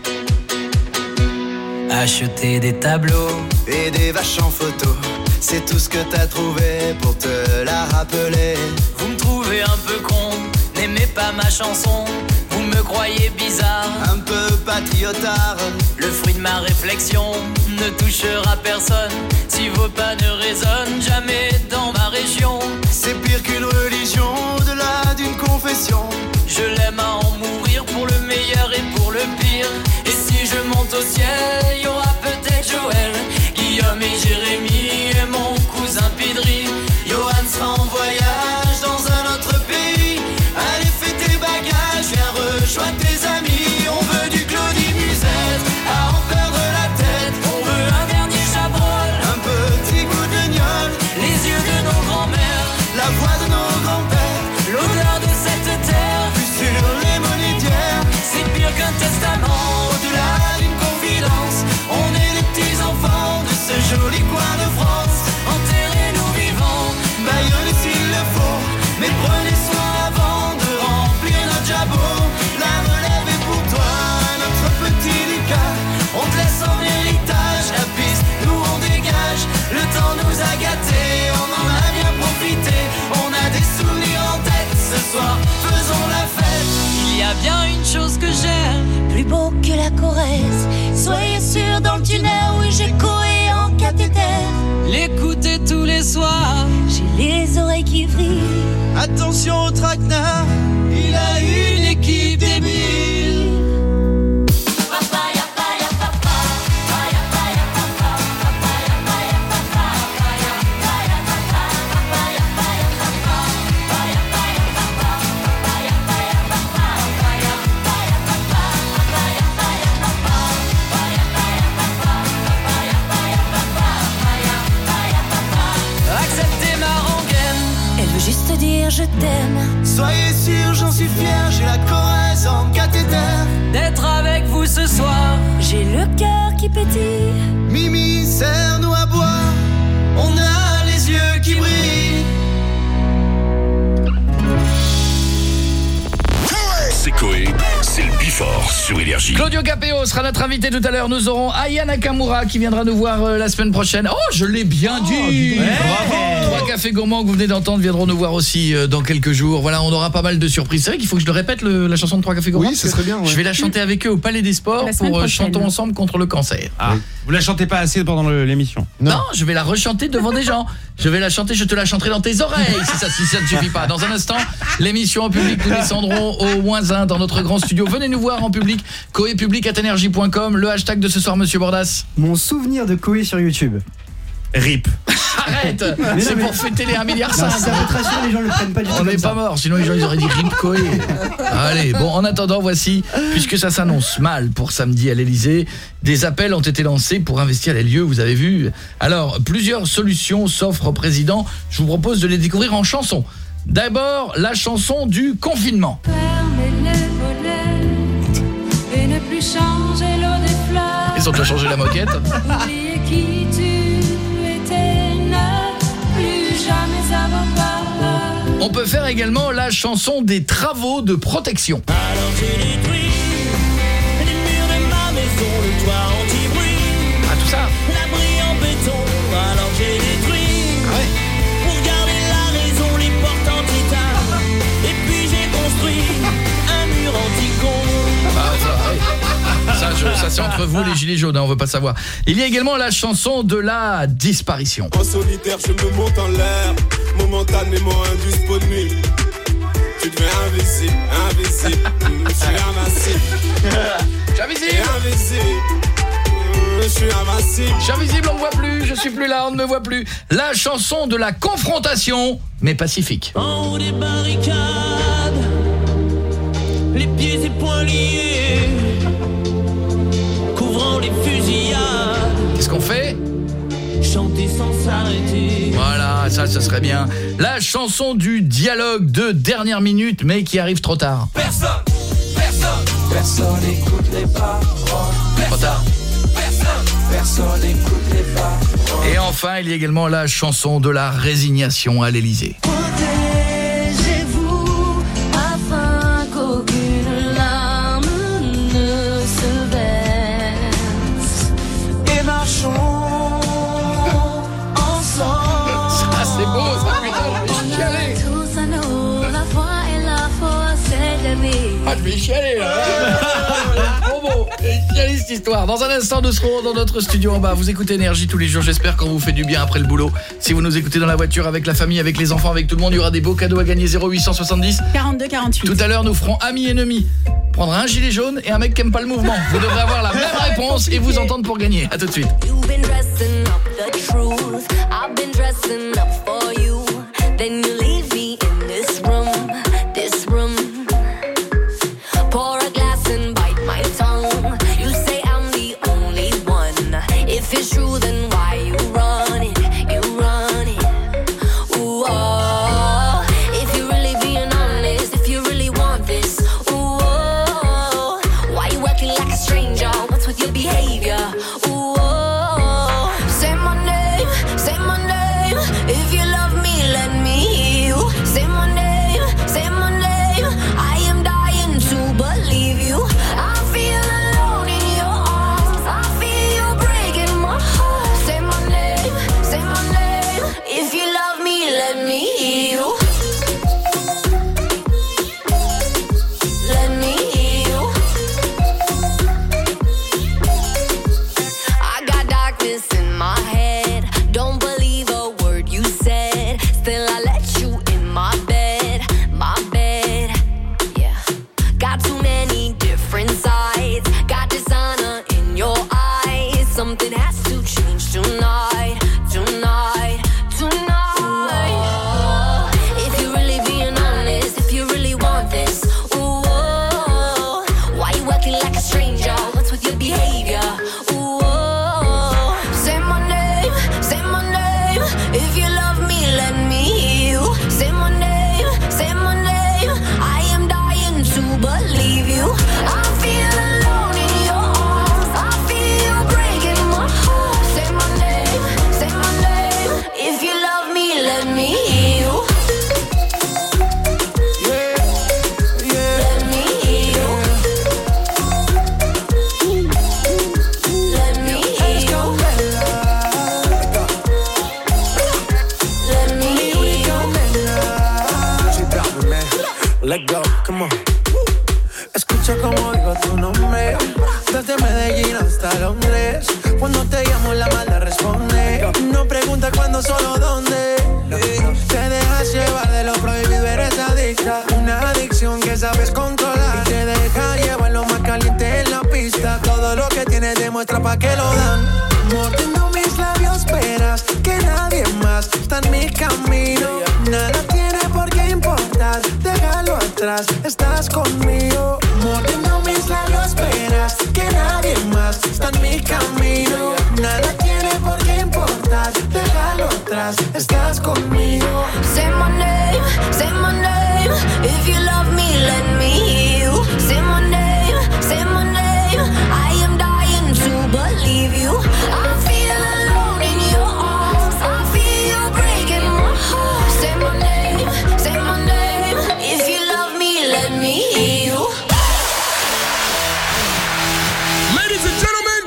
Acheter des tableaux et des vaches en photo, c'est tout ce que t'as trouvé pour te la rappeler. Vous me trouvez un peu con, n'aimez pas ma chanson. Vous me croyez bizarre, un peu patriotard. Le fruit de ma réflexion ne touchera personne si vos pas ne résonnent jamais dans ma région. C'est pire qu'une religion, au-delà d'une confession. Je l'aime à en mourir pour le meilleur et pour le pire. Et si je monte au ciel, il y aura peut-être Joël, Guillaume et Jérémy et mon cousin Pidri. Johan sera en voyage dans un autre pays. Allez, fais tes bagages, viens rejoindre tes amis. On veut du Claudie Musette, à en perdre la tête. On veut un dernier Chabrol, un petit coup de gnôle. Les yeux de nos grands-mères, la voix de nos grands-pères, l'odeur de cette terre, vue sur les monétaires. C'est pire qu'un testament, au-delà d'une confidence. On est les petits enfants de ce joli coin de France. Enterrez-nous vivants, baillonnez s'il le faut, mais prenez soin avant de remplir notre jabot. La relève est pour toi, notre petit Lucas. On te laisse en héritage la piste, nous on dégage. Le temps nous a gâtés, on en a bien profité. On a des souvenirs en tête, ce soir faisons la fête. Il y a bien une chose que j'aime, plus beau que la Corrèze. Soyez sûr dans le tunnel, oui j'ai Coé en cathéter. L'écouter tous les soirs, j'ai les oreilles qui vrillent. Attention au traquenard, il a une équipe débile. Juste dire je t'aime. Soyez sûr, j'en suis fier, j'ai la Corrèze en cathéter. D'être avec vous ce soir, j'ai le cœur qui pétille. Mimi, serre-nous à boire, on a les yeux qui brillent. C'est Coé, c'est le Bifort sur Énergie. Claudio Capéo sera notre invité tout à l'heure. Nous aurons Aya Nakamura qui viendra nous voir la semaine prochaine. Oh, je l'ai bien dit. Bravo. 3 cafés gourmands que vous venez d'entendre viendront nous voir aussi dans quelques jours. Voilà, on aura pas mal de surprises. C'est vrai qu'il faut que je le répète, la chanson de 3 cafés gourmands. Oui, ça serait bien. Ouais. Je vais la chanter avec eux au Palais des Sports pour Chantons ensemble contre le cancer. Ah. Vous la chantez pas assez pendant l'émission? Non, je vais la rechanter devant des gens. Je vais la chanter, je te la chanterai dans tes oreilles si ça ne suffit pas. Dans un instant, l'émission en public, nous descendrons au -1 dans notre grand studio. Venez nous voir en public, coepublic@energie.com. Le hashtag de ce soir, monsieur Bordas. Mon souvenir de Coé sur YouTube. RIP. Arrête. C'est pour fêter les 1,5 milliard. Ça va te rassurer, les gens le prennent pas du tout. On n'est pas mort, sinon les gens ils auraient dit RIP Coé. Allez, bon, en attendant, voici, puisque ça s'annonce mal pour samedi à l'Elysée, des appels ont été lancés pour investir les lieux, vous avez vu. Alors, plusieurs solutions s'offrent au président. Je vous propose de les découvrir en chansons. D'abord, la chanson du confinement. Fermez les volets et ne plus changer l'eau des fleurs. Ils ont déjà changé la moquette. Oubliez qui tu étais, ne plus jamais avoir peur. On peut faire également la chanson des travaux de protection. Alors j'ai détruit les murs de ma maison, le toit anti-bruit. Ah, tout ça. L'abri en béton, alors j'ai détruit. Ouais. Pour garder la raison, les portes en titane. Et puis j'ai construit un mur anti-con. Ah, ça c'est entre vous les gilets jaunes, hein, on veut pas savoir. Il y a également la chanson de la disparition. En solitaire, je me monte en l'air, momentanément indisponible. Tu deviens invisible, invisible. Je suis invincible. Je suis invisible. Je suis invincible. Je suis invisible, on me voit plus, je suis plus là, on ne me voit plus. La chanson de la confrontation, mais pacifique. En haut des barricades, les pieds et poings liés, couvrant les fusillades. Qu'est-ce qu'on fait? Chanter sans s'arrêter. Voilà, ça serait bien. La chanson du dialogue de dernière minute, mais qui arrive trop tard. Personne n'écoute les paroles. Trop tard. Personne n'écoute les paroles. Et enfin, enfin, il y a également la chanson de la résignation à l'Elysée. Protégez-vous afin qu'aucune larme ne se verse. Et marchons ensemble. Ça, c'est beau, ça, putain, je vais chialer. Tous à nous, la foi et la force c'est d'aimer. Ah, je vais chialer, là. Trop beau. Chialer cette histoire. Dans un instant, nous serons dans notre studio en bas. Vous écoutez Énergie tous les jours. J'espère qu'on vous fait du bien après le boulot. Si vous nous écoutez dans la voiture, avec la famille, avec les enfants, avec tout le monde, il y aura des beaux cadeaux à gagner. 0870 42 48. Tout à l'heure, nous ferons amis ennemis. Prendre un gilet jaune et un mec qui aime pas le mouvement. Vous devrez avoir la même réponse et vous entendre pour gagner. À tout de suite. You've been dressing up the truth. I've been dressing up for you. Then you leave me in this room, this room. Pour a glass and bite my tongue. You say I'm the only one. If it's true, then why you run it? You run it. Ooh, oh. If you're really being honest, if you really want this, ooh, oh. Why you acting like a stranger? What's with your behavior? Ooh, oh. Say my name, say my name. If you love me, let me hear you. Say my name, say my name. I am dying to believe you. I feel alone in your arms. I feel you breaking my heart. Say my name, say my name. If you love me, let me hear you. Let me hear you. I got darkness in my head. Don't believe a word you said. Still I let you in my bed, my bed. Yeah. Got too many different sides. Got dishonor in your eyes. Something has to change tonight, tonight, tonight. If you're really being honest, if you really want this, ooh, oh. Why you acting like a stranger? What's with your behavior? Ooh, oh. Say my name, say my name. If you love me, let me hear you. Say my name, say my name. I am dying to believe you. I feel alone in your arms. I feel you breaking my heart. Say my name, say my name. If you love me, let me hear you. Let me hear you. Let me hear you. Let me hear you. Let go, come on. Escucha como digo tu nombre. Desde Medellín hasta Londres. Cuando te llamo la mala responde. No pregunta cuándo, solo dónde. Te dejas llevar de lo prohibido, eres adicta. Una adicción que sabes controlar. Y te deja llevar lo más caliente en la pista. Todo lo que tienes demuestra pa' que lo dan. Mordiendo mis labios verás que nadie más está en mi camino. Nada tiene por qué importar, déjalo atrás, estás conmigo. Mordiendo mis labios verás que nadie más está en mi camino. Nada tiene por qué importar, déjalo atrás, estás conmigo. Say my name, say my name. If you love me, let me hear you. Say my name, say my name. I am dying to believe you. I feel alone in your arms. I feel you breaking my heart. Say my name, say my name. If you love me, let me hear you. Ladies and gentlemen,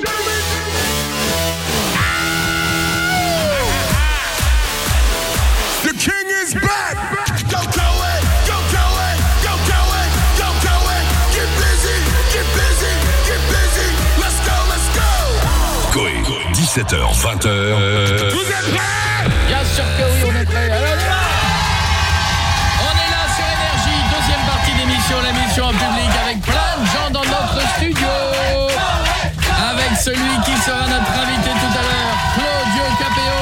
the king is back. Go, go it, go, go it, go, go it, go, go it. Get busy, get busy, get busy. Let's go, let's go. Coé, 17h, 20h. Vous êtes prêts? Bien sûr que oui, on est prêts. Alors, on est là sur Énergie, deuxième partie d'émission, l'émission en public avec plein de gens dans notre studio. Avec celui qui sera notre invité tout à l'heure, Claudio Capéo.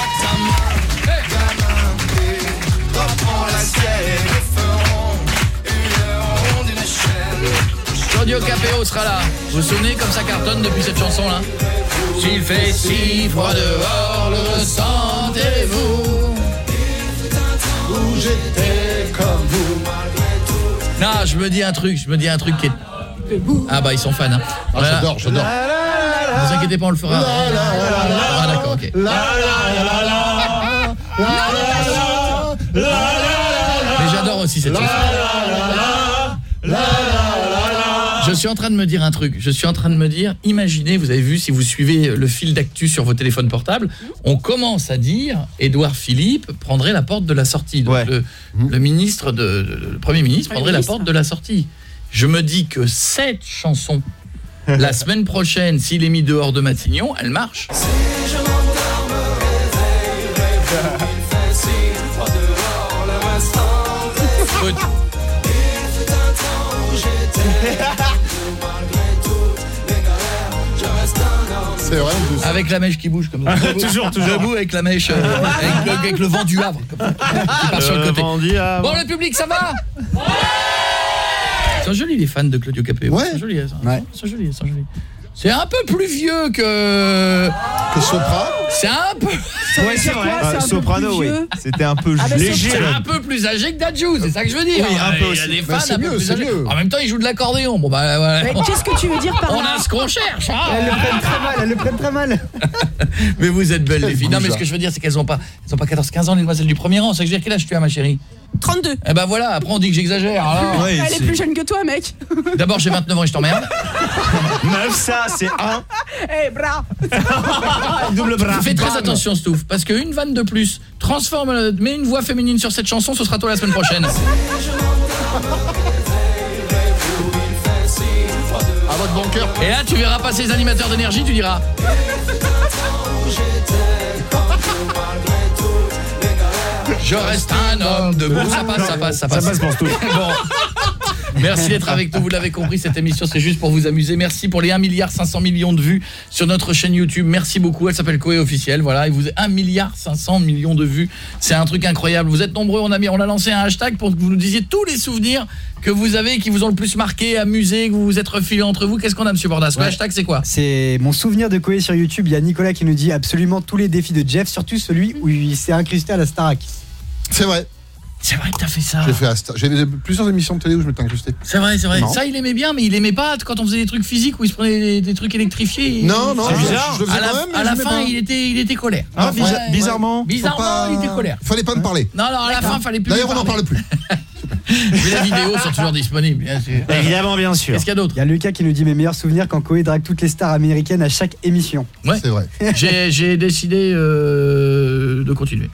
Claudio Capéo sera là. Vous vous souvenez comme ça cartonne depuis cette chanson-là? S'il fait si froid dehors, le ressentez-vous? Où j'étais comme vous. Non, je me dis un truc qui est... Ah bah ils sont fans hein. Ah, j'adore. Ne vous inquiétez pas, on le fera. Ah d'accord. Ok. La la la la la la la la. Mais j'adore aussi cette chanson. Je suis en train de me dire un truc. Je suis en train de me dire, imaginez, vous avez vu, si vous suivez le fil d'actu sur vos téléphones portables, on commence à dire Édouard Philippe prendrait la porte de la sortie. Donc le ministre le Premier ministre prendrait la porte de la sortie. Je me dis que cette chanson, la semaine prochaine, s'il est mis dehors de Matignon, elle marche. Si je m'endors, me réveille, il fait si froid dehors, le restant. Écoute. Il fut un temps où j'étais malgré toutes les galères, je reste un homme. C'est vrai. Avec la mèche qui bouge comme ça. toujours. Debout avec la mèche, avec le vent du Havre comme ça, qui part sur le côté. Bon, le public, ça va? Ils sont jolis les fans de Claudio Capéo. Ouais. Ils sont jolis, ils sont jolis. C'est un peu plus vieux que Sopra. C'est un peu. Ouais, c'est vrai. Soprano, oui. C'était un peu léger. C'est un peu plus âgé que Dadju, c'est ça que je veux dire. Oui, un peu Il y a des aussi. fans un peu plus âgés. En même temps, ils jouent de l'accordéon. Bon bah voilà. Mais qu'est-ce que tu veux dire par là? On a ce qu'on cherche, hein. Elles le prennent très mal. Mais vous êtes belles les filles. Non mais ce que je veux dire c'est qu'elles ont pas 14-15 ans les demoiselles du premier rang, c'est que je veux dire quel âge tu as ma chérie? 32. Eh ben voilà, après on dit que j'exagère. Alors. Ouais, elle est plus jeune que toi, mec. D'abord j'ai 29 ans et je t'emmerde. Meuf, ça c'est un. Eh, bras. Double bras. Fais très attention Stouff, parce qu'une vanne de plus transforme, mets une voix féminine sur cette chanson, ce sera toi la semaine prochaine. À votre bon cœur. Et là tu verras passer les animateurs d'énergie, tu diras. Je reste un homme debout, ça passe. Ça passe pour tout. Bon. Merci d'être avec nous, vous l'avez compris, cette émission c'est juste pour vous amuser. Merci pour les 1,5 milliard de vues sur notre chaîne YouTube. Merci beaucoup, elle s'appelle Koé officiel. Voilà, et vous avez 1,5 milliard de vues. C'est un truc incroyable. Vous êtes nombreux, on a lancé un hashtag pour que vous nous disiez tous les souvenirs que vous avez qui vous ont le plus marqué, amusé, que vous vous êtes refilés entre vous. Qu'est-ce qu'on a, monsieur Bordas? Le hashtag c'est quoi? C'est mon souvenir de Koé sur YouTube. Il y a Nicolas qui nous dit absolument tous les défis de Jeff, surtout celui où il s'est incrusté à la Starac. C'est vrai. C'est vrai que t'as fait ça. J'ai plusieurs émissions de télé où je m'étais incrusté. C'est vrai. Non. Ça, il aimait bien, mais il aimait pas quand on faisait des trucs physiques où il se prenait des trucs électrifiés. Non, c'est bizarre. Je le faisais quand même, mais à la j'aimais fin, pas. il était colère. Ah, bizarrement. Bizarrement, il était colère. Fallait pas me parler. Non, à la fin, fallait plus. D'ailleurs, on n'en parle plus. Mais les vidéos sont toujours disponibles, bien sûr. Évidemment, bien sûr. Qu'est-ce qu'il y a d'autre? Il y a Lucas qui nous dit mes meilleurs souvenirs quand Koé drague toutes les stars américaines à chaque émission. Ouais, c'est vrai. J'ai décidé de continuer.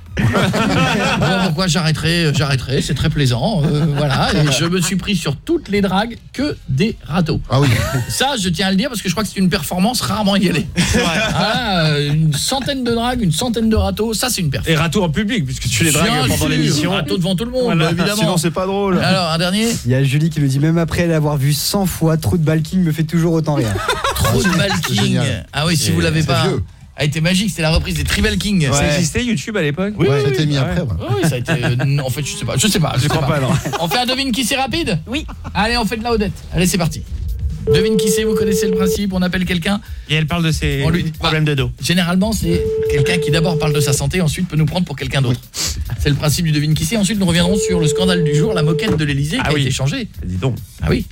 Bon, pourquoi j'arrêterai, c'est très plaisant, voilà, et je me suis pris sur toutes les dragues que des râteaux. Ah oui. Ça, je tiens à le dire parce que je crois que c'est une performance rarement égalée. C'est vrai. Voilà, une centaine de dragues, une centaine de râteaux, ça c'est une performance. Et râteau en public, puisque tu les dragues pendant l'émission. Râteau devant tout le monde, Voilà, évidemment. sinon c'est pas drôle. Alors, un dernier. Il y a Julie qui nous dit même après l'avoir vu 100 fois, Trou de Balking me fait toujours autant rire. Trop de Balking. Ah oui, si vous l'avez pas. vieux. A été magique, c'était la reprise des Tribal King. Ça existait YouTube à l'époque? Oui, ça a été mis après. Ouais. Oui, ça a été en fait, je sais pas. Je crois pas, non. On fait un devine qui c'est rapide? Oui. Allez, on fait de la Odette. Allez, c'est parti. Devine qui c'est, vous connaissez le principe, on appelle quelqu'un et elle parle de ses problèmes de dos. Généralement, c'est quelqu'un qui d'abord parle de sa santé, ensuite peut nous prendre pour quelqu'un d'autre. C'est le principe du devine qui c'est. Ensuite, nous reviendrons sur le scandale du jour, la moquette de l'Elysée qui a été changée. Dis donc. Ah oui.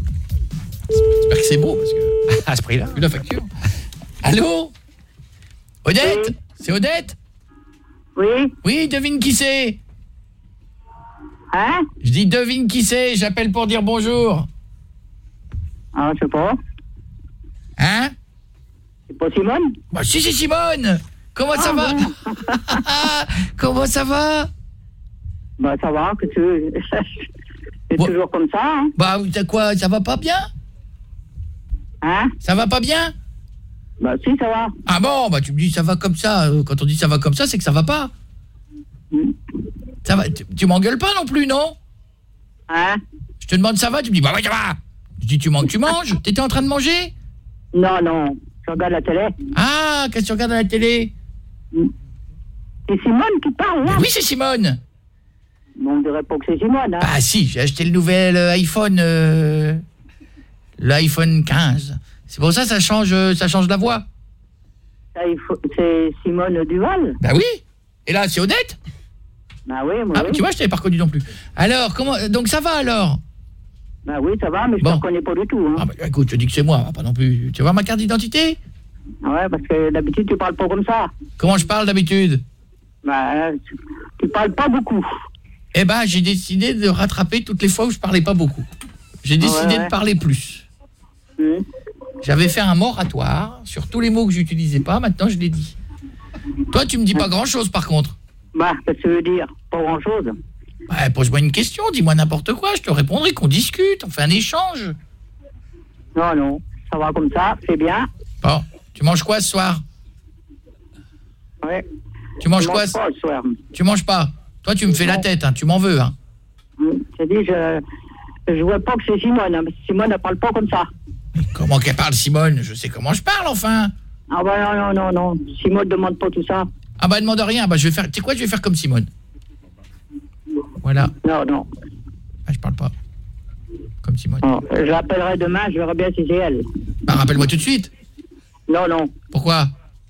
J'espère que c'est beau parce que à ce prix-là. Vu la facture. Allô? Odette? C'est Odette? Oui. Oui, devine qui c'est? Hein? Je dis devine qui c'est, j'appelle pour dire bonjour. Ah, je sais pas. Hein? C'est pas Simone? Bah si, c'est Simone. Comment ça va? Comment ça va? Bah ça va, que tu... C'est toujours comme ça, hein? Bah t'as quoi, ça va pas bien? Hein? Ça va pas bien? Bah si, ça va. Ah bon, bah tu me dis ça va comme ça. Quand on dit ça va comme ça, c'est que ça va pas. Ça va, tu m'engueules pas non plus, non? Hein? Je te demande ça va, tu me dis bah ouais ça va. Je dis tu manges. T'étais en train de manger? Non, je regarde la télé. Ah, qu'est-ce que tu regardes à la télé? C'est Simone qui parle, là? Oui, c'est Simone. Bon, on dirait pas que c'est Simone, hein? Ah si, j'ai acheté le nouvel iPhone, l'iPhone 15. C'est pour ça ça change la voix. C'est Simone Duval? Bah oui. Et là, c'est Odette? Bah oui, moi. Ah, oui. tu vois, je t'avais pas reconnu non plus. Alors, comment donc ça va alors? Bah oui, ça va, mais je ne reconnais pas du tout, hein. Ah bah écoute, je dis que c'est moi, pas non plus. Tu vois ma carte d'identité? Ouais, parce que d'habitude, tu parles pas comme ça. Comment je parle d'habitude? Bah, tu parles pas beaucoup. Eh ben, j'ai décidé de rattraper toutes les fois où je parlais pas beaucoup. J'ai décidé de parler plus. J'avais fait un moratoire sur tous les mots que j'utilisais pas, maintenant je l'ai dit. Toi, tu me dis pas grand-chose par contre. Bah, qu'est-ce que tu veux dire? Pas grand-chose. Ouais, pose-moi une question, dis-moi n'importe quoi, je te répondrai, qu'on discute, on fait un échange. Non, ça va comme ça, c'est bien. Bon, tu manges quoi ce soir? Ouais. Tu manges quoi pas, ce soir. Tu manges pas? Toi, tu me fais la tête, hein, tu m'en veux, hein. J'ai dit, je vois pas que c'est Simone, hein, Simone, elle parle pas comme ça. Mais comment qu'elle parle, Simone? Je sais comment je parle, enfin. Ah bah non, Simone demande pas tout ça. Ah bah, elle demande rien, bah je vais faire, tu sais quoi, je vais faire comme Simone. Voilà. Non. Ah, je parle pas. Comme Simone. Oh, je l'appellerai demain, je verrai bien si c'est elle. Bah, rappelle-moi tout de suite. Non. Pourquoi?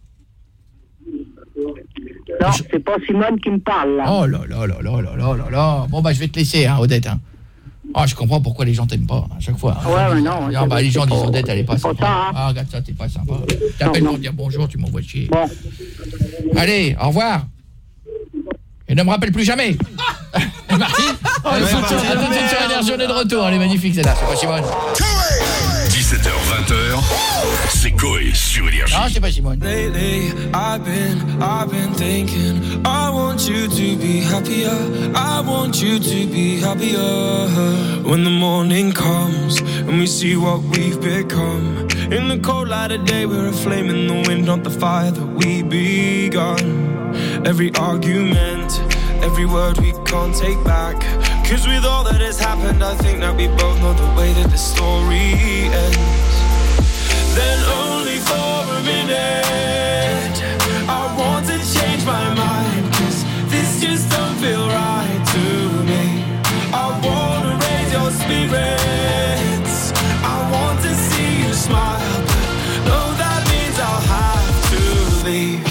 Non, c'est pas Simone qui me parle, là. Oh là. Bon, bah, je vais te laisser, hein, Odette, hein. Ah, je comprends pourquoi les gens t'aiment pas, à chaque fois. Hein. Ouais, mais non. Ah, bah, les gens disent Odette, elle est pas sympa. Ça, hein. Ah, regarde ça, t'es pas sympa. T'appelles pour dire bonjour, tu m'envoies chier. Bon. Allez, au revoir. Et ne me rappelle plus jamais. Merci. Tout de suite sur Énergie, on est de retour. Elle est magnifique, celle-là. C'est pas Simone. 17h, 20h, c'est Coé sur Énergie. Non, c'est pas Simone. Lately, I've been thinking, I want you to be happier. I want you to be happier. When the morning comes and we see what we've become. In the cold light of day, we're a flame in the wind, not the fire that we begun. Every argument, every word we can't take back. Cause with all that has happened, I think that we both know the way that the story ends. Then only for a minute, I want to change my mind. Cause this just don't feel right to me. I wanna raise your spirits, I want to see you smile, but no, that means I'll have to leave.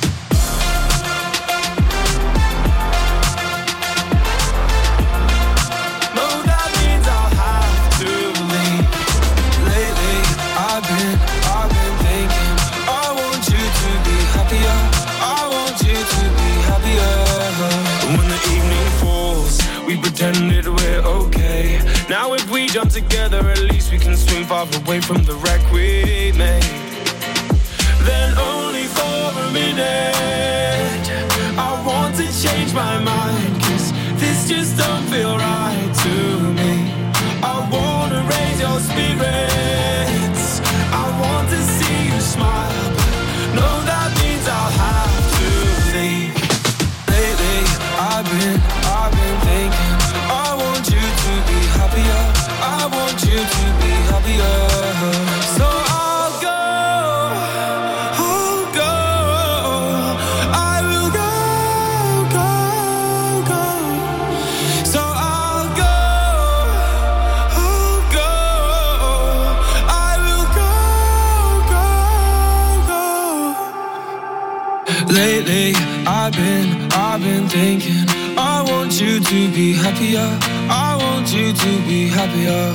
Pretended we're okay. Now if we jump together, at least we can swim far away from the wreck we made. Then only for a minute, I want to change my mind. Cause this just don't feel right to me. I wanna raise your spirits, I want to see you smile, but no, that means I'll have to leave. Lately, I've been thinking, I want you to be happier, I want you to be happier. So I'll go, I will go. So I'll go, I will go. Lately, I've been thinking, I want you to be happier, I want you to be happier.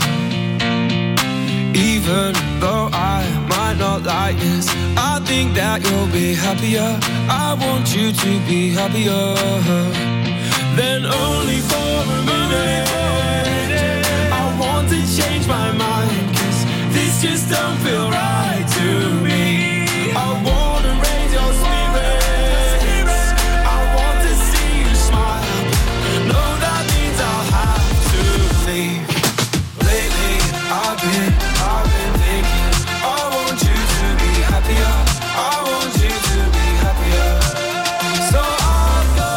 Even though I might not like this, I think that you'll be happier, I want you to be happier. Then only for a minute, I want to change my mind. Cause this just don't feel right to me. I wanna raise your spirits, I want to see you smile. No, that means I'll have to leave. Lately, I've been thinking, I want you to be happier, I want you to be happier. So I'll go,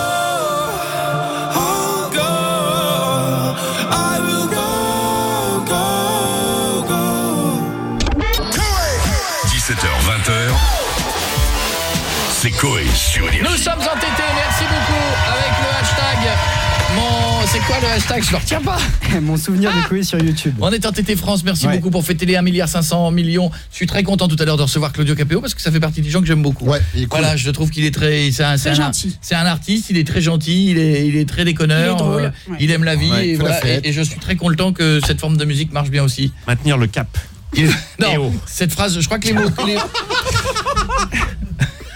I will go. 17h, 20h, c'est Coé sur Énergie. Nous sommes entêtés, merci beaucoup, avec le hashtag. C'est quoi le hashtag? Je le retiens pas. Mon souvenir de Coé sur YouTube. On est entêté France, merci beaucoup pour fêter les 1,5 milliard. Je suis très content tout à l'heure de recevoir Claudio Capéo parce que ça fait partie des gens que j'aime beaucoup. Ouais, il est cool. Voilà, je trouve qu'il est très gentil. C'est un artiste, il est très gentil, il est très déconneur, il est drôle, il aime la vie et voilà, et je suis très content que cette forme de musique marche bien aussi. Maintenir le cap. Non, cette phrase, je crois que les mots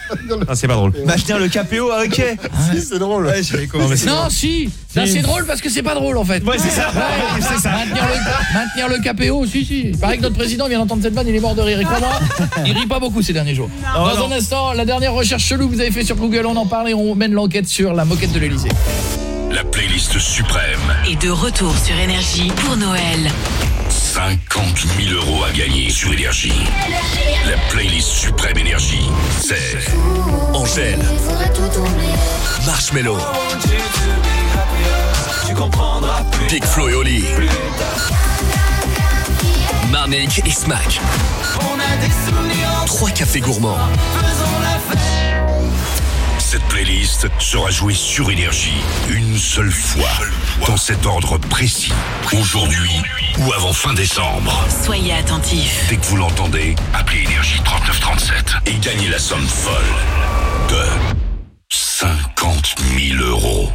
Ah, c'est pas drôle. Maintenir le KPO, ok. Si, c'est drôle. Ouais, je vais commencer. Non, si. Là, c'est drôle parce que c'est pas drôle en fait. Ouais, c'est ça. Ouais, c'est ça. Maintenir le KPO, si. Il paraît que notre président vient d'entendre cette vanne, il est mort de rire. Et crois-moi, il rit pas beaucoup ces derniers jours. Dans un instant, la dernière recherche chelou que vous avez fait sur Google, on en parle et on mène l'enquête sur la moquette de l'Elysée. La playlist suprême. Et de retour sur Énergie pour Noël. 50 000 € à gagner sur Énergie. La playlist suprême Énergie, c'est Angèle, Marshmello, Big Flo et Oli, Marnik et Smack, 3 cafés gourmands. Cette playlist sera jouée sur Énergie une seule fois, dans cet ordre précis, aujourd'hui ou avant fin décembre. Soyez attentifs. Dès que vous l'entendez, appelez Énergie 3937 et gagnez la somme folle de 50 000 €.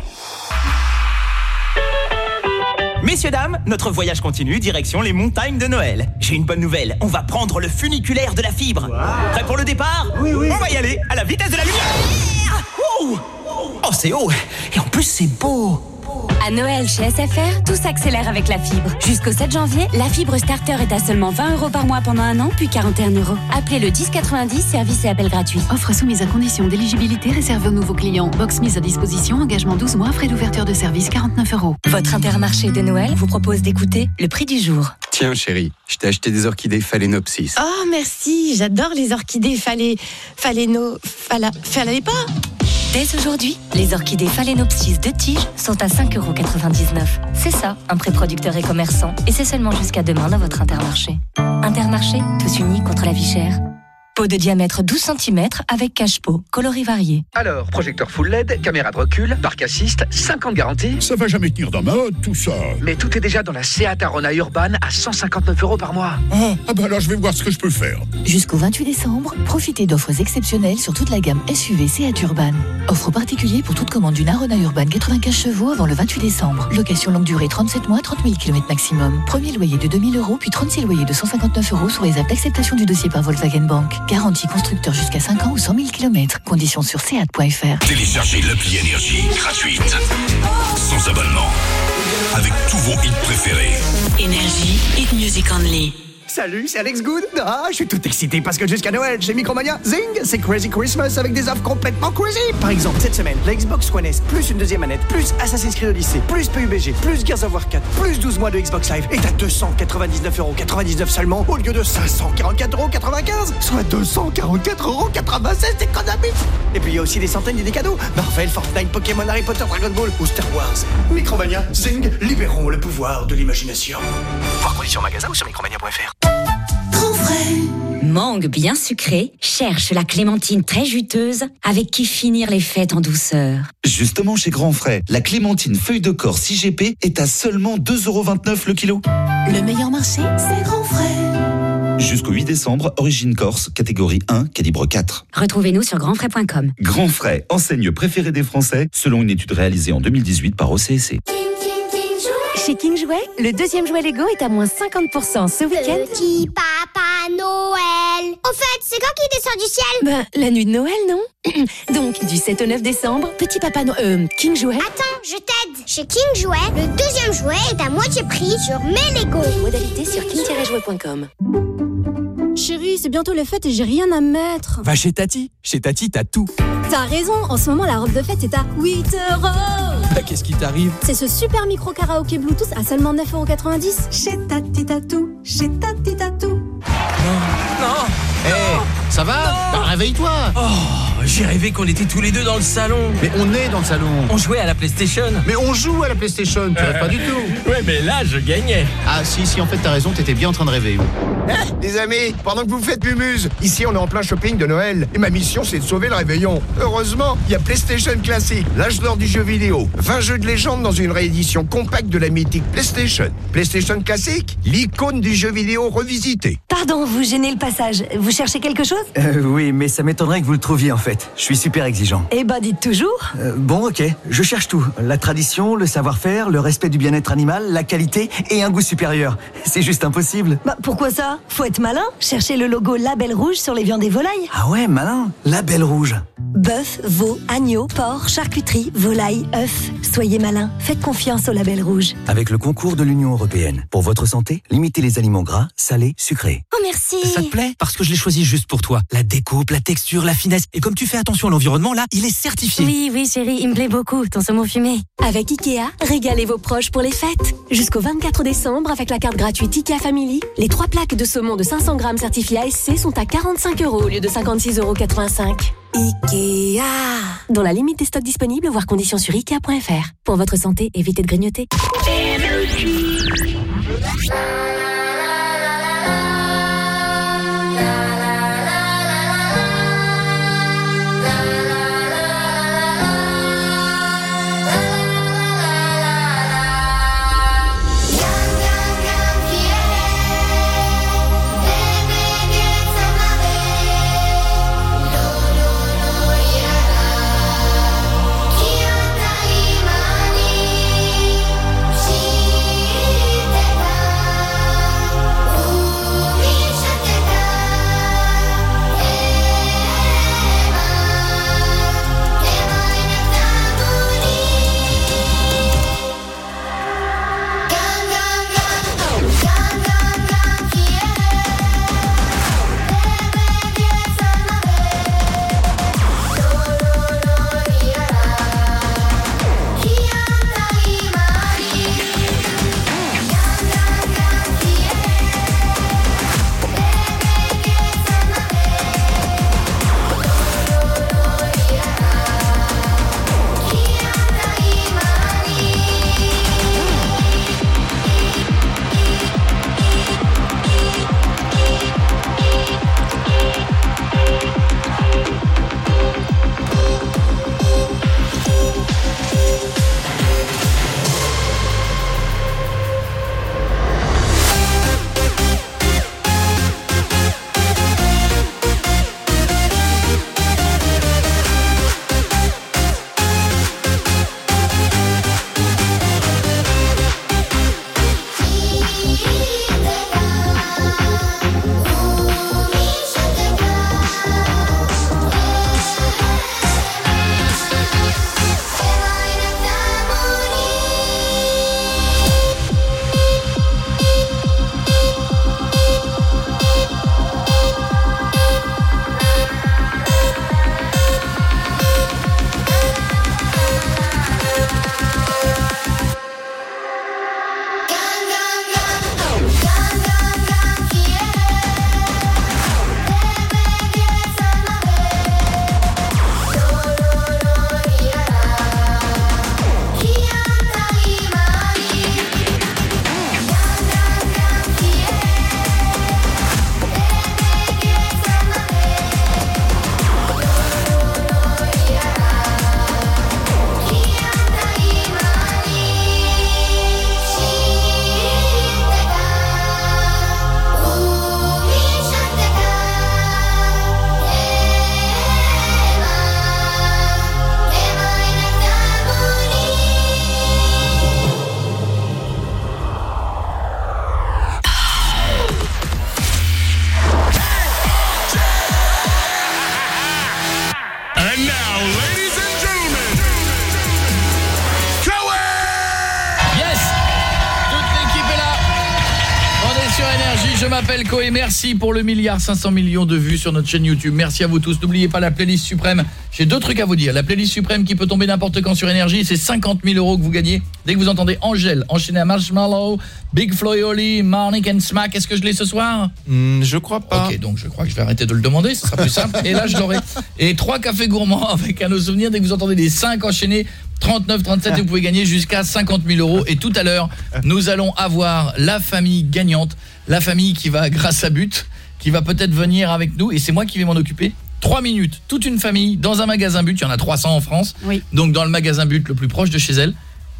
Messieurs, dames, notre voyage continue, direction les montagnes de Noël. J'ai une bonne nouvelle, on va prendre le funiculaire de la fibre. Prêt pour le départ ? Oui. On va y aller, à la vitesse de la lumière. Oh, c'est haut, et en plus c'est beau. À Noël chez SFR, tout s'accélère avec la fibre. Jusqu'au 7 janvier, la fibre starter est à seulement 20 € par mois pendant un an, puis 41 €. Appelez le 1090, service et appel gratuit. Offre soumise à conditions d'éligibilité réservée aux nouveaux clients. Box mise à disposition, engagement 12 mois, frais d'ouverture de service 49 €. Votre Intermarché de Noël vous propose d'écouter le prix du jour. Tiens chérie, je t'ai acheté des orchidées Phalaenopsis. Oh merci, j'adore les orchidées Phalaipa. Dès aujourd'hui, les orchidées Phalaenopsis de tige sont à 5,99 €. C'est ça, un pré-producteur et commerçant. Et c'est seulement jusqu'à demain dans votre Intermarché. Intermarché, tous unis contre la vie chère. Pot de diamètre 12 cm avec cache-pot, coloris variés. Alors, projecteur full LED, caméra de recul, parc assist, 5 ans de garantie. Ça va jamais tenir dans ma hotte, tout ça. Mais tout est déjà dans la Seat Arona Urban à 159 € par mois. Ah bah alors je vais voir ce que je peux faire. Jusqu'au 28 décembre, profitez d'offres exceptionnelles sur toute la gamme SUV Seat Urban. Offre particulière pour toute commande d'une Arona Urban 95 chevaux avant le 28 décembre. Location longue durée 37 mois, 30 000 km maximum. Premier loyer de 2 000 €, puis 36 loyers de 159 € sous réserve d'acceptation du dossier par Volkswagen Bank. Garantie constructeur jusqu'à 5 ans ou 100 000 km. Conditions sur seat.fr. Téléchargez l'appli Énergie gratuite, sans abonnement, avec tous vos hits préférés. Énergie, hit music only. Salut, c'est Alex Good. Ah, je suis tout excité parce que jusqu'à Noël, chez Micromania, zing, c'est Crazy Christmas avec des offres complètement crazy. Par exemple, cette semaine, la Xbox One S, plus une deuxième manette, plus Assassin's Creed Odyssey, plus PUBG, plus Gears of War 4, plus 12 mois de Xbox Live est à 299,99 € seulement au lieu de 544,95 €, soit 244,96 € d'économie. Et puis il y a aussi des centaines d'idées cadeaux. Marvel, Fortnite, Pokémon, Harry Potter, Dragon Ball ou Star Wars. Micromania, zing, libérons le pouvoir de l'imagination. Voir conditions magasin ou sur micromania.fr. Mangue bien sucré cherche la clémentine très juteuse avec qui finir les fêtes en douceur. Justement chez Grand Frais, la clémentine feuille de corps 6GP est à seulement 2,29 € le kilo. Le meilleur marché, c'est Grand Frais. Jusqu'au 8 décembre, origine corse, catégorie 1, calibre 4. Retrouvez-nous sur grandfrais.com. Grand Frais, enseigne préférée des Français, selon une étude réalisée en 2018 par OCSC. Chez King Jouet, le deuxième jouet Lego est à moins 50% ce week-end. Petit Papa Noël. Au fait, c'est quand qu'il descend du ciel? Ben, la nuit de Noël, non? Donc, du 7 au 9 décembre, Petit Papa Noël, King Jouet. Attends, je t'aide. Chez King Jouet, le deuxième jouet est à moitié prix sur mes Lego. Modalité sur king-jouet.com. Chérie, c'est bientôt les fêtes et j'ai rien à mettre. Va chez Tati. Chez Tati, t'as tout. T'as raison, en ce moment la robe de fête est à 8 €. Bah, qu'est-ce qui t'arrive? C'est ce super micro karaoké Bluetooth à seulement 9,90 €. Chez Tati t'as tout, chez Tati t'as tout. Non. Ça va? Bah, réveille-toi. Oh, j'ai rêvé qu'on était tous les deux dans le salon. Mais on est dans le salon. On jouait à la PlayStation. Mais on joue à la PlayStation, tu rêves pas du tout. Ouais, mais là, je gagnais. Ah si, en fait, t'as raison, t'étais bien en train de rêver. Les amis, pendant que vous faites mumuse, ici on est en plein shopping de Noël et ma mission c'est de sauver le réveillon. Heureusement, il y a PlayStation Classic, l'âge d'or du jeu vidéo. 20 jeux de légende dans une réédition compacte de la mythique PlayStation. PlayStation Classic, l'icône du jeu vidéo revisité. Pardon, vous gênez le passage. Vous cherchez quelque chose? Oui, mais ça m'étonnerait que vous le trouviez en fait. T'inquiète, je suis super exigeant. Eh ben, dites toujours. Bon, ok, je cherche tout. La tradition, le savoir-faire, le respect du bien-être animal, la qualité et un goût supérieur. C'est juste impossible. Bah, pourquoi ça? Faut être malin. Cherchez le logo Label Rouge sur les viandes et volailles. Ah ouais, malin. Label Rouge. Bœuf, veau, agneau, porc, charcuterie, volaille, œufs. Soyez malin. Faites confiance au Label Rouge. Avec le concours de l'Union européenne. Pour votre santé, limitez les aliments gras, salés, sucrés. Oh, merci. Ça te plaît? Parce que je l'ai choisi juste pour toi. La découpe, la texture, la finesse. Et comme tu fais attention à l'environnement, là, il est certifié. Oui, chérie, il me plaît beaucoup, ton saumon fumé. Avec Ikea, régalez vos proches pour les fêtes. Jusqu'au 24 décembre, avec la carte gratuite Ikea Family, les 3 plaques de saumon de 500 grammes certifiées ASC sont à 45 € au lieu de 56,85 €. Ikea. Dans la limite des stocks disponibles, voir conditions sur Ikea.fr. Pour votre santé, évitez de grignoter. Je m'appelle Koé, merci pour le 1,5 milliard de vues sur notre chaîne YouTube. Merci à vous tous. N'oubliez pas la playlist suprême. J'ai 2 trucs à vous dire. La playlist suprême qui peut tomber n'importe quand sur Énergie, c'est 50 000 € que vous gagnez. Dès que vous entendez Angèle, enchaîné à Marshmallow, Big Flo et Oli, Marnik and Smack. Est-ce que je l'ai ce soir? Je crois pas. Ok, donc je crois que je vais arrêter de le demander, ce sera plus simple. Et là, je l'aurai. Et 3 cafés gourmands avec un nos souvenirs. Dès que vous entendez les 5 enchaînés, 39, 37, et vous pouvez gagner jusqu'à 50 000 €. Et tout à l'heure, nous allons avoir la famille gagnante, la famille qui va grâce à but, qui va peut-être venir avec nous, et c'est moi qui vais m'en occuper. 3 minutes, toute une famille dans un magasin but, il y en a 300 en France. Oui. Donc dans le magasin but le plus proche de chez elle.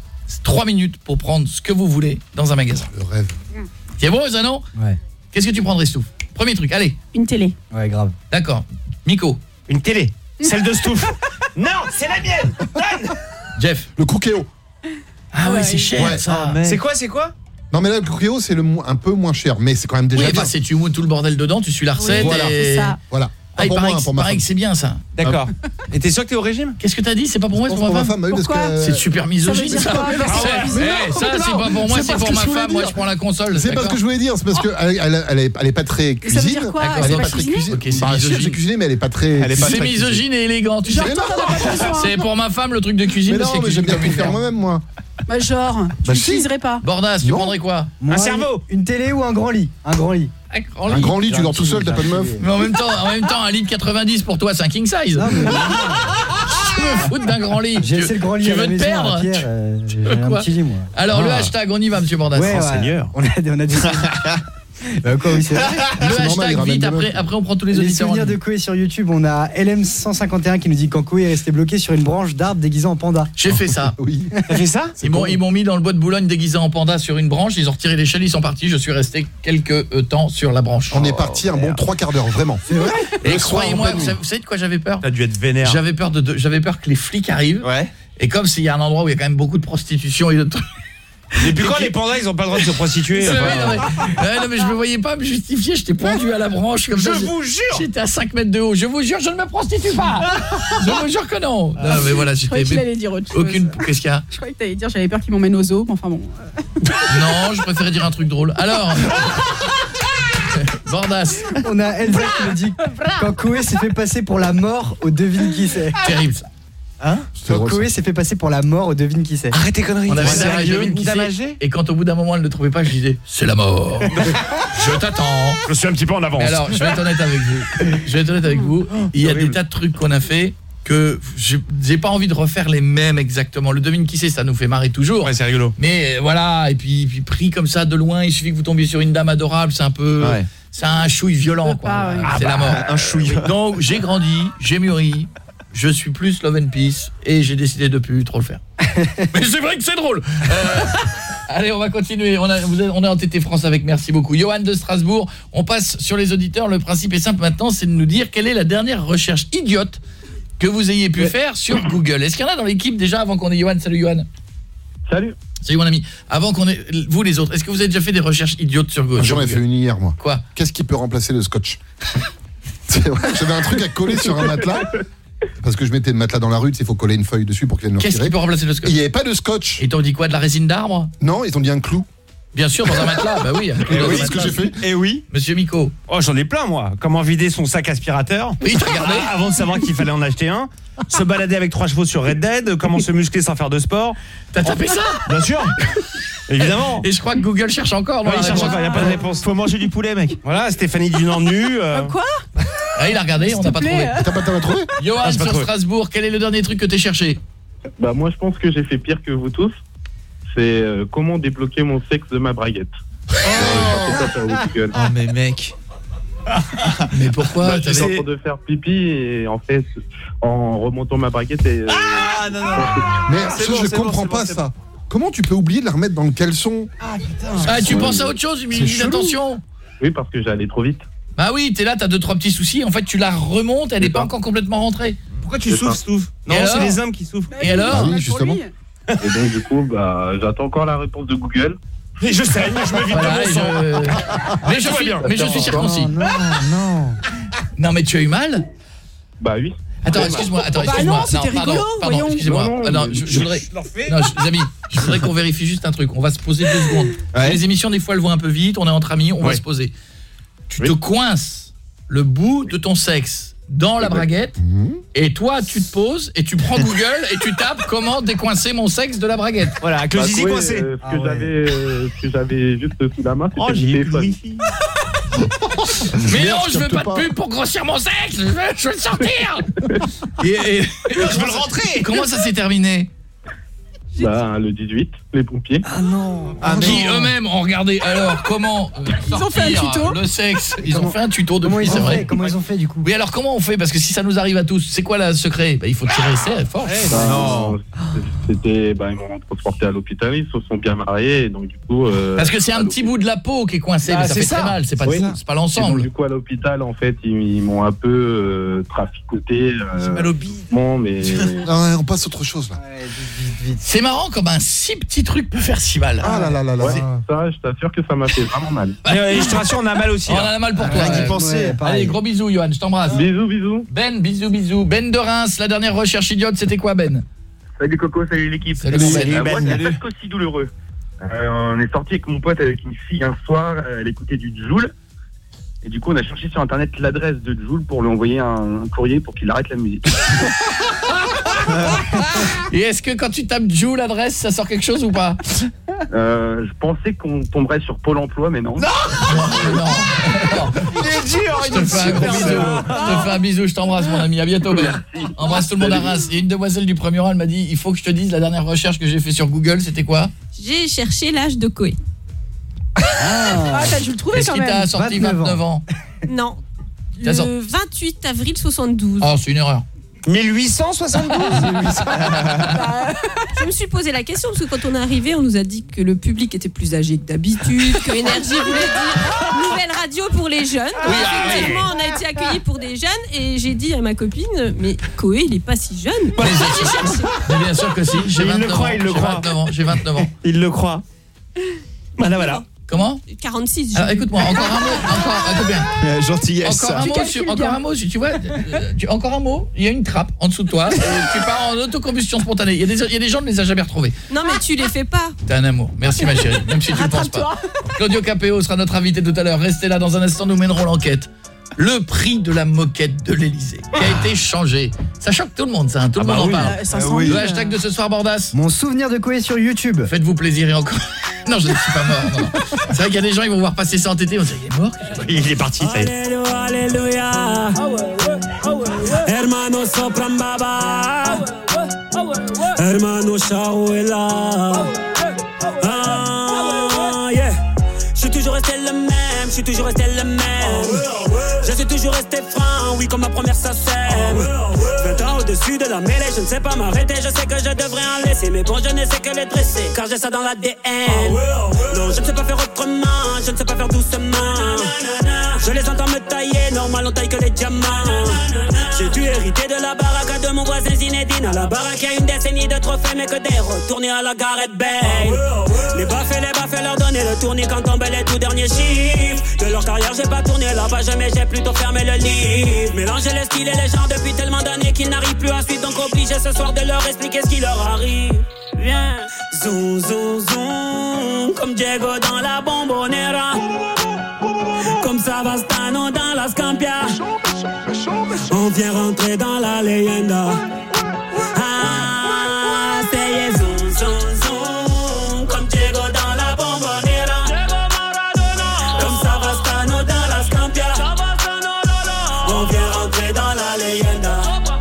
3 minutes pour prendre ce que vous voulez dans un magasin. Le rêve. C'est bon, ça, non? Ouais. Qu'est-ce que tu prendrais, Stouff? Premier truc, allez. Une télé. Ouais, grave. D'accord. Miko? Une télé. Celle de Stouff. Non, c'est la mienne. Donne. Jeff. Le Cookéo. Ah ouais, c'est cher ça. C'est quoi Non mais là le Cookéo c'est un peu moins cher, mais c'est quand même déjà oui, bien. c'est tu mous tout le bordel dedans, tu suis la recette Voilà. et... C'est ça. Voilà. Ah, il paraît que c'est bien ça. D'accord. Et t'es sûr que t'es au régime? Qu'est-ce que t'as dit? C'est pas pour moi, c'est pour ma femme. C'est super misogyne ça. Ça c'est pas pour moi, c'est pour ma femme. Moi je prends la console. C'est pas ce que je voulais dire, c'est parce que elle est pas très cuisine. Ça veut dire quoi? Elle est pas très cuisine. C'est cuisiner mais elle est pas très. C'est misogyne et élégant. C'est pour ma femme le truc de cuisine. Mais non, mais j'aime bien tout faire moi-même moi. Bah genre, tu l'utiliserais pas. Bordas, tu prendrais quoi? Moi, Un cerveau. Une télé ou un grand lit? Un grand lit. Un grand lit, tu dors tout seul, t'as pas de meuf. Mais en même temps, un lit de 90 pour toi, c'est un king size. Non, mais... Je me fous d'un grand lit. J'ai laissé le grand lit tu à la veux te maison, perdre à Pierre, j'ai un petit lit moi. Alors le hashtag, on y va monsieur Bordas. Ouais, Seigneur. on a dit bah quoi, oui, c'est vrai. Le hashtag vite, après on prend tous les auditeurs. Les souvenirs de Koé sur YouTube, on a LM151 qui nous dit quand Koé est resté bloqué sur une branche d'arbre déguisé en panda. J'ai fait ça. Oui. T'as fait ça? Ils m'ont mis dans le bois de Boulogne déguisé en panda sur une branche, ils ont retiré l'échelle, ils sont partis, je suis resté quelques temps sur la branche. On est parti un bon 3 quarts d'heure, vraiment. C'est vrai. Et croyez-moi, vous savez de quoi j'avais peur? T'as dû être vénère. J'avais peur que les flics arrivent. Ouais. Et comme s'il y a un endroit où il y a quand même beaucoup de prostitution et de trucs. Depuis quand les pandas ils ont pas le droit de se prostituer? Non mais je me voyais pas me justifier, j'étais pendu à la branche comme ça. Je vous jure. J'étais à 5 mètres de haut. Je vous jure, je ne me prostitue pas. Je vous jure que non. Non mais voilà, Je croyais qu'il allait dire autre chose. aucune qu'est-ce qu'il y a? Je croyais que t'allais dire j'avais peur qu'il m'emmène au zoo, mais enfin bon. Non, je préférais dire un truc drôle. Alors Bordas. On a Elsa qui nous dit quand Koé s'est fait passer pour la mort, au devine qui c'est. Terrible ça. Hein? Quand Koé s'est fait passer pour la mort, au devine qui c'est. Arrête tes conneries. On avait sérieux et quand au bout d'un moment elle ne le trouvait pas, je disais c'est la mort. Je t'attends. Je suis un petit peu en avance. Mais alors, je vais être honnête avec vous. Il y a des tas de trucs qu'on a fait que j'ai pas envie de refaire les mêmes exactement. Le devine qui c'est, ça nous fait marrer toujours. Ouais, c'est rigolo. Mais voilà, et puis pris comme ça de loin, il suffit que vous tombiez sur une dame adorable, c'est un peu c'est un chouille violent quoi. C'est la mort. Un chouille. Donc, j'ai grandi, j'ai mûri. Je suis plus love and peace et j'ai décidé de plus trop le faire. Mais c'est vrai que c'est drôle. Allez, on va continuer. On est en TT France avec merci beaucoup. Johan de Strasbourg, on passe sur les auditeurs. Le principe est simple maintenant, c'est de nous dire quelle est la dernière recherche idiote que vous ayez pu faire sur Google. Est-ce qu'il y en a dans l'équipe déjà avant qu'on ait Johan? Salut Johan. Salut. Salut mon ami. Avant qu'on ait vous les autres, est-ce que vous avez déjà fait des recherches idiotes sur Google? J'en ai fait une hier moi. Quoi? Qu'est-ce qui peut remplacer le scotch? C'est vrai, j'avais un truc à coller sur un matelas. Parce que je mettais le matelas dans la rue, il faut coller une feuille dessus pour qu'il vienne le retirer. Qu'est-ce qui peut remplacer le scotch? Il n'y avait pas de scotch. Ils t'ont dit quoi, de la résine d'arbre? Non, ils t'ont dit un clou. Bien sûr, dans un matelas, bah oui. Oui, c'est ce que j'ai fait. Et oui. Monsieur Miko. Oh, j'en ai plein moi. Comment vider son sac aspirateur? Oui, tu regardais avant de savoir qu'il fallait en acheter un. Se balader avec 3 chevaux sur Red Dead. Comment se muscler sans faire de sport. T'as tapé ça? Bien sûr. Évidemment. Et je crois que Google cherche encore. Ouais, il cherche encore, il n'y a pas de réponse. Faut manger du poulet, mec. Voilà, Stéphanie Dunant-Nu. Quoi? Ah, il a regardé, on n'a pas trouvé. T'as pas trouvé? Johan sur Strasbourg, quel est le dernier truc que t'es cherché? Bah moi je pense que j'ai fait pire que vous tous. C'est comment débloquer mon sexe de ma braguette. Oh mais mec. Mais pourquoi? J'étais en train de faire pipi et en fait en remontant ma braguette et non. Mais je comprends pas ça. Comment tu peux oublier de la remettre dans le caleçon? Ah putain. Ah tu penses à autre chose, mais attention. Oui, parce que j'allais trop vite. Bah oui, t'es là, t'as 2-3 petits soucis, en fait tu la remontes, elle n'est pas encore complètement rentrée. Pourquoi tu souffres, Stouff? Non, c'est les hommes qui souffrent. Et alors? Ah oui, justement. Et donc du coup, bah j'attends encore la réponse de Google. Et je sais, je me vide de mon sang. Mais je suis circoncis. Non. Non mais tu as eu mal? Bah oui. Attends, excuse-moi. non, c'était rigolo, pardon, excusez-moi. Non, je voudrais les amis, je voudrais qu'on vérifie juste un truc. On va se poser 2 secondes. Les émissions des fois elles vont un peu vite, on est entre amis, on va se poser. Tu te coinces le bout de ton sexe dans la braguette et toi tu te poses et tu prends Google et tu tapes comment décoincer mon sexe de la braguette. Voilà, avec le zizi coincé. Ce que j'avais juste sous la main, c'était le téléphone. Mais non, je veux pas de pub pour grossir mon sexe, je veux le sortir. Et je veux le rentrer. Comment ça s'est terminé? Bah, le 18, les pompiers. Ah non. Qui eux-mêmes ont regardé alors comment Ils ont fait un tuto. le sexe. Ils ont fait un tuto depuis, c'est vrai. Comment ils ont fait du coup? Oui, alors comment on fait? Parce que si ça nous arrive à tous, c'est quoi le secret? Bah, il faut tirer fort. Non, c'était, ils m'ont transporté à l'hôpital, ils se sont bien mariés, et donc du coup. Parce que c'est un petit bout de la peau qui est coincé, mais ça fait très mal. C'est pas l'ensemble. Donc, du coup, à l'hôpital, en fait, ils m'ont un peu traficoté. J'ai mal au bide. Bon, mais. Non, on passe à autre chose là. C'est marrant comme un si petit truc peut faire si mal. Ah là là là là. Ouais, ça, je t'assure que ça m'a fait vraiment mal. Je te rassure, on a mal aussi. On en a mal pour toi. Allez, gros bisous, Johan, je t'embrasse. Bisous. Ben, bisous. Ben de Reims, la dernière recherche idiote, c'était quoi, Ben? Salut Coco, salut l'équipe. Salut Ben. Moi, c'est presque aussi douloureux. On est sorti avec mon pote avec une fille un soir, elle écoutait du Jul. Et du coup, on a cherché sur internet l'adresse de Jul pour lui envoyer un courrier pour qu'il arrête la musique. Et est-ce que quand tu tapes Joule l'adresse, ça sort quelque chose ou pas? Je pensais qu'on tomberait sur Pôle emploi, mais non. Non. Il est dur, je te fais un gros bisou. Je te fais un bisou, je t'embrasse mon ami, à bientôt Ben. Embrasse tout le monde à Reims. Et une demoiselle du premier rang, elle m'a dit, il faut que je te dise la dernière recherche que j'ai fait sur Google, c'était quoi? J'ai cherché l'âge de Koé. T'as dû le trouver quand même. Est-ce qu'il t'a sorti 29 ans? Non. Le 28 avril 72. Oh, c'est une erreur. 1872. Je me suis posé la question parce que quand on est arrivé, on nous a dit que le public était plus âgé que d'habitude, que Énergie voulait dire nouvelle radio pour les jeunes. Donc, effectivement, on a été accueillis pour des jeunes et j'ai dit à ma copine, mais Koé, il est pas si jeune. J'ai cherché. Mais bien sûr que si, j'ai 29 ans. J'ai 29 ans. Il le croit. Voilà. Comment? 46. Alors écoute-moi, encore un mot, écoute bien. Gentillesse. Encore un mot, tu vois, encore un mot, il y a une trappe en dessous de toi, tu pars en autocombustion spontanée. Il y a des gens, on ne les a jamais retrouvés. Non mais tu les fais pas. T'es un amour. Merci ma chérie, même si tu ne penses pas. Claudio Capéo sera notre invité tout à l'heure. Restez là, dans un instant, nous mènerons l'enquête. Le prix de la moquette de l'Elysée qui a été changé. Ça choque tout le monde, ça. Tout le monde en parle. Le hashtag de ce soir, Bordas. Mon souvenir de Koé sur YouTube. Faites-vous plaisir et encore. Non, je ne suis pas mort. Non. C'est vrai qu'il y a des gens, ils vont voir passer ça en tété. On se dit, il est mort. Il est parti. Alléluia. Hermano sopran baba. Hermano Shaouela. Yeah. Je suis toujours resté le même. Je suis toujours resté le même. Je suis toujours resté franc, oui, comme ma première SACEM. 20 ans au-dessus de la mêlée, je ne sais pas m'arrêter. Je sais que je devrais en laisser, mais bon, je ne sais que les dresser, car j'ai ça dans l'ADN. Non, je ne sais pas faire autrement, je ne sais pas faire doucement. Je les entends me tailler, normal on taille que les diamants. J'ai dû hériter de la baraque de mon voisin Zinedine. À la baraque, il y a une décennie de trophées, mais que des retournés à la Gareth Bale. Les baffes, leur donner le tournis quand tombaient les tout derniers chiffres. De leur carrière, j'ai pas tourné là-bas, jamais j'ai plutôt fermé le livre. Mélanger les styles et les genres depuis tellement d'années qu'ils n'arrivent plus à suivre. Donc obligé ce soir de leur expliquer ce qui leur arrive. Viens, zoom, zoom, zoom, comme Diego dans la Bombonera. Comme Savastano dans la Scampia. On vient rentrer dans la leyenda. Ah, c'est zoom, zoom, zoom, comme Diego dans la Bombonera. Comme Savastano dans la Scampia. On vient rentrer dans la leyenda.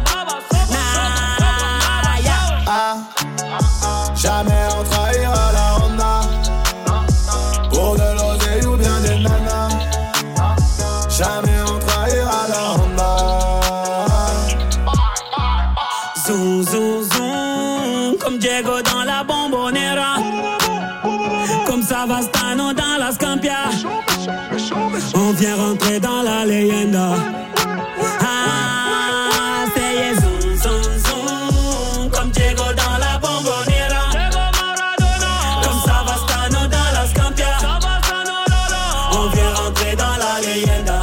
Jamais on trahira la Honda pour de l'oseille ou bien des nanas. Jamais on trahira la Honda. Zoom, zoom, zoom, comme Diego dans la Bombonera. Comme Savastano dans la Scampia. On vient rentrer dans la leyenda. Ah, c'est zoom, zoom, zoom, comme Diego dans la Bombonera. Comme Savastano dans la Scampia. On vient rentrer dans la leyenda.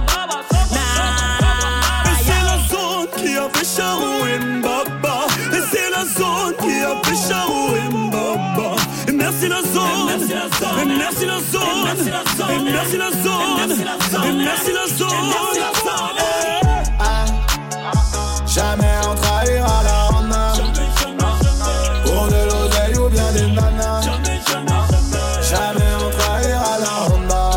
Et c'est la zone qui a fait Charouim Baba. Et c'est la zone qui a fait Charouim Baba. Et merci la zone. Et merci la zone. Et merci la zone. Et merci la zone. Jamais on trahira la Honda pour de l'oseille ou bien des nanas. Jamais on trahira la Honda.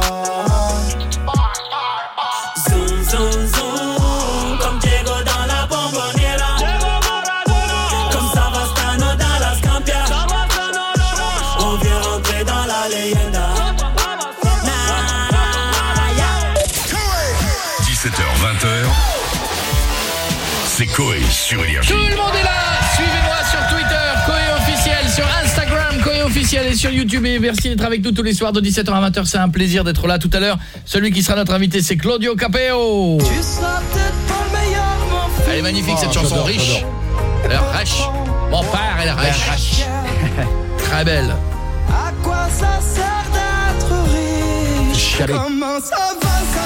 Zoom, zoom, zoom, comme Diego dans la Bombonera. Comme Savastano dans la Scampia. Coé sur Énergie. Tout le monde est là. Suivez-moi sur Twitter, Coé officiel, sur Instagram, Coé officiel et sur YouTube. Et merci d'être avec nous tous les soirs de 17h à 20h. C'est un plaisir d'être là tout à l'heure. Celui qui sera notre invité, c'est Claudio Capeo. Tu seras peut-être pas le meilleur, mon fils. Elle est magnifique cette chanson, riche. Elle est riche. Mon père, elle est riche. Très belle. À quoi ça sert d'être riche? Comment ça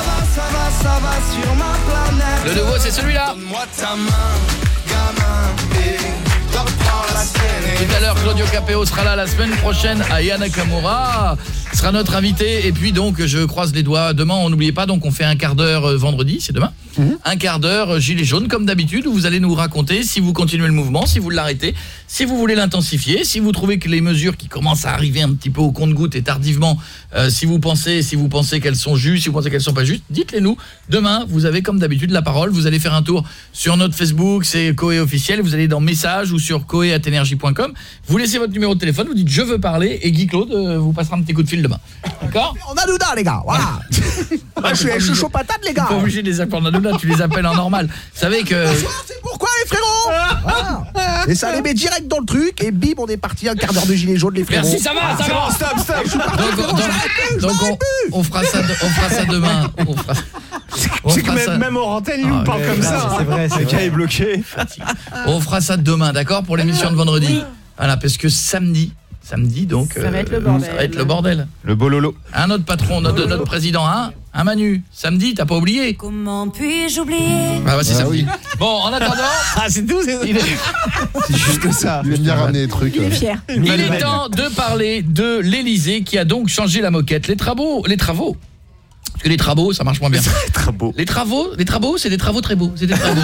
va sur ma planète? Le nouveau, c'est celui-là. Donne-moi ta main, gamin, et reprends la scène. Tout à l'heure, Claudio Capeo sera là la semaine prochaine. Aya Nakamura sera notre invité. Et puis donc, je croise les doigts. Demain, on n'oubliez pas, donc on fait un quart d'heure vendredi, c'est demain. Un quart d'heure gilet jaune, comme d'habitude, où vous allez nous raconter si vous continuez le mouvement, si vous l'arrêtez, si vous voulez l'intensifier, si vous trouvez que les mesures qui commencent à arriver un petit peu au compte-gouttes et tardivement, si vous pensez qu'elles sont justes, si vous pensez qu'elles sont pas justes, dites-les nous. Demain, vous avez comme d'habitude la parole. Vous allez faire un tour sur notre Facebook, c'est Coé officiel. Vous allez dans messages ou sur coé@energie.com. Vous laissez votre numéro de téléphone, vous dites je veux parler et Guy Claude vous passera un petit coup de fil demain. D'accord? On a Douda, les gars. Voilà. Je suis chaud patate, les gars. Pas obligé de les appeler en Adouda, tu les appelles en normal. Vous savez que... C'est pourquoi, les frérots. Voilà. Et ça les met direct dans le truc. Et bim, on est parti, un quart d'heure de gilet jaune, les frérots. Merci, ça va, ça va. Stop. Donc on fera ça demain. C'est que même hors antenne, il nous parle comme ça. C'est vrai, le cas est bloqué. On fera ça demain, d'accord, pour l'émission de vendredi. Voilà, parce que samedi donc ça va être le bordel. Ça va être le bordel. Le bololo. Un autre patron, notre président, un Manu. Samedi, t'as pas oublié? Comment puis-je oublier? Ah bah c'est samedi. Bon, en attendant, c'est tout, c'est juste ça. Il aime bien ramener des trucs. Il est fier. Il est temps de parler de l'Elysée qui a donc changé la moquette. Les travaux. Parce que les travaux, ça marche moins bien. Les travaux, c'est des travaux très beaux. C'est des très beaux.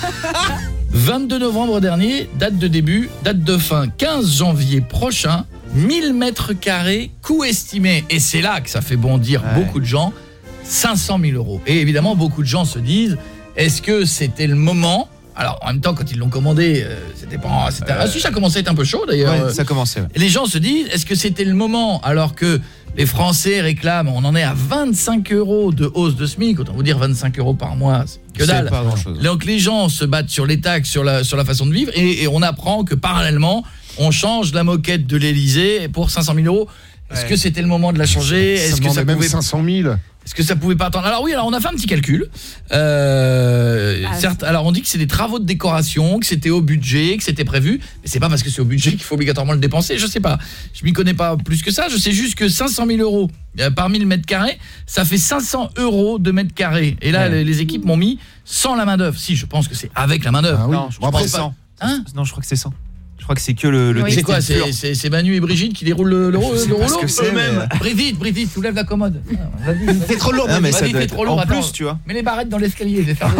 22 novembre dernier, date de début, date de fin 15 janvier prochain, 1000 mètres carrés, coût estimé. Et c'est là que ça fait bondir beaucoup de gens, 500 000 €. Et évidemment, beaucoup de gens se disent, est-ce que c'était le moment? Alors, en même temps, quand ils l'ont commandé, c'était pas... si, ça commençait à être un peu chaud, d'ailleurs. Ouais, ça commençait. Ouais. Et les gens se disent, est-ce que c'était le moment, alors que les Français réclament, on en est à 25 € de hausse de SMIC, autant vous dire 25 € par mois, c'est que dalle. Pas grand-chose. Donc les gens se battent sur les taxes, sur la façon de vivre, et on apprend que parallèlement, on change la moquette de l'Elysée pour 500 000 €. Est-ce que c'était le moment de la changer? Est-ce que ça même pouvait 500 000? Est-ce que ça pouvait pas attendre? Alors oui, on a fait un petit calcul. Certes, alors on dit que c'est des travaux de décoration, que c'était au budget, que c'était prévu, mais c'est pas parce que c'est au budget qu'il faut obligatoirement le dépenser, je sais pas. Je m'y connais pas plus que ça, je sais juste que 500 000 € par 1000 mètres carrés, ça fait 500 € de mètre carré. Et là, les équipes m'ont mis sans la main-d'œuvre. Si, je pense que c'est avec la main-d'œuvre. Ah oui. Non, je crois pense pas. 100. Hein? Non, je crois que c'est 100. Je crois que c'est que le c'est quoi? C'est Manu et Brigitte qui déroulent le rouleau eux-mêmes. Brigitte, soulève la commode. C'est trop lourd. Mais ça fait trop lourd. en plus, tu vois. Mets les barrettes dans l'escalier, je vais faire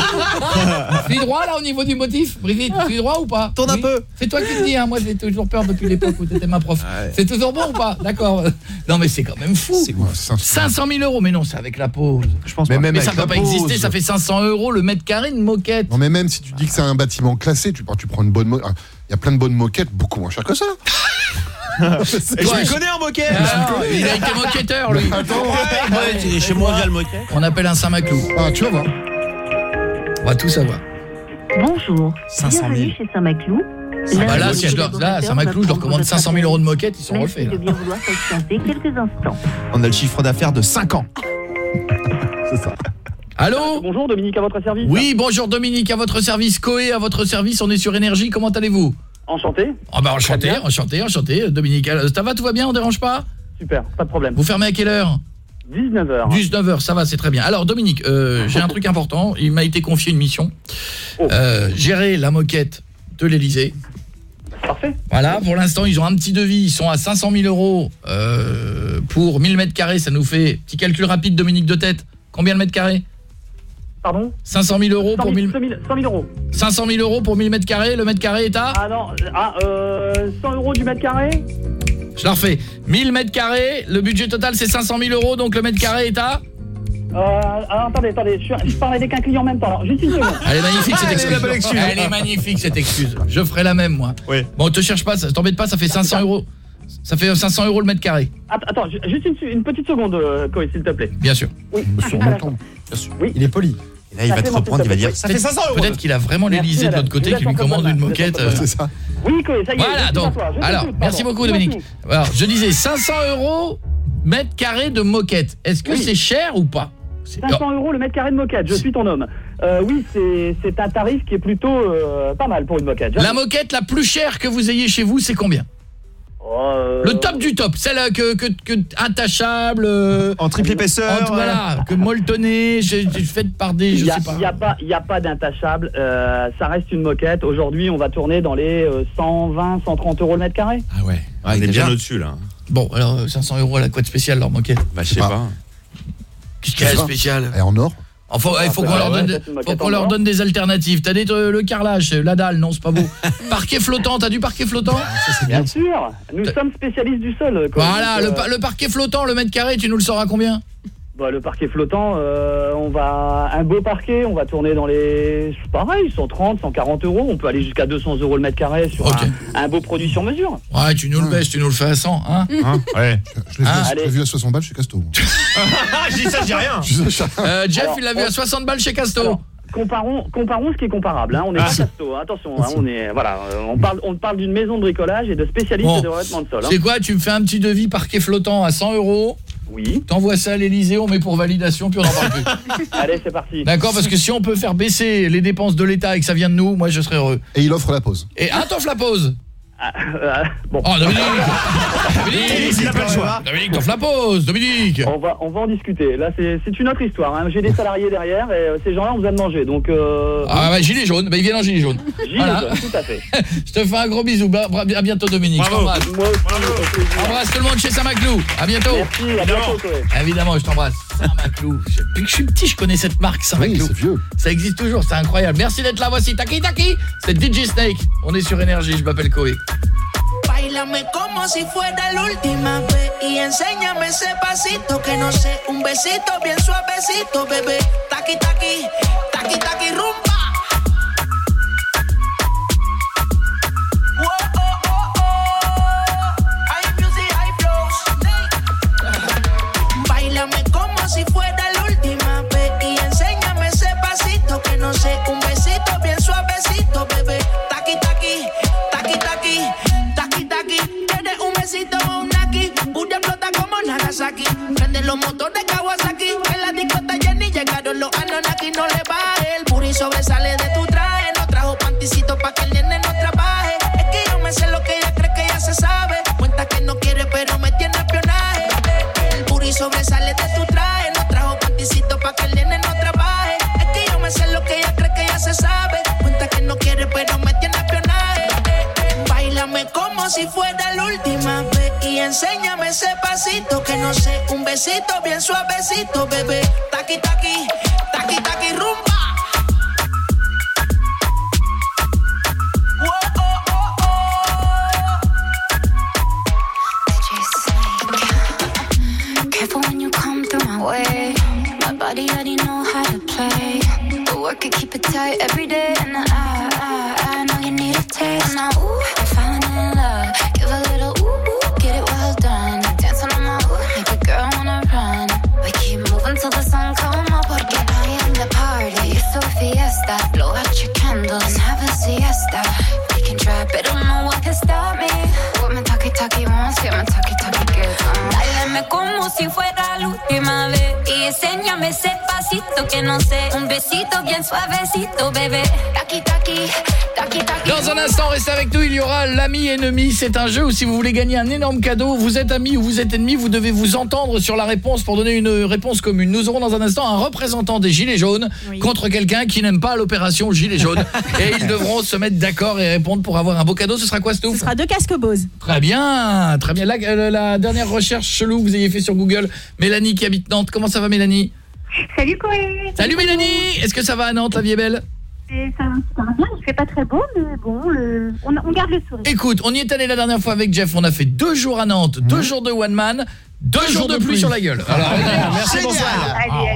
tu es droit là au niveau du motif? Brigitte, tu es droit ou pas? Tourne un peu. C'est toi qui le dis, hein. Moi j'ai toujours peur depuis l'époque où tu étais ma prof. C'est toujours bon ou pas? D'accord. Non mais c'est quand même fou. 500 000 €, mais non, c'est avec la pause. Je pense mais pas. Mais ça peut pas exister, ça fait 500 € le mètre carré de moquette. Non mais même si tu dis que c'est un bâtiment classé, tu prends une bonne moquette. Il y a plein de bonnes moquettes, beaucoup moins cher que ça. Je me connais en moquette. Il a été moquetteur lui. Ouais, chez moi, il y a le moquette. On appelle un Saint-Maclou. Ah, tu vas voir. On va tout savoir. Bonjour. 500 000. Bienvenue chez Saint-Maclou. Là, si Saint-Maclou, je leur commande 500 000 € de moquette, ils sont refaits. De bien vouloir patienter quelques instants. On a le chiffre d'affaires de 5 ans. C'est ça. Allô? Bonjour, Dominique à votre service. Oui, bonjour Dominique à votre service, Coé à votre service, on est sur Énergie, comment allez-vous? Enchanté. Ah bah enchanté, Dominique. Ça va, tout va bien, on dérange pas? Super, pas de problème. Vous fermez à quelle heure? 19h. 19h, ça va, c'est très bien. Alors Dominique, j'ai un truc important, il m'a été confié une mission. Gérer la moquette de l'Elysée. Parfait. Voilà, pour l'instant, ils ont un petit devis, ils sont à 500 000 € pour 1000 mètres carrés, ça nous fait, petit calcul rapide Dominique de tête, combien de mètres carrés? Pardon? 500 000 € pour 1000 100 000 €. 500 000 € pour 1000 mètres carrés, le mètre carré est à? Ah non, 100 € du mètre carré? Je la refais. 1000 mètres carrés, le budget total c'est 500 000 €, donc le mètre carré est à? Attendez, je parle avec un client en même temps. Alors, juste une seconde. Elle est magnifique cette excuse. Elle est magnifique cette excuse. Je ferai la même moi. Oui. Bon, te cherche pas, t'embête pas, ça fait 500 €. Ça fait 500 € le mètre carré. Attends, juste une petite seconde, Coé, s'il te plaît. Bien sûr. Oui. Monsieur, on attend. Oui. Il est poli. Et là, il va te reprendre, il va dire ça fait 500 €. Peut-être qu'il a vraiment l'Élysée de l'autre côté qui lui commande une moquette. C'est ça. Oui, Chloé, ça y est. Voilà, donc. Alors, merci beaucoup, Dominique. Alors, je disais 500 € mètre carré de moquette. Est-ce que c'est cher ou pas? 500 € le mètre carré de moquette, je suis ton homme. Oui, c'est un tarif qui est plutôt pas mal pour une moquette. La moquette la plus chère que vous ayez chez vous, c'est combien? Le top du top, celle que intachable, en triple épaisseur, voilà, que molletonnée, faite par des, je sais pas. Il y a pas d'intachable, ça reste une moquette. Aujourd'hui, on va tourner dans les 120, 130 € le mètre carré. Ah ouais. On est bien au-dessus là. Bon, alors 500 € la quoi de spécial leur moquette? Bah je sais pas. Qu'est-ce qu'il y a de spécial? Et en or? Enfin, il faut qu'on leur donne des alternatives. T'as le carrelage, la dalle, non, c'est pas beau. Parquet flottant, t'as du parquet flottant? Bien sûr, nous sommes spécialistes du sol. Voilà, le parquet flottant, le mètre carré, tu nous le sors à combien? Bah, le parquet flottant, un beau parquet, on va tourner dans les, pareil, 130, 140 €. On peut aller jusqu'à 200 € le mètre carré sur un beau produit sur mesure. Ouais, tu nous le baisses, tu nous le fais à 100, hein? Ouais. Je l'ai vu à 60 balles chez Casto. Je dis ça, je dis rien. Jeff, il l'a vu à 60 balles chez Casto. Alors, comparons ce qui est comparable. On est pas Casto, attention. On est, voilà, on parle d'une maison de bricolage et de spécialistes de revêtement de sol. C'est quoi? Tu me fais un petit devis parquet flottant à 100 €. Oui. T'envoies ça à l'Élysée, on met pour validation, puis on en parle plus. Allez, c'est parti. D'accord, parce que si on peut faire baisser les dépenses de l'État et que ça vient de nous, moi je serais heureux. Et il offre la pause. Et t'offres la pause. Bon. Oh, Dominique, il n'a pas le choix. Dominique, t'offres la pause, Dominique. On va en discuter. Là, c'est une autre histoire. J'ai des salariés derrière et ces gens-là, on vous a de manger. Donc. Ah bah gilet jaune, ils viennent en gilet jaune. Gilet jaune, tout à fait. Je te fais un gros bisou. À bientôt, Dominique. Bravo. Moi aussi, Embrasse tout le monde chez Saint-Maclou. À bientôt. Merci, à bientôt, Chloé. Évidemment, je t'embrasse. Saint-Maclou. Depuis que je suis petit, je connais cette marque Saint-Maclou. Oui, c'est vieux. Ça existe toujours, c'est incroyable. Merci d'être là. Voici Taki Taki. C'est DJ Snake. On est sur Énergie. Je m'appelle Koé. Báilame como si fuera la última vez y enséñame ese pasito que no sé, un besito bien suavecito, bebé. Taki taki, taki taki rumba. Oh, oh, oh, oh. Hay music, hay flows. Báilame como si fuera la última vez y enséñame ese pasito que no sé, un besito bien suavecito, bebé. Taki taki, taki taki. Tienes un besito o un naki, Bulla explota como Nagasaki. Prende los motores Kawasaki. En la discota Jenny llegaron los Anunnaki. No le baje, el booty sobresale de tu traje. No trajo panticito pa' que el nene no trabaje. Es que yo me sé lo que ella cree que ya se sabe. Cuenta que no quiere pero me tiene espionaje. El booty sobresale de tu traje. No trajo panticito pa' que el nene no trabaje. Es que yo me sé lo que ella cree que ya se sabe. Cuenta que no quiere pero me tiene espionaje. Báilame como si fuera la última vez y enséñame ese pasito que no sé, un besito bien suavecito, bebé. Taki taki, taki taki rumba. Oh, oh, oh, oh. Careful when you come through my way. My body already know how to play. The work it, keep it tight every day, and I know you need a taste. Now, ooh, I'm falling in love. Give a little ooh, get it well done. Dancing on my ooh, make a girl wanna run. We keep moving till the sun come up, porque I am the party. It's a fiesta. Blow out your candles and have a siesta. We can try, but don't know what can stop me. What my talkie wants, get my talkie gets. Báilame como si fuera la última vez y enséñame ese pasito que no sé, un besito bien suavecito, bébé. Taki taki, taki taki. Dans un instant, restez avec nous, il y aura l'ami ennemi. C'est un jeu où si vous voulez gagner un énorme cadeau, vous êtes ami ou vous êtes ennemi, vous devez vous entendre sur la réponse pour donner une réponse commune. Nous aurons dans un instant un représentant des Gilets jaunes contre quelqu'un qui n'aime pas l'opération Gilets jaunes. Et ils devront se mettre d'accord et répondre pour avoir un beau cadeau. Ce sera quoi, Stouff? Ce sera 2 casques Bose. Très bien, très bien. La dernière recherche chelou que vous ayez fait sur Google, Mélanie qui habite Nantes. Comment ça va, Mélanie? Salut Koé. Salut Mélanie. Est-ce que ça va à Nantes, la vie est belle? Ça va bien, il fait pas très beau, mais bon, on garde le sourire. Écoute, on y est allé la dernière fois avec Jeff, on a fait 2 jours à Nantes, 2 jours de one man, 2 jours de pluie sur la gueule. Alors, merci, bonsoir.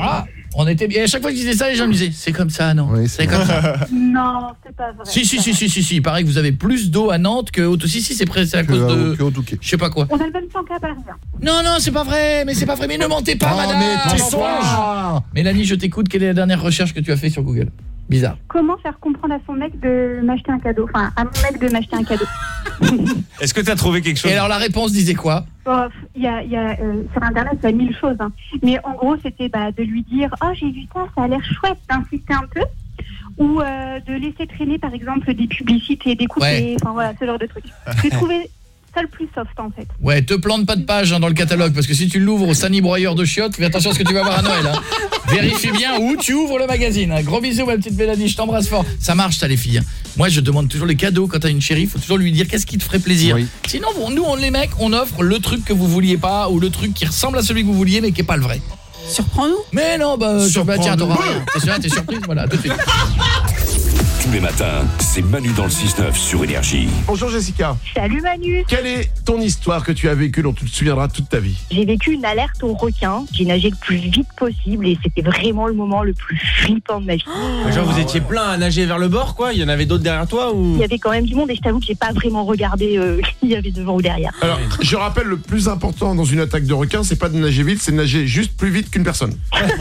On était bien. À chaque fois que je disais ça, les gens me disaient c'est comme ça, non? C'est comme ça. Non, c'est pas vrai. Si. Il paraît que vous avez plus d'eau à Nantes que Haute. Si, c'est à cause de. Je sais pas quoi. On a le même temps qu'à Paris. Non, c'est pas vrai. Mais ne mentez pas, madame. Mais tu songes. Mélanie, je t'écoute. Quelle est la dernière recherche que tu as fait sur Google? Bizarre. Comment faire comprendre à son mec de m'acheter un cadeau? Enfin, à mon mec de m'acheter un cadeau. Est-ce que tu as trouvé quelque chose? Et alors la réponse disait quoi? Il y a sur internet, il y a 1000 choses. Hein. Mais en gros, c'était de lui dire « Oh, j'ai vu ça a l'air chouette », d'insister un peu. Ou de laisser traîner, par exemple, des publicités, des coupés, enfin voilà, ce genre de trucs. J'ai trouvé ça le plus soft, en fait. Ouais, te plante pas de page dans le catalogue, parce que si tu l'ouvres au Sani broyeur de chiottes, fais attention à ce que tu vas voir à Noël. Hein. Vérifie bien où tu ouvres le magazine. Gros bisous, ma petite Mélanie, je t'embrasse fort. Ça marche, ça, les filles. Moi, je demande toujours les cadeaux quand t'as une chérie. Faut toujours lui dire qu'est-ce qui te ferait plaisir. Oui. Sinon, nous, les mecs, on offre le truc que vous vouliez pas ou le truc qui ressemble à celui que vous vouliez, mais qui est pas le vrai. Surprends-nous. Mais non, tiens, t'auras rien. T'es surprise, voilà, tout de suite. Tous les matins, c'est Manu dans le 6-9 sur Énergie. Bonjour Jessica. Salut Manu. Quelle est ton histoire que tu as vécue dont tu te souviendras toute ta vie? J'ai vécu une alerte au requin. J'ai nagé le plus vite possible et c'était vraiment le moment le plus flippant de ma vie. Genre vous étiez plein à nager vers le bord, quoi? Il y en avait d'autres derrière toi ou? Il y avait quand même du monde et je t'avoue que j'ai pas vraiment regardé qui y avait devant ou derrière. Alors, je rappelle, le plus important dans une attaque de requin, c'est pas de nager vite, c'est de nager juste plus vite qu'une personne.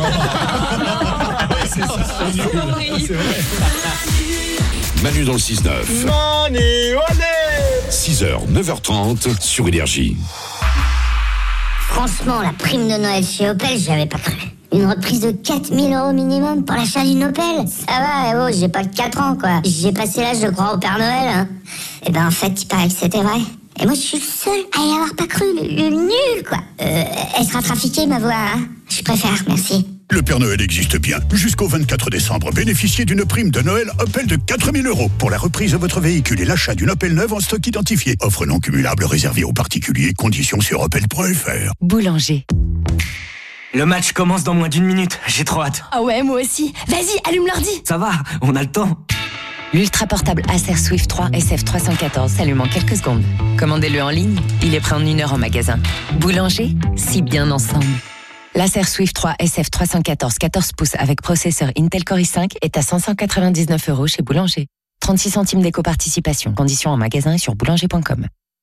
C'est vrai. Manu dans le 6-9. Manu, allez 6h, 9h30 sur Énergie. Franchement, la prime de Noël chez Opel, j'y avais pas cru. Une reprise de 4 000 € minimum pour l'achat d'une Opel. Ça va, j'ai pas que 4 ans, quoi. J'ai passé l'âge de croire au Père Noël. Hein. Et en fait, il paraît que c'était vrai. Et moi, je suis le seul à y avoir pas cru, le nul, quoi. Elle sera trafiquée, ma voix, hein. Je préfère, merci. Le Père Noël existe bien. Jusqu'au 24 décembre, bénéficiez d'une prime de Noël Opel de 4 000 € pour la reprise de votre véhicule et l'achat d'une Opel neuve en stock identifié. Offre non cumulable réservée aux particuliers. Conditions sur opel.fr. Boulanger. Le match commence dans moins d'1 minute. J'ai trop hâte. Ah ouais, moi aussi. Vas-y, allume l'ordi. Ça va, on a le temps. L'ultra portable Acer Swift 3 SF314 s'allume en quelques secondes. Commandez-le en ligne, il est prêt en 1 heure en magasin. Boulanger, si bien ensemble. L'Acer Swift 3 SF314 14 pouces avec processeur Intel Core i5 est à 599 € chez Boulanger. 36 centimes d'éco-participation. Conditions en magasin et sur boulanger.com.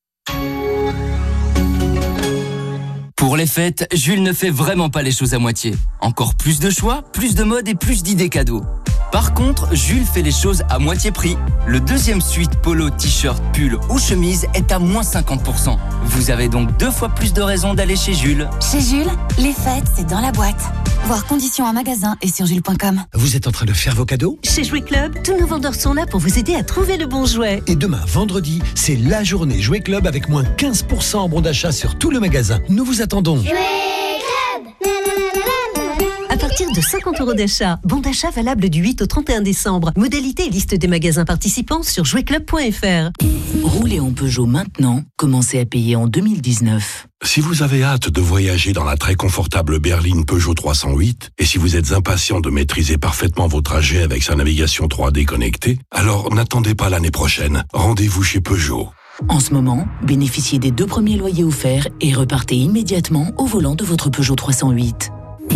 Pour les fêtes, Jules ne fait vraiment pas les choses à moitié. Encore plus de choix, plus de mode et plus d'idées cadeaux. Par contre, Jules fait les choses à moitié prix. Le deuxième suite polo, t-shirt, pull ou chemise est à moins 50%. Vous avez donc 2 fois plus de raisons d'aller chez Jules. Chez Jules, les fêtes, c'est dans la boîte. Voir conditions en magasin et sur jules.com. Vous êtes en train de faire vos cadeaux? Chez Jouet Club, tous nos vendeurs sont là pour vous aider à trouver le bon jouet. Et demain, vendredi, c'est la journée Jouet Club avec moins 15% en bon d'achat sur tout le magasin. Nous vous attendons. Jouet Club. À partir de 50 € d'achat, bon d'achat valable du 8 au 31 décembre. Modalité et liste des magasins participants sur jouetclub.fr. Roulez en Peugeot maintenant, commencez à payer en 2019. Si vous avez hâte de voyager dans la très confortable berline Peugeot 308, et si vous êtes impatient de maîtriser parfaitement vos trajets avec sa navigation 3D connectée, alors n'attendez pas l'année prochaine. Rendez-vous chez Peugeot. En ce moment, bénéficiez des 2 premiers loyers offerts et repartez immédiatement au volant de votre Peugeot 308.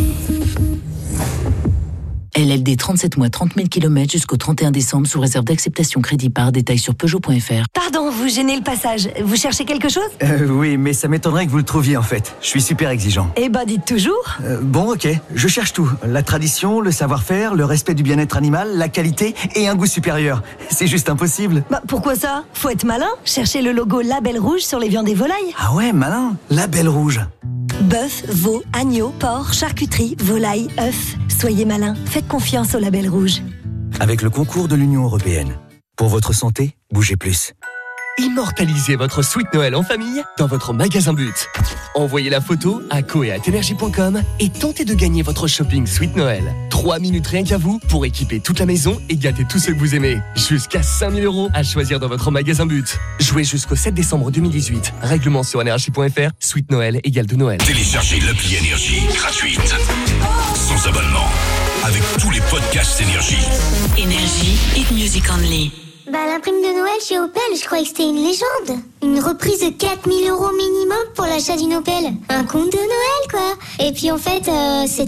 LLD 37 mois 30 000 km jusqu'au 31 décembre sous réserve d'acceptation crédit par détail sur Peugeot.fr. Pardon, vous gênez le passage. Vous cherchez quelque chose? Oui, mais ça m'étonnerait que vous le trouviez en fait. Je suis super exigeant. Eh ben, dites toujours. Bon, ok. Je cherche tout. La tradition, le savoir-faire, le respect du bien-être animal, la qualité et un goût supérieur. C'est juste impossible. Bah, pourquoi ça? Faut être malin. Cherchez le logo Label Rouge sur les viandes et volailles. Ah ouais, malin. Label Rouge. Bœuf, veau, agneau, porc, charcuterie, volaille, œufs. Soyez malin, faites confiance au Label Rouge. Avec le concours de l'Union européenne. Pour votre santé, bougez plus. Immortalisez votre Sweet Noël en famille dans votre magasin But. Envoyez la photo à co@energie.com et tentez de gagner votre shopping Sweet Noël. 3 minutes rien qu'à vous pour équiper toute la maison et gâter tous ceux que vous aimez. Jusqu'à 5 000 € à choisir dans votre magasin But. Jouez jusqu'au 7 décembre 2018. Règlement sur energie.fr. Sweet Noël égale de Noël. Téléchargez l'appli Énergie gratuite. Sans abonnement. Avec tous les podcasts Énergie. Énergie, hit music only. La prime de Noël chez Opel, je croyais que c'était une légende. Une reprise de 4 000 € minimum pour l'achat d'une Opel. Un conte de Noël, quoi. Et puis en fait, c'était vrai.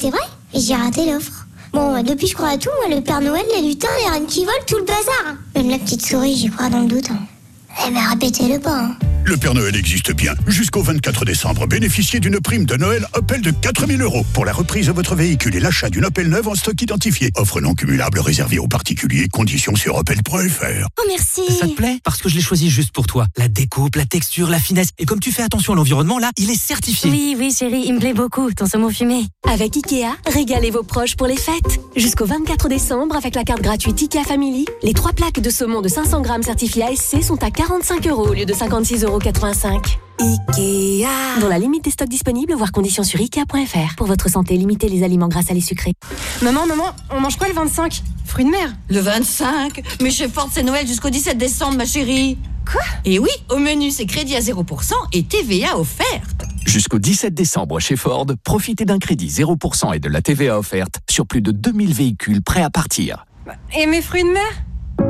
et j'ai raté l'offre. Bon, depuis je crois à tout, moi, le Père Noël, les lutins, les reines qui volent, tout le bazar. Même la petite souris, j'y crois dans le doute. Eh ben, répétez-le pas. Hein. Le Père Noël existe bien. Jusqu'au 24 décembre, bénéficiez d'une prime de Noël Opel de 4 000 € pour la reprise de votre véhicule et l'achat d'une Opel neuve en stock identifié. Offre non cumulable réservée aux particuliers. Conditions sur opel.fr. Oh, merci. Ça te plaît? Parce que je l'ai choisi juste pour toi. La découpe, la texture, la finesse. Et comme tu fais attention à l'environnement, là, il est certifié. Oui, chérie, il me plaît beaucoup, ton saumon fumé. Avec Ikea, régalez vos proches pour les fêtes. Jusqu'au 24 décembre, avec la carte gratuite Ikea Family, les 3 plaques de saumon de 500 grammes certifiées ASC sont à 45 € au lieu de 56,85 €. Ikea. Dans la limite des stocks disponibles, voir conditions sur Ikea.fr. Pour votre santé, limitez les aliments gras à les sucrés. Maman, on mange quoi le 25? Fruits de mer. Le 25? Mais chez Ford, c'est Noël jusqu'au 17 décembre, ma chérie. Quoi? Et oui, au menu, c'est crédit à 0% et TVA offerte. Jusqu'au 17 décembre chez Ford, profitez d'un crédit 0% et de la TVA offerte sur plus de 2000 véhicules prêts à partir. Et mes fruits de mer?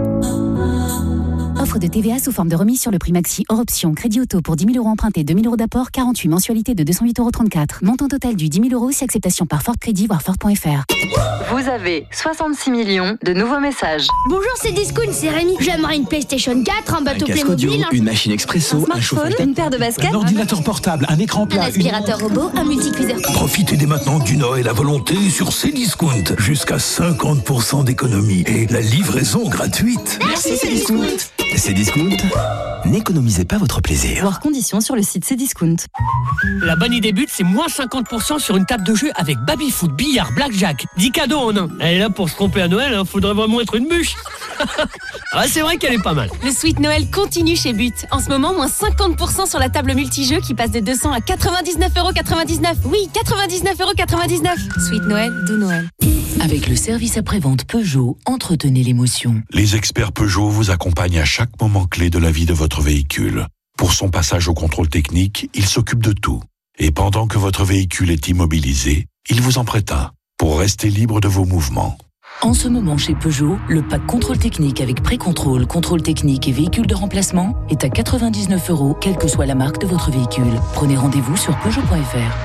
Offre de TVA sous forme de remise sur le prix maxi hors option. Crédit auto pour 10 000 € empruntés, 2 000 € d'apport, 48 mensualités de 208,34 €. Montant total du 10 000 € si acceptation par Ford Crédit, voire Ford.fr. Vous avez 66 millions de nouveaux messages. Bonjour, c'est Discount, c'est Rémi. J'aimerais une PlayStation 4, un bateau Playmobil, une machine expresso, un chauffage, une paire de baskets, un ordinateur portable, un écran un plat, aspirateur robot, un multicuiseur. Profitez dès maintenant du Noël à volonté sur Cdiscount. Jusqu'à 50% d'économie et la livraison gratuite. Merci, Cdiscount. Cdiscount, n'économisez pas votre plaisir. Voir conditions sur le site Cdiscount. La bonne idée but, c'est moins 50% sur une table de jeu avec baby-foot, billard, blackjack. 10 cadeaux en un. Elle est là pour se tromper à Noël, faudrait vraiment être une bûche. Ah, c'est vrai qu'elle est pas mal. Le Sweet Noël continue chez But. En ce moment, moins 50% sur la table multijeu qui passe de 200 à 99,99 €. Oui, 99,99 €. Sweet Noël, doux Noël. Avec le service après-vente Peugeot, entretenez l'émotion. Les experts Peugeot vous accompagnent à chaque moment clé de la vie de votre véhicule. Pour son passage au contrôle technique, ils s'occupent de tout. Et pendant que votre véhicule est immobilisé, ils vous en prêtent un pour rester libre de vos mouvements. En ce moment chez Peugeot, le pack contrôle technique avec pré-contrôle, contrôle technique et véhicule de remplacement est à 99 €, quelle que soit la marque de votre véhicule. Prenez rendez-vous sur Peugeot.fr.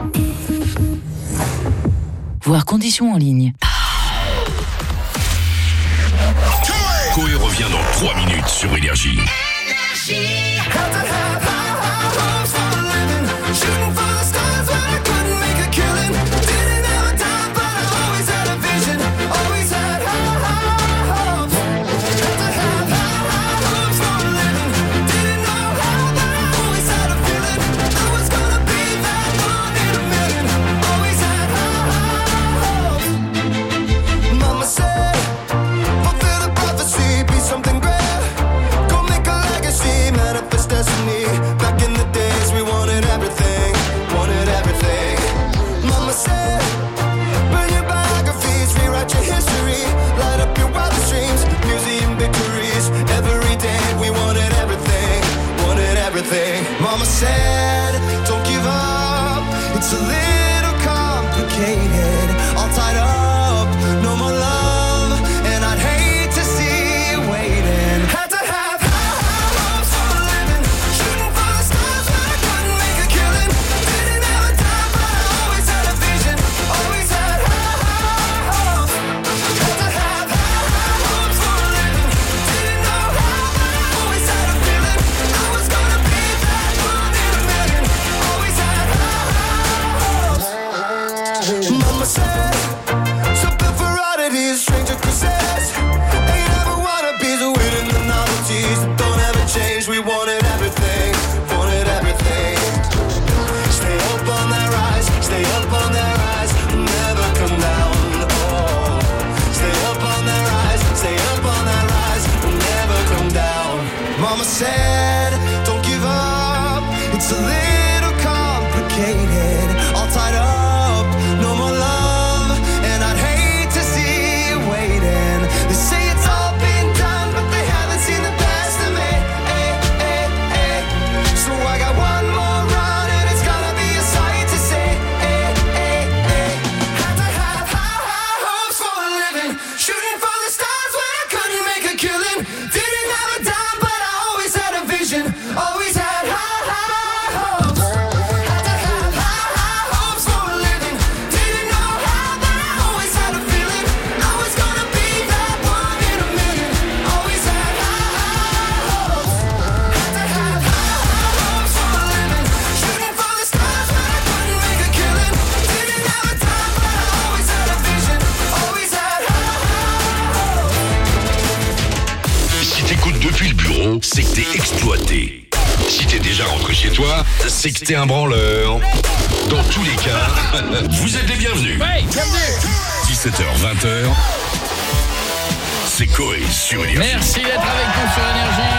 Voir conditions en ligne. Coé revient dans 3 minutes sur Énergie. Mama said, don't give up. It's a little complicated. All tied up, no more love. And I'd hate to see you waiting. Had to have high hopes for a living. Shooting for the stars, but I couldn't make a killing. Didn't have a time, but I always had a vision. Always had high hopes. Had to have high hopes for a living. Didn't know how, but I always had a feeling. I was gonna be that one in a million. Always had high hopes. Mama said, something for oddities, stranger crusades. Ain't ever wanna be the winning the novelties that don't ever change. We wanted everything, wanted everything. Stay up on that rise, stay up on that rise, never come down. Oh, stay up on that rise, stay up on that rise, never come down. Mama said, don't give up. It's a little complicated, all tied up, no more love, and I'd hate to see you waiting. They say it's all been done, but they haven't seen the best of me. So I got one more run, and it's gonna be a sight to see. Had to have high hopes for a living, shooting for the stars when I couldn't make a killing. Didn't have a dime, but I always had a vision. Always had high hopes. Had to have high hopes for a living. Didn't know how, but I c'est que t'es exploité. Si t'es déjà rentré chez toi, c'est que t'es un branleur. Dans tous les cas, vous êtes les bienvenus. Ouais, bienvenue. 17h, 20h, c'est Coé sur Énergie. Merci d'être avec nous sur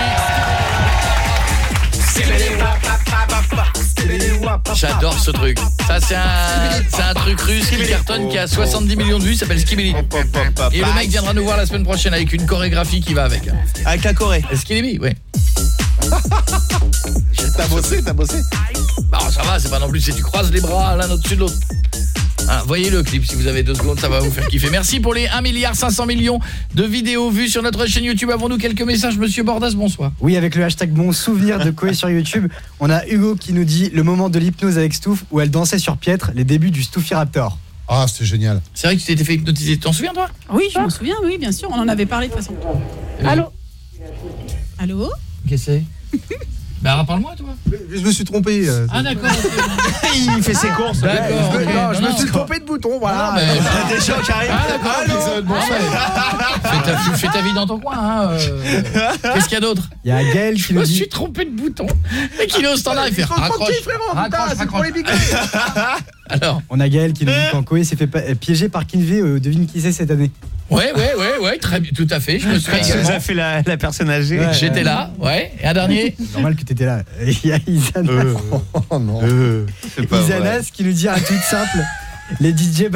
Énergie. J'adore ce truc. Ça, c'est un truc russe qui cartonne, qui a 70 millions de vues, s'appelle Skibidi. Et le mec viendra nous voir la semaine prochaine avec une chorégraphie qui va avec. Avec la Corée. Skibidi, oui. T'as bossé Bah ça va, c'est pas non plus, c'est tu croises les bras l'un au-dessus de l'autre. Ah, voyez le clip si vous avez 2 secondes, ça va vous faire kiffer. Merci pour les 1,5 milliard de vidéos vues sur notre chaîne YouTube. Avons-nous quelques messages, monsieur Bordas? Bonsoir. Oui, avec le hashtag Bon Souvenir de Coé sur YouTube, on a Hugo qui nous dit le moment de l'hypnose avec Stouff où elle dansait sur Pietre, les débuts du Stouffi-Raptor. Ah, c'était génial. C'est vrai que tu t'étais fait hypnotiser, tu t'en souviens toi? Oui, je m'en souviens, oui, bien sûr, on en avait parlé de toute façon. Allô? Qu'est-ce que c'est? Bah parle-moi toi. Je me suis trompé. Ah d'accord. Il fait ses courses. D'accord. Je me suis trompé de bouton, voilà. Des gens qui arrivent. Ah d'accord. Fais ta vie dans ton coin hein. Qu'est-ce qu'il y a d'autre? Il y a Gaël qui nous dit... Je me suis trompé de bouton. Et qu'il est au standard, il fait raccroche. C'est pour les big. Alors, on a Gaël qui nous dit quand Coé s'est fait piéger par Kinvey, devine qui c'est cette année. Ouais, très bien, tout à fait. Je me suis déjà fait la personne âgée. Ouais, j'étais là, ouais. Et un dernier. Normal que t'étais là. Il y a Isanas. Oh non. Isanas qui nous dit un truc simple. Les DJ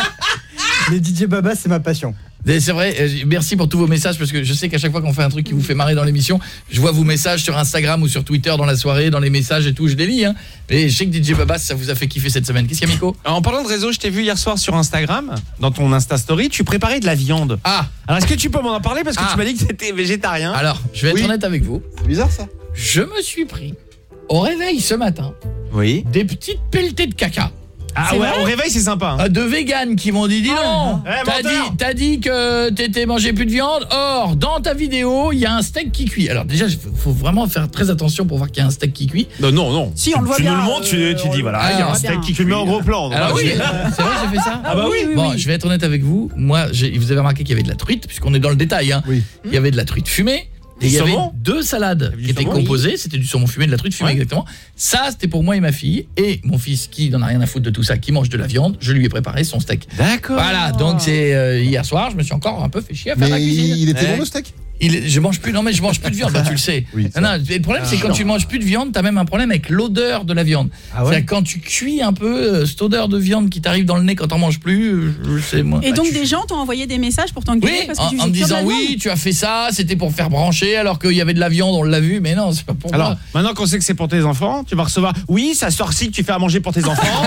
Baba, c'est ma passion. C'est vrai, merci pour tous vos messages parce que je sais qu'à chaque fois qu'on fait un truc qui vous fait marrer dans l'émission, je vois vos messages sur Instagram ou sur Twitter dans la soirée, dans les messages et tout, je les lis hein. Et je sais que DJ Babas ça vous a fait kiffer cette semaine. Qu'est-ce qu'il y a Miko? En parlant de réseau, je t'ai vu hier soir sur Instagram, dans ton Insta Story, tu préparais de la viande. Ah. Alors est-ce que tu peux m'en parler parce que tu m'as dit que c'était végétarien? Alors, je vais être honnête avec vous. C'est bizarre ça. Je me suis pris au réveil ce matin. Oui. Des petites pelletées de caca. Ah ouais, au réveil c'est sympa. De véganes qui m'ont dit dis non, t'as dit que t'étais mangé plus de viande. Or, dans ta vidéo, il y a un steak qui cuit. Alors déjà, il faut vraiment faire très attention pour voir qu'il y a un steak qui cuit. Non. Si, on le voit bien. Tu nous le montres, tu dis voilà, il y a un steak qui cuit. Tu le mets en gros plan. Alors oui, c'est vrai, j'ai fait ça. Ah bah oui. Bon, je vais être honnête avec vous. Moi, vous avez remarqué qu'il y avait de la truite, puisqu'on est dans le détail. Hein. Oui. Il y avait de la truite fumée. Et il y avait 2 salades qui étaient composées, c'était du saumon fumé, de la truite fumée exactement. Ça, c'était pour moi et ma fille. Et mon fils, qui n'en a rien à foutre de tout ça, qui mange de la viande, je lui ai préparé son steak. D'accord. Voilà, donc c'est hier soir, je me suis encore un peu fait chier à faire la cuisine. Il était bon le steak? Je mange plus de viande, bah, tu le sais. Oui, non, le problème c'est quand tu manges plus de viande, t'as même un problème avec l'odeur de la viande. C'est-à-dire quand tu cuis un peu cette odeur de viande qui t'arrive dans le nez quand t'en manges plus, je sais moi. Et donc des gens t'ont envoyé des messages pour t'engueuler parce que tu en me disant oui, tu as fait ça, c'était pour faire brancher alors qu'il y avait de la viande, on l'a vu, mais non, c'est pas pour moi. Alors, maintenant qu'on sait que c'est pour tes enfants, tu vas recevoir oui, ça sort si que tu fais à manger pour tes enfants.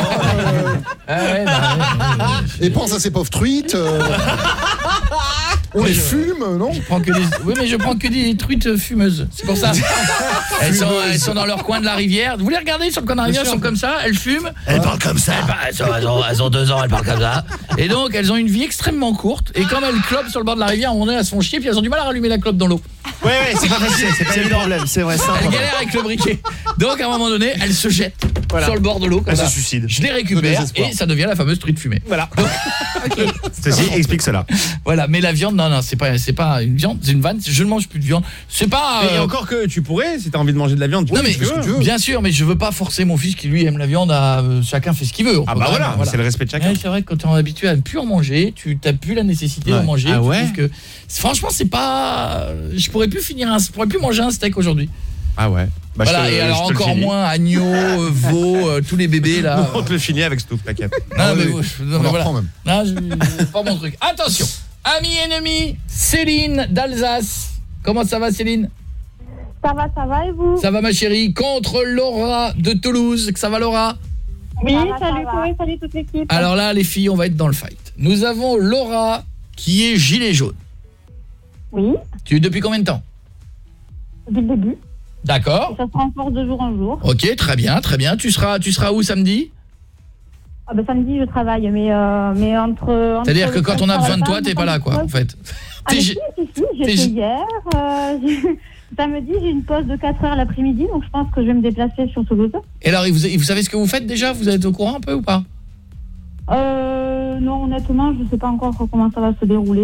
Et pense à ces pauvres truites. On les fume, non? Oui, mais je prends que des truites fumeuses. C'est pour ça. Elles sont dans leur coin de la rivière. Vous les regardez sur le coin de la rivière, elles sont comme ça, elles fument. Elles parlent comme ça. Elles ont 2 ans, elles parlent comme ça. Et donc, elles ont une vie extrêmement courte. Et comme elles clopent sur le bord de la rivière, on est à se font chier, puis elles ont du mal à rallumer la clope dans l'eau. Ouais, c'est pas facile, c'est le problème, c'est vrai ça. Elles galèrent avec le briquet. Donc, à un moment donné, elles se jettent sur le bord de l'eau. Elles se suicident. Je les récupère et ça devient la fameuse truite fumée. Voilà. Ceci explique cela. Voilà, mais la viande, non, c'est pas une viande, c'est une vanne. Je ne mange plus de viande. C'est pas. Et encore que tu pourrais, si t'as envie de manger de la viande. Non mais bien sûr, mais je veux pas forcer mon fils qui lui aime la viande à chacun fait ce qu'il veut. Ah bah voilà, c'est le respect de chacun. C'est vrai que quand tu es habitué à ne plus en manger, tu n'as plus la nécessité de manger. Ah ouais. Que franchement, c'est pas. Je pourrais plus manger un steak aujourd'hui. Ah ouais. Bah voilà, et alors encore moins agneau, veau, tous les bébés là. On te le finit avec Stouff, t'inquiète. Non mais voilà. Même. Non, c'est pas mon truc. Attention. Amis ennemis, Céline d'Alsace. Comment ça va Céline? Ça va et vous? Ça va ma chérie, contre Laura de Toulouse. Ça va Laura? Oui, salut Coé, salut toute l'équipe. Alors là les filles, on va être dans le fight. Nous avons Laura qui est gilet jaune. Oui. Tu es depuis combien de temps? Depuis le début. D'accord. Et ça se renforce de jour en jour. OK, très bien. Tu seras où samedi? Ah bah samedi je travaille mais entre c'est-à-dire que quand on a besoin de toi, t'es pas là quoi en fait. Ah si, j'étais hier samedi, j'ai une pause de 4 heures l'après-midi donc je pense que je vais me déplacer sur Toulouse. Et alors vous savez ce que vous faites déjà? Vous êtes au courant un peu ou pas? Non, honnêtement, je sais pas encore comment ça va se dérouler.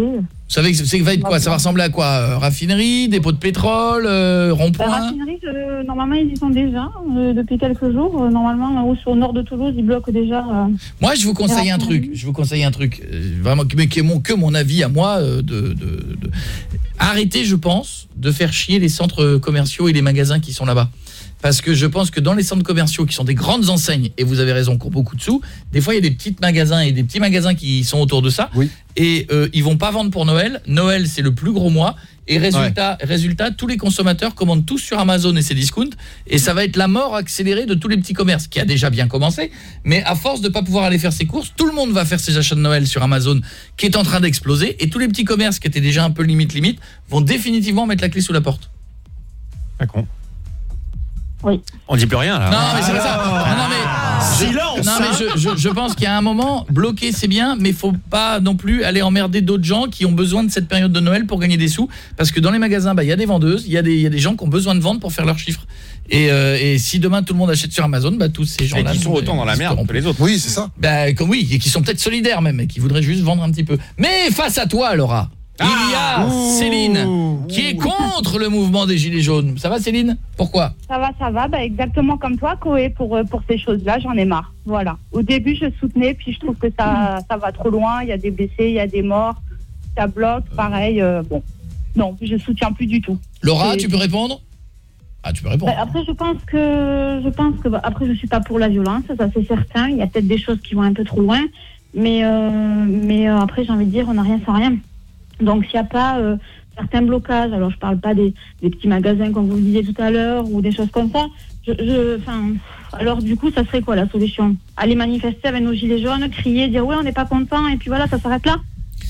Vous savez que ça va être quoi? Ça va ressembler à quoi? Raffinerie, dépôt de pétrole, rond-point? Raffinerie, normalement, ils y sont déjà depuis quelques jours. Normalement, là-haut sur le nord de Toulouse, ils bloquent déjà. Moi, je vous conseille un truc. Vraiment, mais qui est que mon avis à moi. Arrêtez, je pense, de faire chier les centres commerciaux et les magasins qui sont là-bas. Parce que je pense que dans les centres commerciaux qui sont des grandes enseignes, et vous avez raison, qui ont beaucoup de sous, des fois il y a des petits magasins et des petits magasins qui sont autour de ça, et ils vont pas vendre pour Noël. Noël, c'est le plus gros mois, et résultat, tous les consommateurs commandent tous sur Amazon et ses discounts, et ça va être la mort accélérée de tous les petits commerces, qui a déjà bien commencé, mais à force de pas pouvoir aller faire ses courses, tout le monde va faire ses achats de Noël sur Amazon, qui est en train d'exploser, et tous les petits commerces qui étaient déjà un peu limite, vont définitivement mettre la clé sous la porte. Pas con. Oui. On dit plus rien là. Non mais c'est pas ça. Silence. Non mais je pense qu'il y a un moment, bloquer c'est bien, mais faut pas non plus aller emmerder d'autres gens qui ont besoin de cette période de Noël pour gagner des sous, parce que dans les magasins, il y a des vendeuses, il y a des gens qui ont besoin de vendre pour faire leurs chiffres. Et si demain tout le monde achète sur Amazon, tous ces gens-là qui sont autant dans la merde que les autres. Oui, c'est ça. Et qui sont peut-être solidaires même, et qui voudraient juste vendre un petit peu. Mais face à toi, Laura, il y a Céline qui est contre le mouvement des Gilets jaunes. Ça va Céline? Pourquoi? Ça va, exactement comme toi, Koé, pour ces choses-là, j'en ai marre. Voilà. Au début, je soutenais, puis je trouve que ça va trop loin, il y a des blessés, il y a des morts, ça bloque, pareil, bon. Non, je soutiens plus du tout. Laura, tu peux répondre? Ah, tu peux répondre. Après, je pense que après, je suis pas pour la violence, ça c'est certain, il y a peut-être des choses qui vont un peu trop loin, mais après, j'ai envie de dire, on n'a rien sans rien. Donc s'il n'y a pas certains blocages, alors je parle pas des petits magasins comme vous le disiez tout à l'heure ou des choses comme ça, alors du coup ça serait quoi la solution? Aller manifester avec nos gilets jaunes, crier, dire ouais on n'est pas content et puis voilà ça s'arrête là?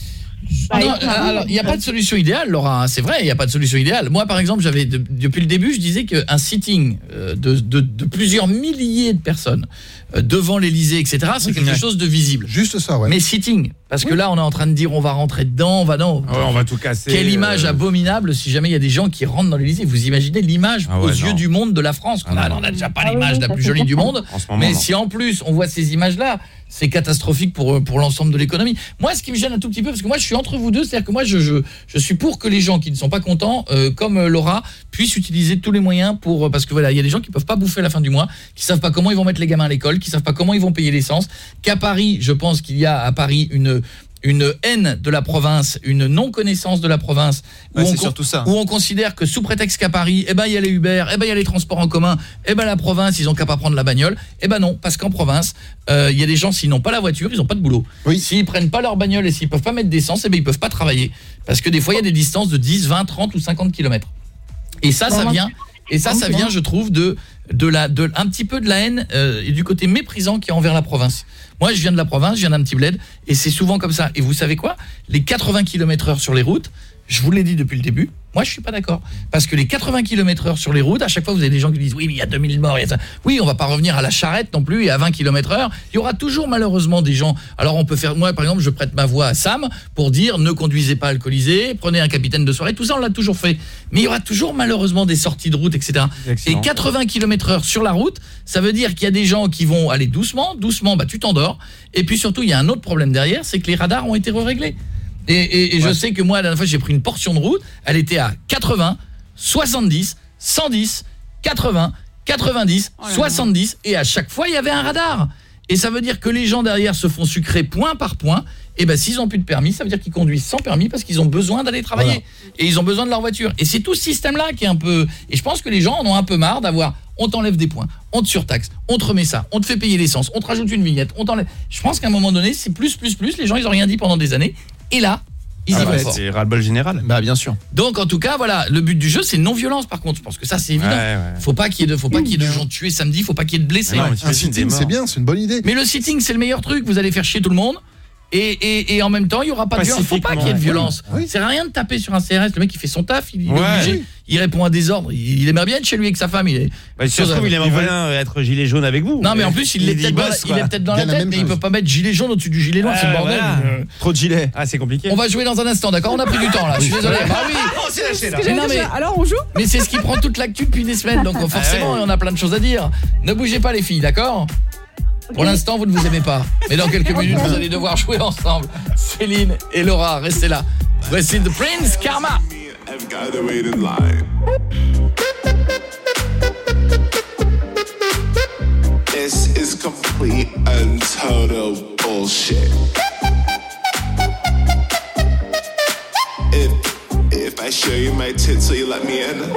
Alors il n'y a pas de solution idéale, Laura, c'est vrai, il n'y a pas de solution idéale. Moi par exemple, depuis le début, je disais qu'un sitting de plusieurs milliers de personnes devant l'Élysée, etc., c'est quelque chose de visible. Juste ça, ouais. Mais sitting, parce que là on est en train de dire on va rentrer dedans, on va tout casser. Quelle image abominable si jamais il y a des gens qui rentrent dans l'Élysée. Vous imaginez l'image aux yeux du monde de la France. On a déjà pas l'image la plus jolie du monde, mais si en plus on voit ces images-là, c'est catastrophique pour l'ensemble de l'économie. Moi, ce qui me gêne un tout petit peu, parce que moi, je suis entre vous deux, c'est-à-dire que moi, je suis pour que les gens qui ne sont pas contents, comme Laura, puissent utiliser tous les moyens pour... Parce que voilà, il y a des gens qui peuvent pas bouffer à la fin du mois, qui savent pas comment ils vont mettre les gamins à l'école, qui savent pas comment ils vont payer l'essence, qu'à Paris, je pense qu'il y a à Paris une haine de la province, une non-connaissance de la province, où on considère que sous prétexte qu'à Paris, il y a les Uber, il y a les transports en commun, la province, ils ont qu'à pas prendre la bagnole. Non, parce qu'en province, il y a des gens, s'ils n'ont pas la voiture, ils n'ont pas de boulot. S'ils prennent pas leur bagnole et s'ils peuvent pas mettre d'essence, ils peuvent pas travailler. Parce que des fois, il y a des distances de 10, 20, 30 ou 50 km. Et ça vient... Et ça vient, je trouve, un petit peu de la haine et du côté méprisant qu'il y a envers la province. Moi, je viens de la province, je viens d'un petit bled, et c'est souvent comme ça. Et vous savez quoi? Les 80 km/h sur les routes, je vous l'ai dit depuis le début, moi je suis pas d'accord. Parce que les 80 km/h sur les routes, à chaque fois vous avez des gens qui disent oui mais il y a 2000 morts, oui on va pas revenir à la charrette non plus et à 20 km/h, il y aura toujours malheureusement des gens. Alors on peut faire, moi par exemple je prête ma voix à Sam pour dire ne conduisez pas alcoolisé, prenez un capitaine de soirée, tout ça on l'a toujours fait. Mais il y aura toujours malheureusement des sorties de route, etc. Excellent. Et 80 km/h sur la route, ça veut dire qu'il y a des gens qui vont aller doucement, tu t'endors. Et puis surtout il y a un autre problème derrière, c'est que les radars ont été réglés. Et je sais que moi, la dernière fois, j'ai pris une portion de route, elle était à 80, 70, 110, 80, 90, 70, et à chaque fois, il y avait un radar. Et ça veut dire que les gens derrière se font sucrer point par point, et s'ils n'ont plus de permis, ça veut dire qu'ils conduisent sans permis parce qu'ils ont besoin d'aller travailler. Voilà. Et ils ont besoin de leur voiture. Et c'est tout ce système-là qui est un peu... Et je pense que les gens en ont un peu marre d'avoir... On t'enlève des points, on te surtaxe, on te remet ça, on te fait payer l'essence, on te rajoute une vignette, on t'enlève... Je pense qu'à un moment donné, c'est plus. Les gens, ils n'ont rien dit pendant des années. Et là, ils y vont fort. C'est ras-le-bol général. Bien sûr. Donc en tout cas, voilà, le but du jeu c'est non-violence par contre, je pense que ça c'est évident. Faut pas qu'il y ait de gens tués samedi, faut pas qu'il y ait de blessés. Un sitting c'est bien, c'est une bonne idée. Mais le sitting c'est le meilleur truc, vous allez faire chier tout le monde. Et en même temps, il y aura pas de violence. Faut pas qu'il y ait de violence. Oui. C'est rien de taper sur un CRS, le mec il fait son taf, il est obligé, il répond à des ordres, il aimerait bien être chez lui avec sa femme, il aimerait bien être gilet jaune avec vous. Non mais en plus il est peut-être dans la tête, mais il peut pas mettre gilet jaune au-dessus du gilet noir, c'est le bordel. Trop de gilets. Ah, c'est compliqué. On va jouer dans un instant, d'accord? On a pris du temps là. Je suis désolé. Bah oui. On s'est lâché là. Alors on joue? Mais c'est ce qui prend toute l'actu depuis des semaines, donc forcément on a plein de choses à dire. Ne bougez pas les filles, d'accord? Pour l'instant, vous ne vous aimez pas. Mais dans quelques minutes, vous allez devoir jouer ensemble. Céline et Laura, restez là. Voici The Prince, Karma. I've got to wait in line. This is complete and total bullshit. If I show you my tits, will you let me in?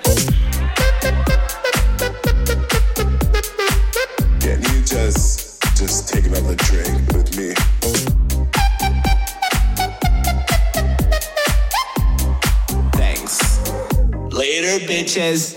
Can you just take another drink with me? Thanks. Later, bitches.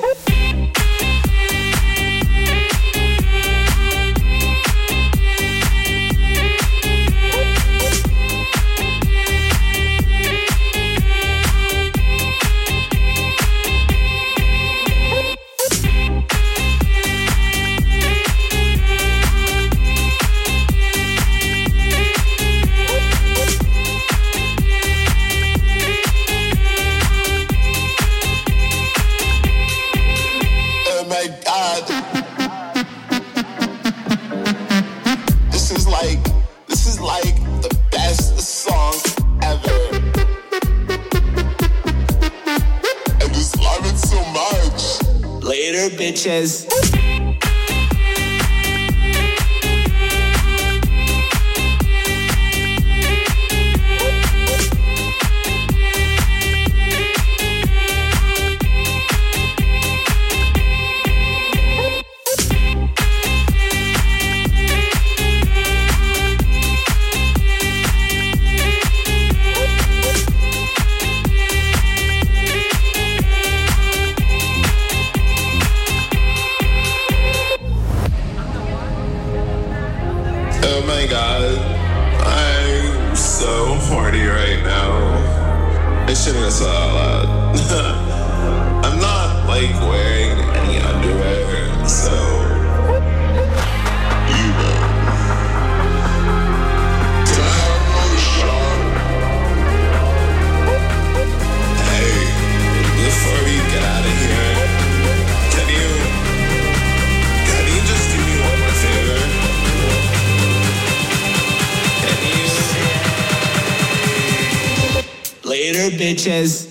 This is like the best song ever. I just love it so much. Later, bitches. Oh my god, I'm so horny right now. I shouldn't have said that out loud. I'm not like wearing any underwear, so you know. Can I have another shot? Hey, before we get out of here, can you just do me one more favor? Later, bitches.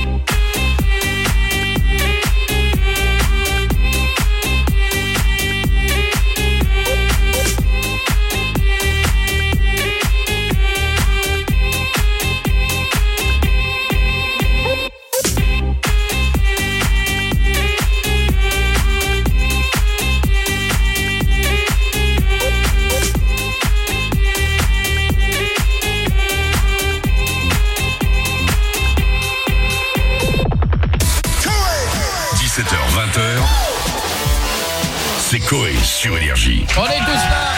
C'est Coé sur Énergie. On est tous là.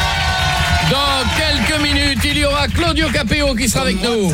Dans quelques minutes, il y aura Claudio Capéo qui sera avec nous. On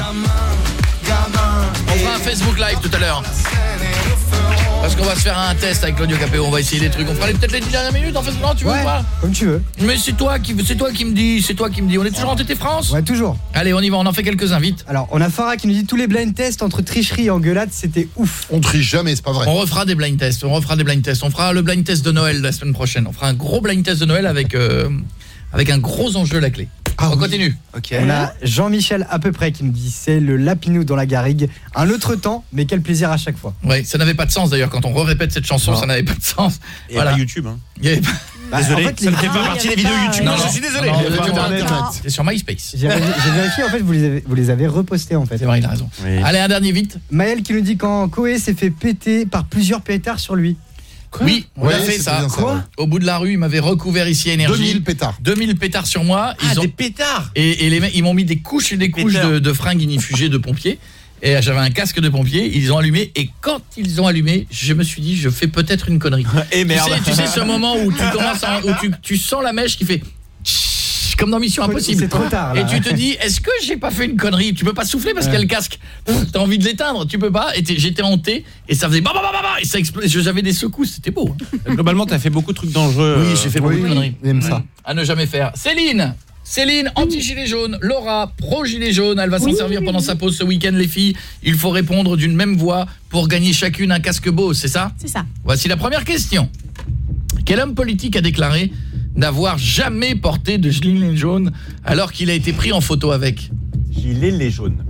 fera un Facebook Live tout à l'heure. Parce qu'on va se faire un test avec Claudio Capéo, on va essayer des trucs. On fera peut-être les 10 dernières minutes en Facebook, non, tu veux ou pas? Comme tu veux. Mais c'est toi qui me dis, On est toujours en TT France? Ouais, toujours. Allez, on y va, on en fait quelques-uns, vite. Alors, on a Farah qui nous dit tous les blind tests entre tricherie et engueulade, c'était ouf. On triche jamais, c'est pas vrai. On refera des blind tests, on fera le blind test de Noël la semaine prochaine. On fera un gros blind test de Noël avec un gros enjeu à la clé. On continue. Okay. On a Jean-Michel à peu près qui nous dit c'est le Lapinou dans la garrigue. Un autre temps, mais quel plaisir à chaque fois. Ouais, ça n'avait pas de sens d'ailleurs quand on répète cette chanson, ça n'avait pas de sens. Et voilà. YouTube hein. Désolé, en fait, ça ne fait pas partie des vidéos YouTube. Non, je suis désolé. C'est sur MySpace. J'ai vérifié, en fait, vous les avez repostés en fait. C'est vrai, il a raison. Oui. Allez, un dernier vite. Maël qui nous dit quand Coé s'est fait péter par plusieurs pétards sur lui. Quoi? Oui, on a fait ça. Quoi? Au bout de la rue, ils m'avaient recouvert ici Énergie. 2000 pétards. 2000 pétards sur moi. Des pétards. Et les mecs, ils m'ont mis des couches et des couches de fringues inifugées de pompiers. Et j'avais un casque de pompier, ils ont allumé. Et quand ils ont allumé, je me suis dit, je fais peut-être une connerie. Et merde. Tu sais ce moment où tu commences où tu sens la mèche qui fait... Comme dans Mission Impossible. C'est trop tard, là. Et tu te dis, est-ce que j'ai pas fait une connerie? Tu peux pas souffler parce qu'il y a le casque. T'as envie de l'éteindre, tu peux pas. Et j'étais hanté et ça faisait et ça explosait. J'avais des secousses, c'était beau. Globalement, t'as fait beaucoup de trucs dangereux. Oui, j'ai fait beaucoup de conneries. J'aime ça. À ne jamais faire. Céline, anti-gilet jaune. Laura, pro-gilet jaune. Elle va s'en servir pendant sa pause ce week-end, les filles. Il faut répondre d'une même voix pour gagner chacune un casque beau, c'est ça? C'est ça. Voici la première question. Quel homme politique a déclaré d'avoir jamais porté de gilet jaune alors qu'il a été pris en photo avec? Gilet jaune.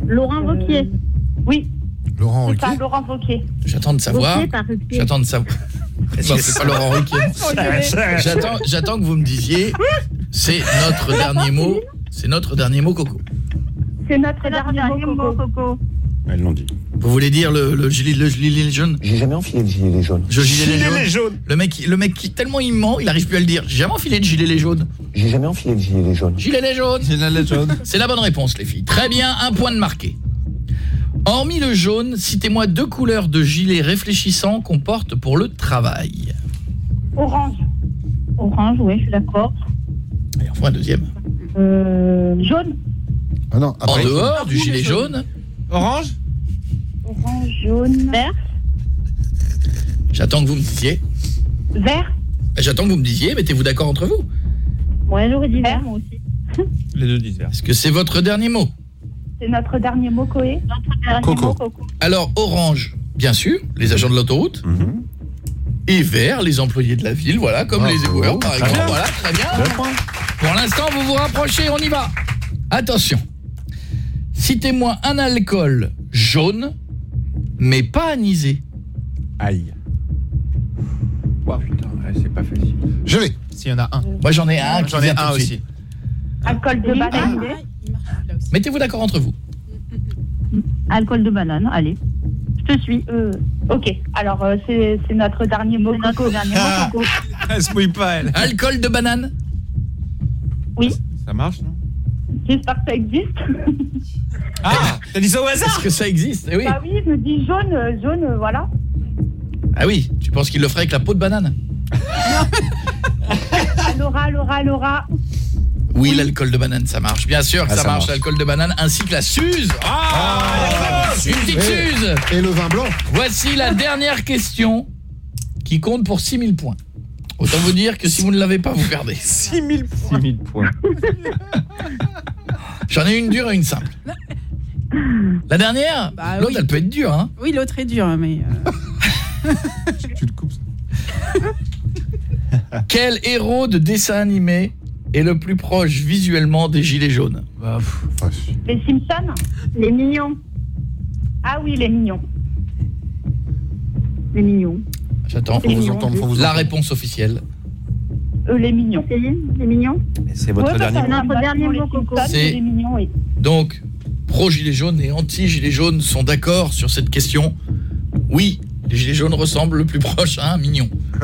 Laurent Wauquiez. Oui. Laurent C'est ça, Ruquier. Laurent Wauquiez. J'attends de savoir. Wauquiez par Ruquier. J'attends de savoir. Non, c'est pas Laurent Ruquier. J'attends que vous me disiez c'est notre dernier mot. C'est notre dernier mot, Coco. C'est notre dernier mot, Coco. Elles l'ont dit. Vous voulez dire le gilet jaune? J'ai jamais enfilé le gilet jaune. Gilet jaune. Le mec qui tellement il ment, il arrive plus à le dire. J'ai jamais enfilé de gilet jaune. J'ai jamais enfilé le gilet jaune. Gilet jaune. C'est la bonne réponse, les filles. Très bien, un point de marqué. Hormis le jaune, citez-moi 2 couleurs de gilet réfléchissant qu'on porte pour le travail. Orange. Orange, oui, je suis d'accord. Allez, on fera un deuxième. Jaune. Ah non, en dehors du gilet jaune. Orange. Orange, jaune. Vert. J'attends que vous me disiez. Vert. J'attends que vous me disiez, mettez-vous d'accord entre vous. Ouais, j'aurais dit vert, moi aussi. Les deux disent vert. Est-ce que c'est votre dernier mot? C'est notre dernier mot, Coé. Notre dernier mot, Coco. Alors, orange, bien sûr, les agents de l'autoroute. Et vert, les employés de la ville, voilà, comme les éboueurs, par exemple. Voilà, très bien. Pour l'instant, vous vous rapprochez, on y va. Attention. Citez-moi un alcool jaune, mais pas anisé. Aïe. Wow, putain, c'est pas facile. Je l'ai. S'il y en a un. Moi, j'en ai un. J'en ai un aussi. Alcool de banane. Mettez-vous d'accord entre vous. Alcool de banane, allez. Je te suis. Ok, alors c'est notre dernier mot, Coco. Coco. Elle se mouille pas, elle. Alcool de banane. Oui. Ça marche, non? J'espère que ça existe. Ah, t'as dit ça au hasard? Est-ce que ça existe? Eh oui. Bah oui, je me dis jaune, voilà. Ah oui, tu penses qu'il le ferait avec la peau de banane? Laura. Oui, l'alcool de banane, ça marche. Bien sûr que ça marche, l'alcool de banane, ainsi que la Suze. Une petite Suze. Et le vin blanc. Voici la dernière question qui compte pour 6000 points. Autant vous dire que si vous ne l'avez pas, vous perdez. 6000 points. 6000 points. J'en ai une dure et une simple. La dernière, l'autre, elle peut être dure, hein. Oui, l'autre est dur, mais... Tu le coupes, ça. Quel héros de dessin animé est le plus proche visuellement des gilets jaunes? Les Simpsons. Les Mignons. Ah oui, les Mignons. Les Mignons. J'attends. La réponse officielle. Les Mignons. Les Mignons. C'est votre dernier mot. Notre dernier mot, Coco. C'est les Mignons, oui. Donc, pro-gilets jaunes et anti-gilets jaunes sont d'accord sur cette question. Oui, les gilets jaunes ressemblent le plus proche à un mignon.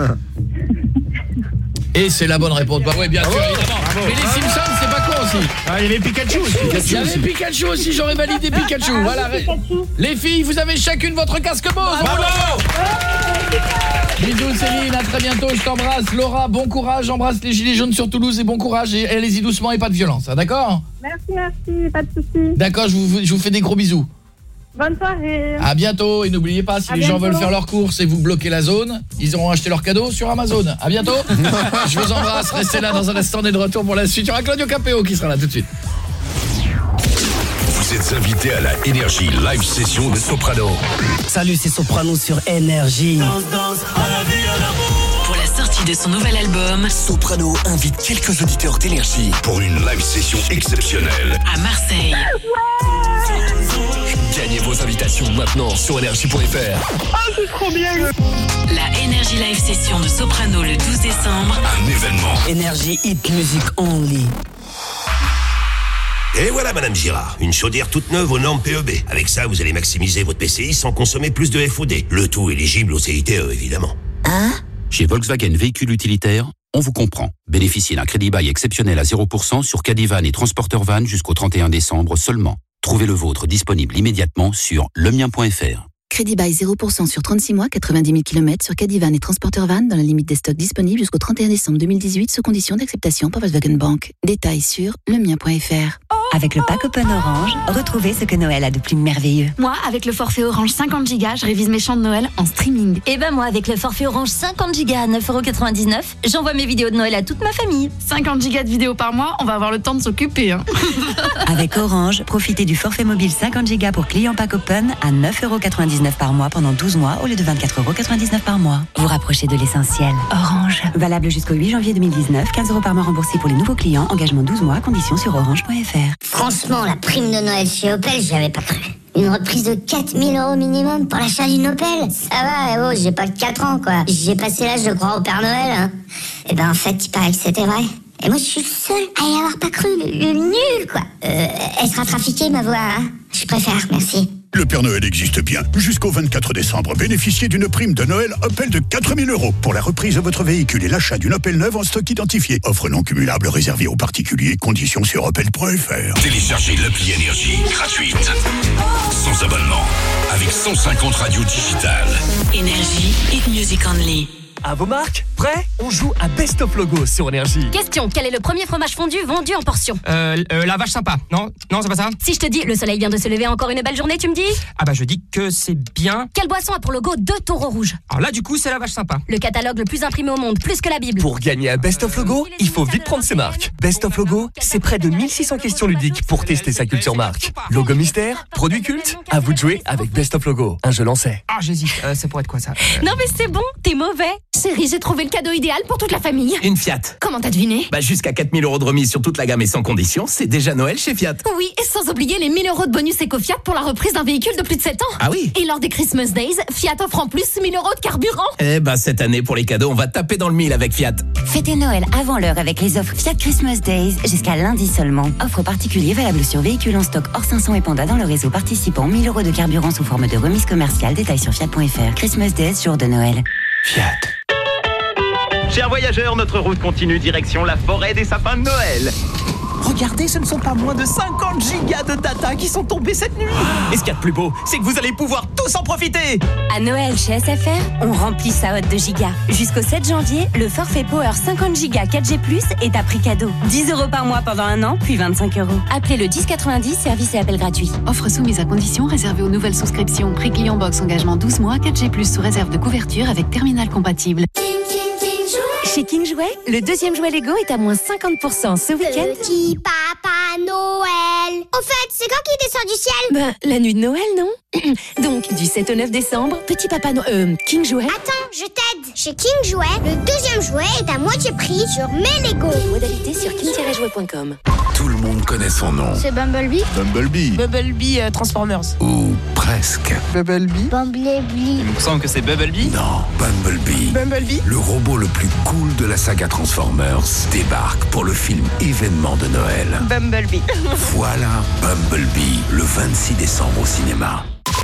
Et c'est la bonne réponse. Bah ouais, bien sûr, évidemment. Mais les Simpsons, c'est pas con aussi. Ah, il y avait Pikachu aussi. Il y avait Pikachu aussi, j'aurais validé Pikachu. Voilà. Les filles, vous avez chacune votre casque Bose. Bravo. Bisous Céline, à très bientôt, je t'embrasse. Laura, bon courage, j'embrasse les gilets jaunes sur Toulouse et bon courage et allez-y doucement et pas de violence, hein, d'accord? Merci, pas de soucis. D'accord, je vous fais des gros bisous. Bonne soirée. À bientôt et n'oubliez pas, si les gens veulent faire leurs courses et vous bloquez la zone, ils auront acheté leurs cadeaux sur Amazon. À bientôt. Je vous embrasse, restez là dans un instant, on est de retour pour la suite. Il y aura Claudio Capéo qui sera là tout de suite. Vous êtes invité à la Énergie Live Session de Soprano. Salut, c'est Soprano sur Énergie. Pour la sortie de son nouvel album, Soprano invite quelques auditeurs d'Énergie pour une live session exceptionnelle à Marseille. Gagnez vos invitations maintenant sur énergie.fr. Oh, c'est trop bien. La Énergie Live Session de Soprano le 12 décembre. Un événement. Énergie Hit Music Only. Et voilà Madame Girard, une chaudière toute neuve aux normes PEB. Avec ça, vous allez maximiser votre PCI sans consommer plus de FOD. Le tout éligible au CITE, évidemment. Hein? Chez Volkswagen Véhicules Utilitaires, on vous comprend. Bénéficiez d'un crédit bail exceptionnel à 0% sur Cadivan et Transporteur Van jusqu'au 31 décembre seulement. Trouvez le vôtre disponible immédiatement sur lemien.fr. Crédit bail 0% sur 36 mois, 90 000 km sur Cadivan et Transporteur Van dans la limite des stocks disponibles jusqu'au 31 décembre 2018 sous condition d'acceptation par Volkswagen Bank. Détails sur lemien.fr. Avec le pack Open Orange, retrouvez ce que Noël a de plus merveilleux. Moi, avec le forfait Orange 50 Go, je révise mes chants de Noël en streaming. Et ben moi, avec le forfait Orange 50 Go à 9,99 €, j'envoie mes vidéos de Noël à toute ma famille. 50 Go de vidéos par mois, on va avoir le temps de s'occuper. Hein. Avec Orange, profitez du forfait mobile 50 Go pour clients pack Open à 9,99 € par mois pendant 12 mois au lieu de 24,99 € par mois. Vous rapprochez de l'essentiel. Orange. Valable jusqu'au 8 janvier 2019, 15 € par mois remboursés pour les nouveaux clients. Engagement 12 mois, conditions sur orange.fr. Franchement, la prime de Noël chez Opel, j'y avais pas cru. Une reprise de 4 000 € minimum pour l'achat d'une Opel. Ça va, j'ai pas que 4 ans, quoi. J'ai passé l'âge de croire au Père Noël, hein. Et ben, en fait, il paraît que c'était vrai. Et moi, je suis le seul à y avoir pas cru. Le nul, quoi. Elle sera trafiquée, ma voix, hein. Je préfère, merci. Le Père Noël existe bien. Jusqu'au 24 décembre, bénéficiez d'une prime de Noël Opel de 4 000 € pour la reprise de votre véhicule et l'achat d'une Opel neuve en stock identifié. Offre non cumulable réservée aux particuliers. Conditions sur opel.fr. Téléchargez l'appli Énergie gratuite. Sans abonnement. Avec 150 radios digitales. Énergie, hit music only. À vos marques, prêts? On joue à Best of Logo sur Énergie. Question, quel est le premier fromage fondu vendu en portion? La vache sympa. Non, c'est pas ça. Si je te dis, le soleil vient de se lever, encore une belle journée, tu me dis? Ah bah je dis que c'est bien. Quelle boisson a pour logo 2 taureaux rouges? Alors là du coup c'est la vache sympa. Le catalogue le plus imprimé au monde, plus que la Bible. Pour gagner à Best of Logo, il faut vite prendre ses marques. Best of Logo, c'est près de 1600 questions ludiques pour tester sa culture marque. Logo mystère, produit culte, à vous de jouer avec Best of Logo. Un jeu lancé. Ah j'hésite, ça pourrait être quoi ça? Non mais c'est bon, t'es mauvais. Chérie, j'ai trouvé le cadeau idéal pour toute la famille. Une Fiat. Comment t'as deviné? Bah jusqu'à 4 000 € de remise sur toute la gamme et sans condition, c'est déjà Noël chez Fiat. Oui, et sans oublier les 1 000 € de bonus éco-Fiat pour la reprise d'un véhicule de plus de 7 ans. Ah oui. Et lors des Christmas Days, Fiat offre en plus 1 000 € de carburant. Eh bah cette année pour les cadeaux, on va taper dans le 1000 avec Fiat. Fêtez Noël avant l'heure avec les offres Fiat Christmas Days jusqu'à lundi seulement. Offre particulier valable sur véhicules en stock hors 500 et Panda dans le réseau participant. 1 000 € de carburant sous forme de remise commerciale. Détails sur fiat.fr. Christmas Days, jour de Noël. Fiat. Chers voyageurs, notre route continue direction la forêt des sapins de Noël. Regardez, ce ne sont pas moins de 50 gigas de data qui sont tombés cette nuit. Et ce qu'il y a de plus beau, c'est que vous allez pouvoir tous en profiter. À Noël chez SFR, on remplit sa hotte de gigas. Jusqu'au 7 janvier, le forfait Power 50 gigas 4G+, est à prix cadeau. 10 € par mois pendant un an, puis 25 €. Appelez le 1090, service et appel gratuit. Offre soumise à condition, réservée aux nouvelles souscriptions. Prix client box, engagement 12 mois, 4G+, sous réserve de couverture avec terminal compatible. Chez King Jouet, le deuxième jouet Lego est à moins 50% ce week-end. Petit Papa Noël. Au fait, c'est quand qu'il descend du ciel? Bah, la nuit de Noël, non? Donc, du 7 au 9 décembre, Petit Papa Noël, King Jouet. Attends, je t'aide. Chez King Jouet, le deuxième jouet est à moitié prix sur mes Lego. Modalité sur king-jouet.com. Tout le monde connaît son nom. C'est Bumblebee? Bumblebee. Bumblebee Transformers. Ou presque. Bumblebee? Il me semble que c'est Bumblebee. Non, Bumblebee. Bumblebee? Le robot le plus cool de la saga Transformers débarque pour le film événement de Noël. Bumblebee. Voilà Bumblebee, le 26 décembre au cinéma.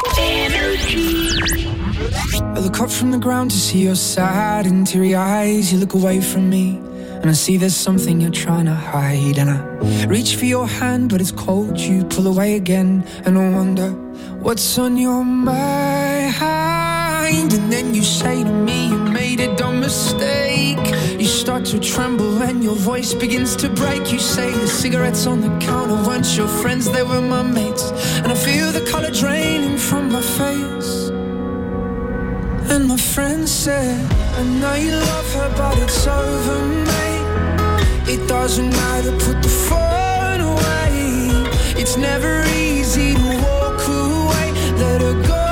I look up from the ground to see your sad and teary eyes. You look away from me and I see there's something you're trying to hide. And I reach for your hand but it's cold. You pull away again and I wonder what's on your mind. And then you say to me you made a dumb mistake. You start to tremble and your voice begins to break. You say the cigarettes on the counter weren't your friends, they were my mates. And I feel the color draining from my face. And my friend said, I know you love her but it's over, mate. It doesn't matter, put the phone away. It's never easy to walk away. Let her go,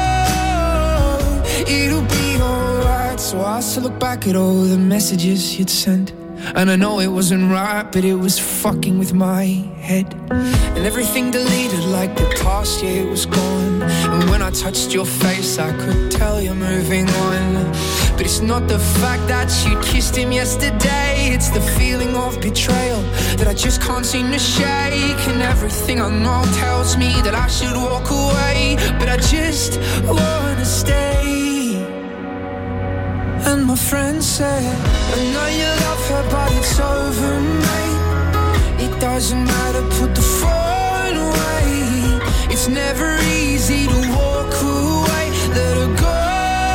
it'll be alright. So I still look back at all the messages you'd sent. And I know it wasn't right, but it was fucking with my head. And everything deleted like the past year was gone. And when I touched your face, I could tell you're moving on. But it's not the fact that you kissed him yesterday. It's the feeling of betrayal that I just can't seem to shake. And everything I know tells me that I should walk away, but I just wanna stay. And my friend said, I know you love her but it's over, mate. It doesn't matter, put the phone away. It's never easy to walk away. Let her go,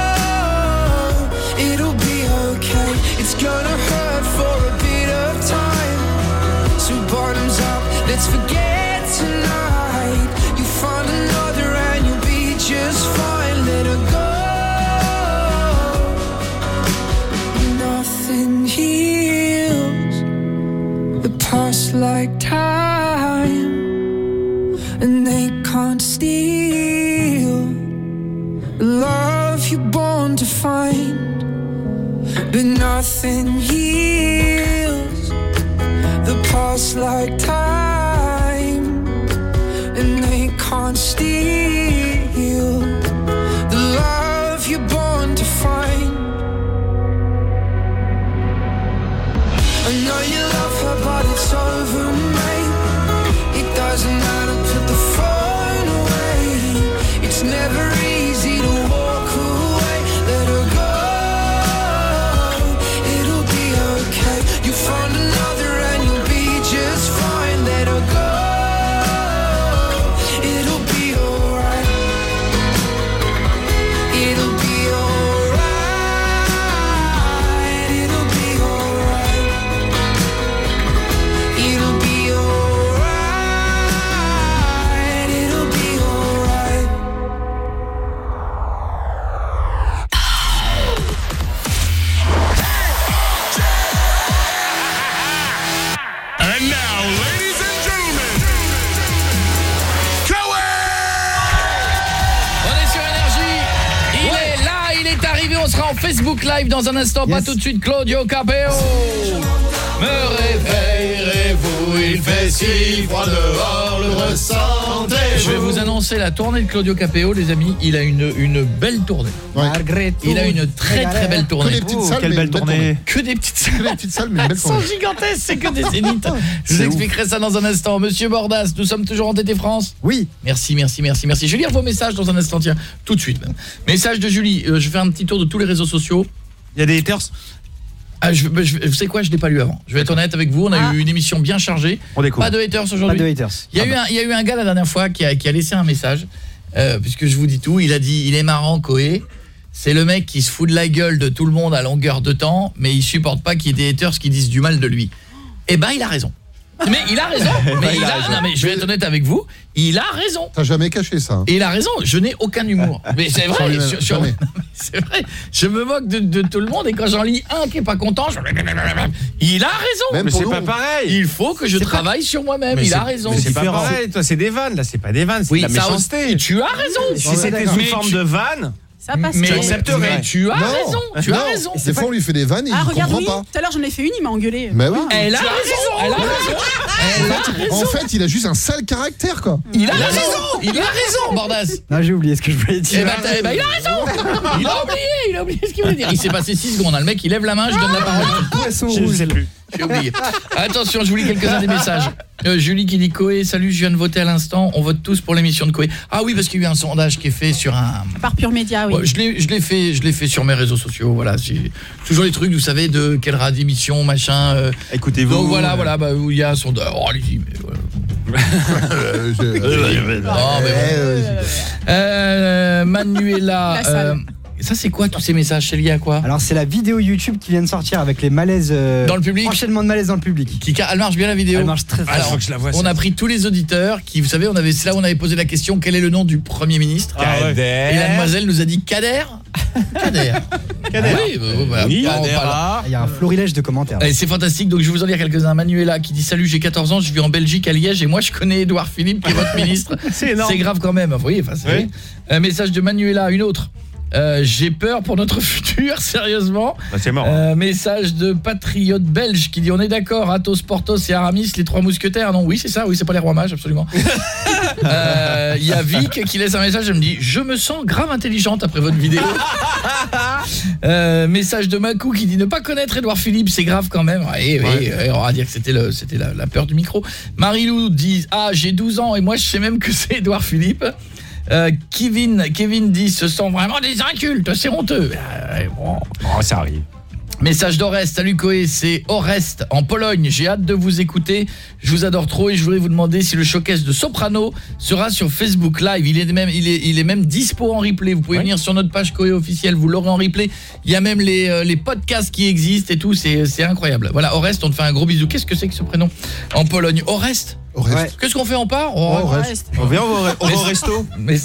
it'll be okay. It's gonna hurt for a bit of time. So bottoms up, let's forget tonight. You find another and you'll be just fine. Let her go. Nothing heals the past like time, and they can't steal the love you're born to find. But nothing heals the past like time. and they can't steal the love you're born to find. I know you love her, but it's over, mate. It doesn't matter, put the phone away. It's never easy to walk away. Let her go, it'll be okay. You find another and you'll be just fine. Let her go, it'll be alright. It'll be alright. It'll be alright. It'll be alright. It'll be alright. And now, ladies and gentlemen, On est sur Énergie. Il est là, il est arrivé. On sera en Facebook Live dans un instant. Pas tout de suite, Claudio Capéo. Me réveillerez-vous, il fait si froid dehors, le ressentez. Je vais vous annoncer la tournée de Claudio Capéo, les amis. Il a une belle tournée. Il a une très très belle tournée. Que des petites salles, quelle mais belle une belle tournée. Que des petites salles. mais une belle Sont tournée. gigantesques, c'est que des zéniths. Je vous expliquerai ça dans un instant. Monsieur Bordas, nous sommes toujours en TT France. Oui. Merci. Je vais lire vos messages dans un instant, tiens, tout de suite même. Message de Julie, je fais un petit tour de tous les réseaux sociaux. Il y a des haters. Ah, vous savez quoi, je l'ai pas lu avant. Je vais être honnête avec vous, on a eu une émission bien chargée. On découvre. Pas de haters aujourd'hui. Pas de haters. Il y a eu un gars la dernière fois qui a laissé un message, puisque je vous dis tout. Il a dit, il est marrant, Koé. C'est le mec qui se fout de la gueule de tout le monde à longueur de temps, mais il supporte pas qu'il y ait des haters qui disent du mal de lui. Eh ben, il a raison. Mais il a raison. Non, mais je vais être honnête avec vous, il a raison. T'as jamais caché ça. Et il a raison, je n'ai aucun humour. Mais c'est vrai, c'est vrai. Je me moque de tout le monde et quand j'en lis un qui est pas content, il a raison. Même mais c'est pas pareil. Il faut que je travaille sur moi-même, il a raison. Mais c'est pas pareil, toi c'est des vannes, là c'est pas des vannes, c'est de la méchanceté. Tu as raison. Si c'était sous forme de vanne, ça passe. Mais j'accepterais. Tu as raison. Tu as raison. Des fois on lui fait des vannes et il regarde, comprend oui, pas. tout à l'heure j'en ai fait une, il m'a engueulé. Mais oui. Elle a raison. En fait, il a juste un sale caractère quoi. Il a raison, Bordas. Non, j'ai oublié ce que je voulais dire. Eh ben, il a raison. Il a oublié ce qu'il voulait dire. Il s'est passé 6 secondes, hein. Le mec il lève la main, je donne la parole. Je sais plus. J'ai oublié. Attention, je vous lis quelques-uns des messages. Julie qui dit Koé, salut, je viens de voter à l'instant. On vote tous pour l'émission de Koé. Ah oui, parce qu'il y a eu un sondage qui est fait sur un... Par Pure Média, oui. Ouais, je l'ai fait sur mes réseaux sociaux. Voilà, c'est toujours les trucs, vous savez, de quelle radio émission, machin. Écoutez-vous. Donc voilà, bah, où il y a un sondage. Oh, allez-y, mais voilà. Manuela... ça c'est quoi tous ces messages? C'est lié à quoi? Alors c'est la vidéo YouTube qui vient de sortir avec les malaises dans le public. Enchaînement de malaises dans le public. Elle marche bien la vidéo. Elle marche très très bien. Faut que je la vois, on a pris tous les auditeurs qui, vous savez, c'est là où on avait posé la question quel est le nom du Premier ministre. Kader. Et la demoiselle nous a dit Kader. Kader. Oui, il y a un florilège de commentaires. C'est fantastique, donc je vais vous en lire quelques-uns. Manuela qui dit salut, j'ai 14 ans, je vis en Belgique à Liège et moi je connais Édouard Philippe qui est votre ministre. C'est énorme. C'est grave quand même. Vous voyez, c'est vrai. Message de Manuela, une autre. J'ai peur pour notre futur, sérieusement. C'est mort. Message de patriote belge qui dit on est d'accord, Athos, Porthos et Aramis, les 3 mousquetaires. Non, oui, c'est ça, oui, c'est pas les rois mages, absolument. Il y a Vic qui laisse un message, elle me dit je me sens grave intelligente après votre vidéo. Message de Makou qui dit ne pas connaître Édouard Philippe, c'est grave quand même. Oui, on va dire que c'était la peur du micro. Marie-Lou dit j'ai 12 ans et moi je sais même que c'est Édouard Philippe. Kevin dit ce sont vraiment des incultes, c'est honteux. Ça arrive. Message d'Orest, salut Koé, c'est Orest en Pologne, j'ai hâte de vous écouter, je vous adore trop et je voudrais vous demander si le showcase de Soprano sera sur Facebook Live, il est même dispo en replay, vous pouvez venir sur notre page Koé officielle, vous l'aurez en replay, il y a même les podcasts qui existent et tout, c'est incroyable. Voilà, Orest, on te fait un gros bisou. Qu'est-ce que c'est que ce prénom en Pologne? Orest. Qu'est-ce qu'on fait, on part? Orest. On vient au resto. Mais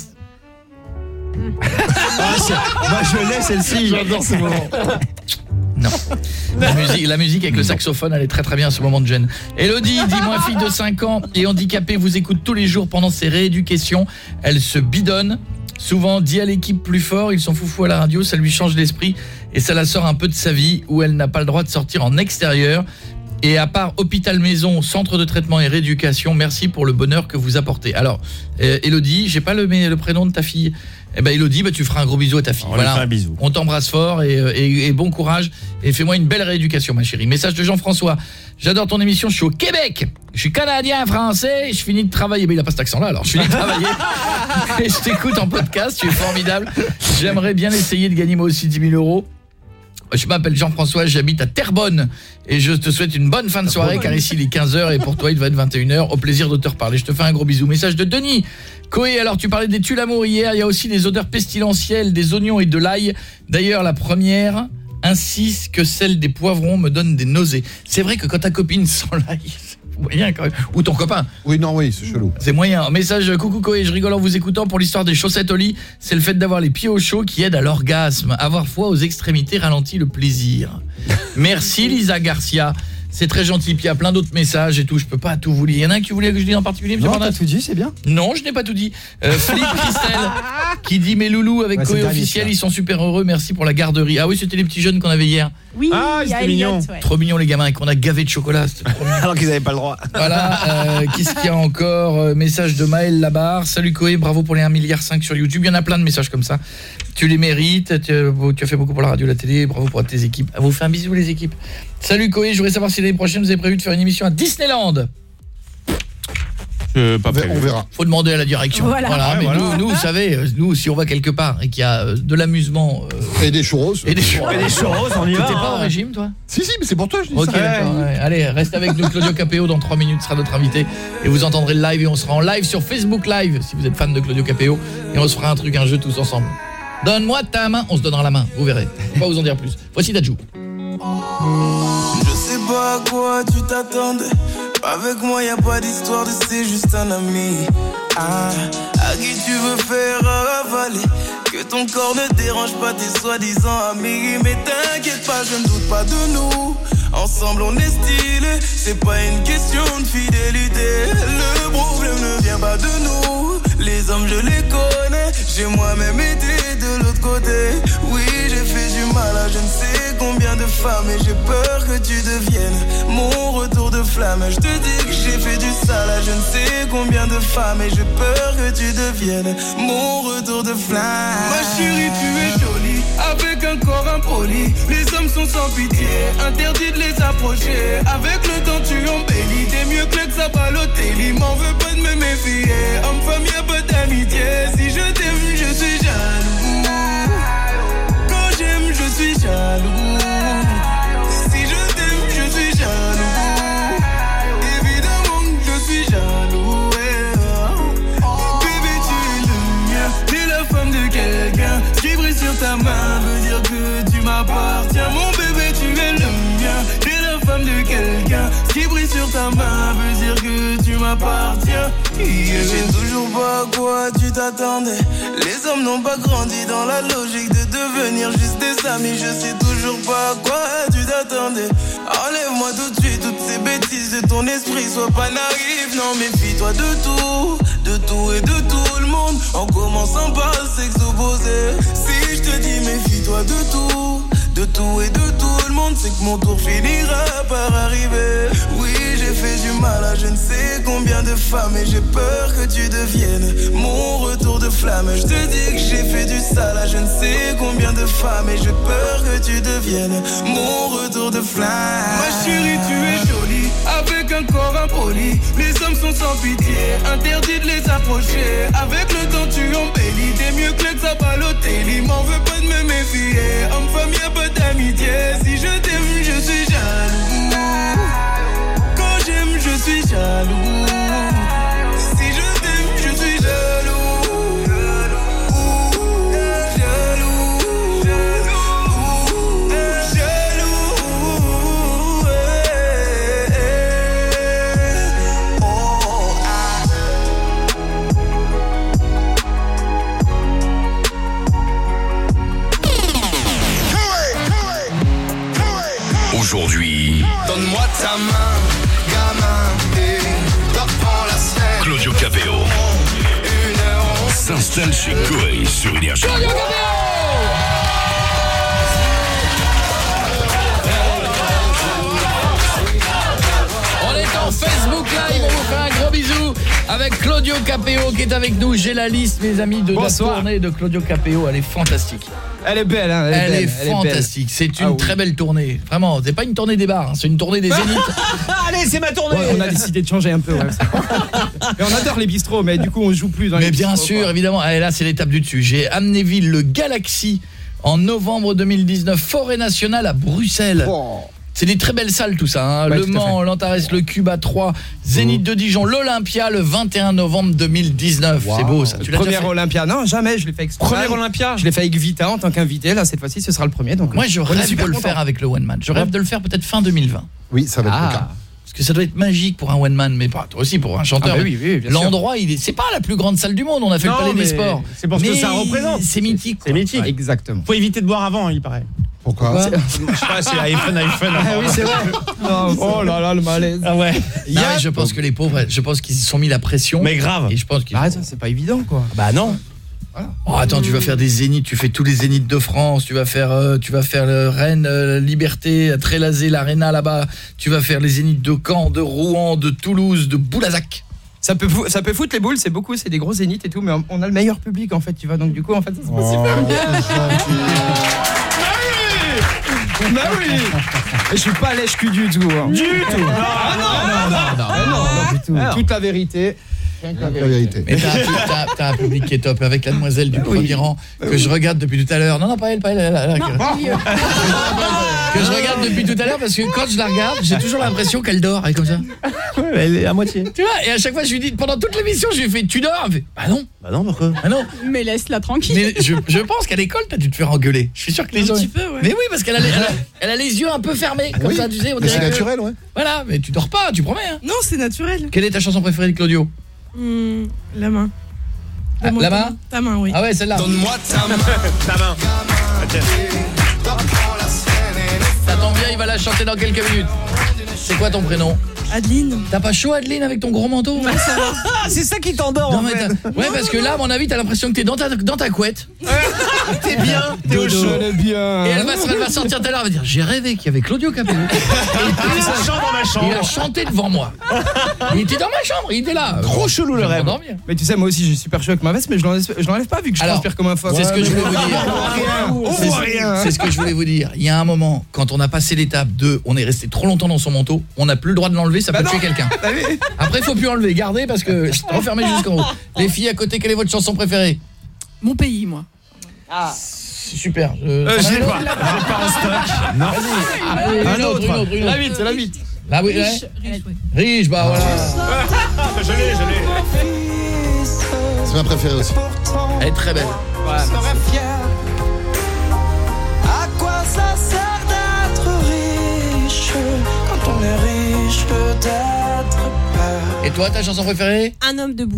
moi je l'ai celle-ci. J'adore ce moment. Non. La musique avec le saxophone, elle est très très bien à ce moment de gêne. Elodie, dis-moi fille de 5 ans et handicapée, vous écoute tous les jours pendant ses rééducations. Elle se bidonne. Souvent, dit à l'équipe plus fort, ils sont foufous à la radio, ça lui change l'esprit et ça la sort un peu de sa vie où elle n'a pas le droit de sortir en extérieur. Et à part hôpital maison, centre de traitement et rééducation, merci pour le bonheur que vous apportez. Alors, Elodie, j'ai pas le prénom de ta fille. Eh ben Elodie, tu feras un gros bisou à ta fille. On lui fait un bisou. On t'embrasse fort et bon courage et fais-moi une belle rééducation ma chérie. Message de Jean-François. J'adore ton émission, je suis au Québec. Je suis canadien, français, je finis de travailler. Mais il a pas cet accent là alors. Je finis de travailler. Et je t'écoute en podcast, tu es formidable. J'aimerais bien essayer de gagner moi aussi 10 000 €. Je m'appelle Jean-François, j'habite à Terrebonne et je te souhaite une bonne fin de soirée car ici il est 15h et pour toi il va être 21h. Au plaisir de te reparler. Je te fais un gros bisou. Message de Denis. Koé, alors tu parlais des tuiles l'amour hier, il y a aussi des odeurs pestilentielles, des oignons et de l'ail. D'ailleurs la première ainsi que celle des poivrons me donne des nausées. C'est vrai que quand ta copine sent l'ail, c'est moyen quand même. Ou ton copain. Oui, c'est chelou. C'est moyen. Message, coucou Koé, je rigole en vous écoutant pour l'histoire des chaussettes au lit. C'est le fait d'avoir les pieds au chaud qui aide à l'orgasme. Avoir foi aux extrémités ralentit le plaisir. Merci Lisa Garcia. C'est très gentil, puis il y a plein d'autres messages et tout, je peux pas tout vous lire. Il y en a un que tu voulais que je dise en particulier, monsieur Bernard ? Non, t'as tout dit, c'est bien. Non, je n'ai pas tout dit. Philippe Christelle qui dit mes loulous avec Koé officiel, ils sont super heureux, merci pour la garderie. Ah oui, c'était les petits jeunes qu'on avait hier. Oui, c'était mignon. Ouais. Trop mignon les gamins et qu'on a gavé de chocolat, c'était trop mignon. Alors qu'ils n'avaient pas le droit. Voilà, qu'est-ce qu'il y a encore ? Message de Maël Labarre. Salut Koé, bravo pour les 1,5 milliard sur YouTube. Il y en a plein de messages comme ça. Tu les mérites, tu as fait beaucoup pour la radio et la télé, bravo pour tes équipes. À vous fait un bisou les équipes. Salut Koé, je voudrais savoir si l'année prochaine vous avez prévu de faire une émission à Disneyland. Pas prévu. On verra. Faut demander à la direction. Voilà. Mais nous, vous savez, nous, si on va quelque part et qu'il y a de l'amusement et des churros. Et des churros, on y va. T'es pas au régime, toi ? Si, mais c'est pour toi, je dis Ok, ça. d'accord. Ouais. Allez, reste avec nous, Claudio Capéo. Dans 3 minutes sera notre invité. Et vous entendrez le live et on sera en live sur Facebook Live, si vous êtes fan de Claudio Capéo. Et on se fera un jeu tous ensemble. Donne-moi ta main, on se donnera la main, vous verrez. Je peux pas vous en dire plus. Voici Dadju. Je sais pas à quoi tu t'attendais. Avec moi y a pas d'histoire, c'est juste un ami. À qui tu veux faire avaler. Que ton corps ne dérange pas tes soi-disant amis. Mais t'inquiète pas, je ne doute pas de nous. Ensemble on est stylé. C'est pas une question de fidélité. Le problème ne vient pas de nous. Les hommes je les connais. J'ai moi-même été de l'autre côté. Oui, j'ai fait du mal à je ne sais combien de femmes. Et j'ai peur que tu deviennes mon retour de flamme. Je te dis que j'ai fait du sale à je ne sais combien de femmes. Et j'ai peur que tu deviennes mon retour de flamme. Ma chérie, tu es jolie, avec un corps impoli. Les hommes sont sans pitié, interdit de les approcher. Avec le temps tu embellis, t'es mieux que ça Balotelli. M'en veux pas de me méfier, homme-femme y'a pas d'amitié. Si je t'aime, je suis jaloux. Quand j'aime, je suis jaloux. Si je t'aime, je suis jaloux. Évidemment que je suis jaloux. Bébé, tu es le mien, t'es la femme de quelqu'un. Ce qui brille sur ta main veut dire que tu m'appartiens. Mon bébé, tu es le mien, t'es la femme de quelqu'un. Ce qui brille sur ta main veut dire que tu m'appartiens. Je sais toujours pas à quoi tu t'attendais. Les hommes n'ont pas grandi dans la logique de devenir juste des amis. Je sais toujours pas à quoi tu t'attendais. Enlève-moi tout de suite toutes ces bêtises de ton esprit. Sois pas naïf, non méfie-toi de tout et de tout le monde. En commençant par le sexe opposé. Si je te dis méfie-toi de tout et de tout le monde, c'est que mon tour finira par arriver. Oui, j'ai fait du mal à je ne sais combien de femmes. Et j'ai peur que tu deviennes mon retour de flamme. Je te dis que j'ai fait du sale à je ne sais combien de femmes. Et j'ai peur que tu deviennes mon retour de flamme. Ma chérie, tu es jolie, avec un corps impoli. Les hommes sont sans pitié, interdit de les approcher. Avec le temps tu embellis, t'es mieux que ça Balotelli. M'en veux pas de me méfier, homme-femme y'a pas d'amitié. Si je t'aime, je suis jaloux. Quand j'aime, je suis jaloux. Si je t'aime, je suis jaloux. Jaloux. Aujourd'hui, donne-moi ta main, gamin, et reprends la scène. Claudio Capéo s'installe chez Koé sur Énergie. Claudio Capéo qui est avec nous. J'ai la liste, mes amis, de la tournée de Claudio Capéo. Elle est fantastique. Elle est belle, hein. Elle est fantastique. C'est une très belle tournée. Vraiment, c'est pas une tournée des bars, hein, c'est une tournée des zéniths. Allez, c'est ma tournée. Ouais, on a décidé de changer un peu. Ouais. Mais on adore les bistrots, mais du coup, on joue plus dans les bistrots. Mais bien sûr, évidemment. Allez, là, c'est l'étape du dessus. J'ai Amnéville, le Galaxy en novembre 2019, Forêt Nationale à Bruxelles. C'est des très belles salles tout ça, hein. Le Mans, l'Antares, le Cuba 3, Zénith de Dijon, l'Olympia le 21 novembre 2019. C'est beau ça. Tu l'as déjà fait? Olympia, non, jamais, je l'ai fait exprès. Premier Olympia. Je l'ai fait avec Vita en tant qu'invité, là cette fois-ci ce sera le premier donc. Moi je rêve de le faire avec le one man. Je rêve de le faire peut-être fin 2020. Oui, ça va être le cas. Parce que ça doit être magique pour un one man, mais pas toi aussi pour un chanteur. Oui, bien l'endroit, c'est pas la plus grande salle du monde, on a fait le Palais des Sports. C'est parce que ça représente. C'est mythique. C'est mythique. Exactement. Faut éviter de boire avant, il paraît. Pourquoi Je sais pas, c'est iPhone. Ah oui, c'est vrai. Oh là là, le malaise. Ah ouais. Je pense que les pauvres, je pense qu'ils se sont mis la pression. Mais grave. Et je pense qu'ils c'est pas évident quoi. Bah non. Voilà. Oh, attends, tu vas faire des zéniths, tu fais tous les zéniths de France, tu vas faire le Rennes, Liberté, Trélazé, l'Arena là-bas, tu vas faire les zéniths de Caen, de Rouen, de Toulouse, de Boulazac. Ça peut foutre les boules, c'est des gros zéniths et tout, mais on a le meilleur public en fait, tu vois, donc du coup en fait ça se passe super bien. Bah oui. Et je suis pas lèche-cul du tout. Hein. Du tout. Non, du tout. Toute la vérité. La vérité. Mais t'as un public qui est top avec la demoiselle du premier rang que je regarde depuis tout à l'heure. Non, pas elle. Que je regarde depuis tout à l'heure parce que quand je la regarde, j'ai toujours l'impression qu'elle dort, elle est comme ça. Elle est à moitié. Tu vois, et à chaque fois je lui dis pendant toute l'émission, je lui fais tu dors, elle fait bah non. Bah non, pourquoi? Ah non. Mais laisse-la tranquille. Mais je pense qu'à l'école, t'as dû te faire engueuler. Je suis sûr que les gens. Un petit peu, ouais. Mais oui, parce qu'elle a les yeux un peu fermés comme ça, tu sais, on dirait. C'est naturel, ouais. Voilà, mais tu dors pas, tu promets hein. Non, c'est naturel. Quelle est ta chanson préférée de Claudio? La main. La main? Ta main, oui. Ah ouais, celle-là. Donne-moi ta main. Ta main. Ça tombe bien, il va la chanter dans quelques minutes. C'est quoi ton prénom? Adeline. T'as pas chaud, Adeline, avec ton gros manteau? Ouais, ça va. C'est ça qui t'endort en fait. Ouais, parce que là, à mon avis, t'as l'impression que t'es dans ta couette. T'es bien, t'es au chaud. Bien. Et elle va sortir tout à l'heure, elle va dire j'ai rêvé qu'il y avait Claudio Capéo. Il a chanté devant moi. Il était dans ma chambre, il était là. Trop chelou le rêve. Mais tu sais, moi aussi, j'ai super chaud avec ma veste, mais je l'enlève pas vu que je transpire comme un phoque. C'est ce que je voulais vous dire. C'est ce que je voulais vous dire. Il y a un moment, quand on a passé l'étape de on est resté trop longtemps dans son manteau, on n'a plus le droit de l'enlever, ça peut tuer quelqu'un. Après, il faut plus enlever, garder parce que refermez jusqu'en haut. Les filles à côté, quelle est votre chanson préférée? Mon pays, moi. Ah, c'est super. Je l'ai pas. J'ai pas en stock. Non. Vas-y, une autre. La 8, c'est la 8. Là oui, riche, bah voilà. Je l'ai. C'est ma préférée aussi. Elle est très belle. À quoi ça sert d'être riche quand on est riche peut-être pas? Et toi, ta chanson préférée? Un homme debout.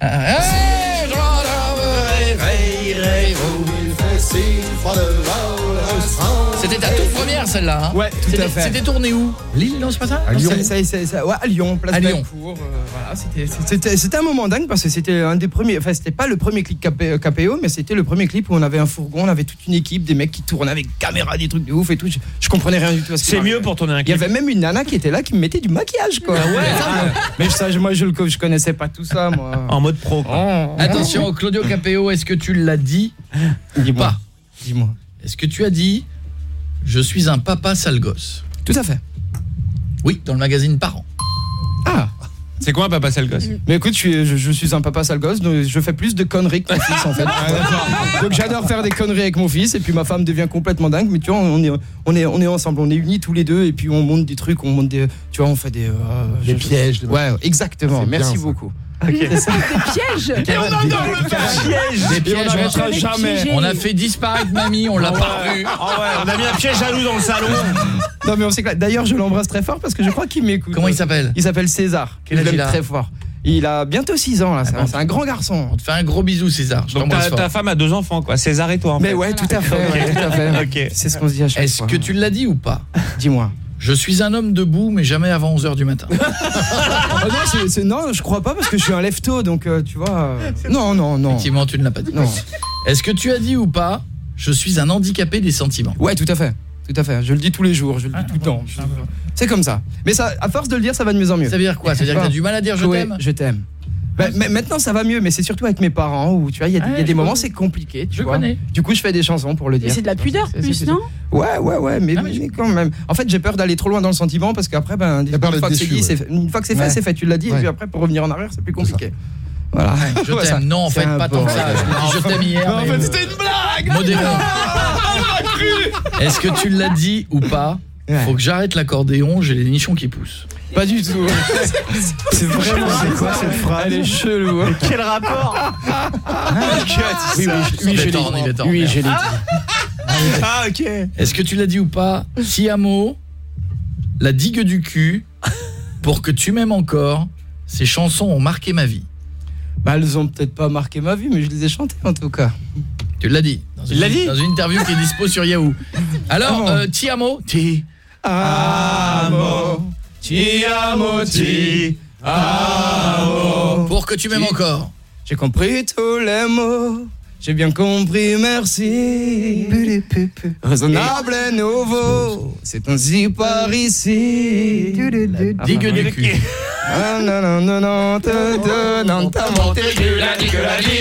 C'était ta toute première celle-là hein? Ouais, tout à fait. C'était tourné où? Lille, non, c'est pas ça? À Lyon. Ouais, à Lyon, place Bellecour. Voilà, c'était un moment dingue parce que c'était un des premiers, enfin c'était pas le premier clip KPO, mais c'était le premier clip où on avait un fourgon, on avait toute une équipe, des mecs qui tournaient avec caméra, des trucs de ouf et tout. Je comprenais rien du tout à ce C'est mieux pour tourner un clip. Il y avait même une nana qui était là qui me mettait du maquillage quoi. Mais moi je connaissais pas tout ça moi. En mode pro quoi. Attention, Claudio Capéo, est-ce que tu l'as dit? Dis-moi. Pas. Dis-moi. Est-ce que tu as dit je suis un papa sale gosse? Tout à fait. Oui, dans le magazine Parents. Ah. C'est quoi un papa sale gosse? Mais écoute, je suis un papa sale gosse, donc je fais plus de conneries que mon fils en fait. Donc j'adore faire des conneries avec mon fils et puis ma femme devient complètement dingue, mais tu vois on est ensemble, on est unis tous les deux et puis on monte des trucs, tu vois on fait des pièges. Ouais, exactement. Merci beaucoup. Okay. Des pièges. Et on adore le piège. Des pièges, on n'arrêtera jamais. On a fait disparaître mamie, on l'a pas vu. Ah ouais, on a mis un piège à nous dans le salon. Non mais on s'éclate. D'ailleurs, je l'embrasse très fort parce que je crois qu'il m'écoute. Comment il s'appelle? Il s'appelle César. Quel âge il a? Très fort. Il a bientôt 6 ans là, c'est un grand garçon. On te fait un gros bisou César. Donc ta femme a 2 enfants quoi, César et toi en fait. Mais ouais, tout à fait. Okay. Ouais, tout à fait. Okay. C'est ce qu'on se dit à chaque fois. Est-ce que tu l'as dit ou pas? Dis-moi. Je suis un homme debout, mais jamais avant 11h du matin. Non, je crois pas parce que je suis un lève-tôt, donc tu vois. Non. Effectivement, tu ne l'as pas dit. Non. Est-ce que tu as dit ou pas? Je suis un handicapé des sentiments. Ouais, tout à fait. Je le dis tous les jours, je le dis tout le temps. C'est comme ça. Mais ça, à force de le dire, ça va de mieux en mieux. Ça veut dire quoi? Ça veut dire que tu as du mal à dire je t'aime? Je t'aime. Mais maintenant ça va mieux, mais c'est surtout avec mes parents où tu vois, il y a des moments c'est compliqué, tu vois. Connais. Du coup, je fais des chansons pour le dire. Mais c'est de la pudeur plus, non? Ouais, mais quand même. En fait, j'ai peur d'aller trop loin dans le sentiment parce qu'après une fois que c'est fait, c'est fait, tu l'as dit, et puis après pour revenir en arrière, c'est plus compliqué. Voilà. Je t'aime. Non, en fait, pas tant que ça. Je t'aime hier. En fait, c'était une blague. Modérément. Est-ce que tu l'as dit ou pas? Faut que j'arrête l'accordéon, j'ai les nichons qui poussent. Pas du tout. C'est vraiment c'est quoi cette phrase? Elle est chelou. Mais quel rapport? Oui, je l'ai dit. Ah, ok. Est-ce que tu l'as dit ou pas? Tiamo, la digue du cul, pour que tu m'aimes encore, ces chansons ont marqué ma vie. Bah, elles ont peut-être pas marqué ma vie, mais je les ai chantées en tout cas. Tu l'as dit. Dans une interview qui est dispo sur Yahoo. Alors, Tiamo, pour que tu m'aimes encore. J'ai compris tous les mots. J'ai bien compris, merci. Raisonnable et nouveau. C'est ainsi par ici. Digue du cul. Non, t'as monté la digue,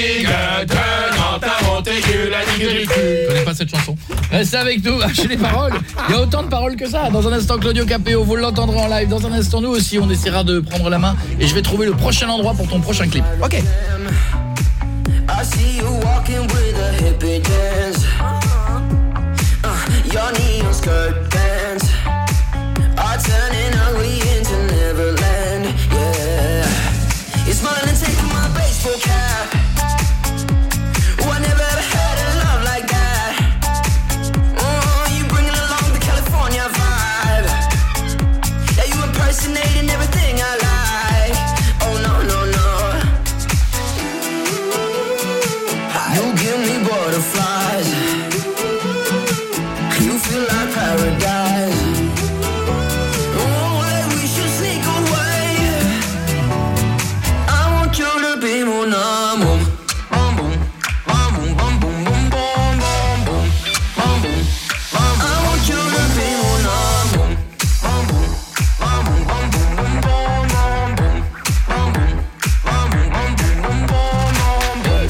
t'as monté la digue du cul. Je connais pas cette chanson. Restez avec nous, lâchez les paroles. Il y a autant de paroles que ça. Dans un instant, Claudio Capéo, vous l'entendrez en live. Dans un instant, nous aussi, on essaiera de prendre la main et je vais trouver le prochain endroit pour ton prochain clip. Ok. I see you walking with a hippie dance. Your neon skirt pants are turning ugly into Neverland. Yeah, you're smiling and taking my baseball cap. Oh, I never ever had a love like that. Oh, you bringing along the California vibe. Yeah, you impersonating everything I like. Oh no, no, no. You give me butterflies. You feel like paradise. Oh, we should sneak away. I want you to be mon amour. Bum boom, bum boom, bum boom, boom, boom, bum boom, bum boom, bum boom. I want you to be mon amour. Bum boom, bum boom, bum boom, boom, boom, bum boom, bum boom, bum boom, bum boom, boom, boom, bum boom.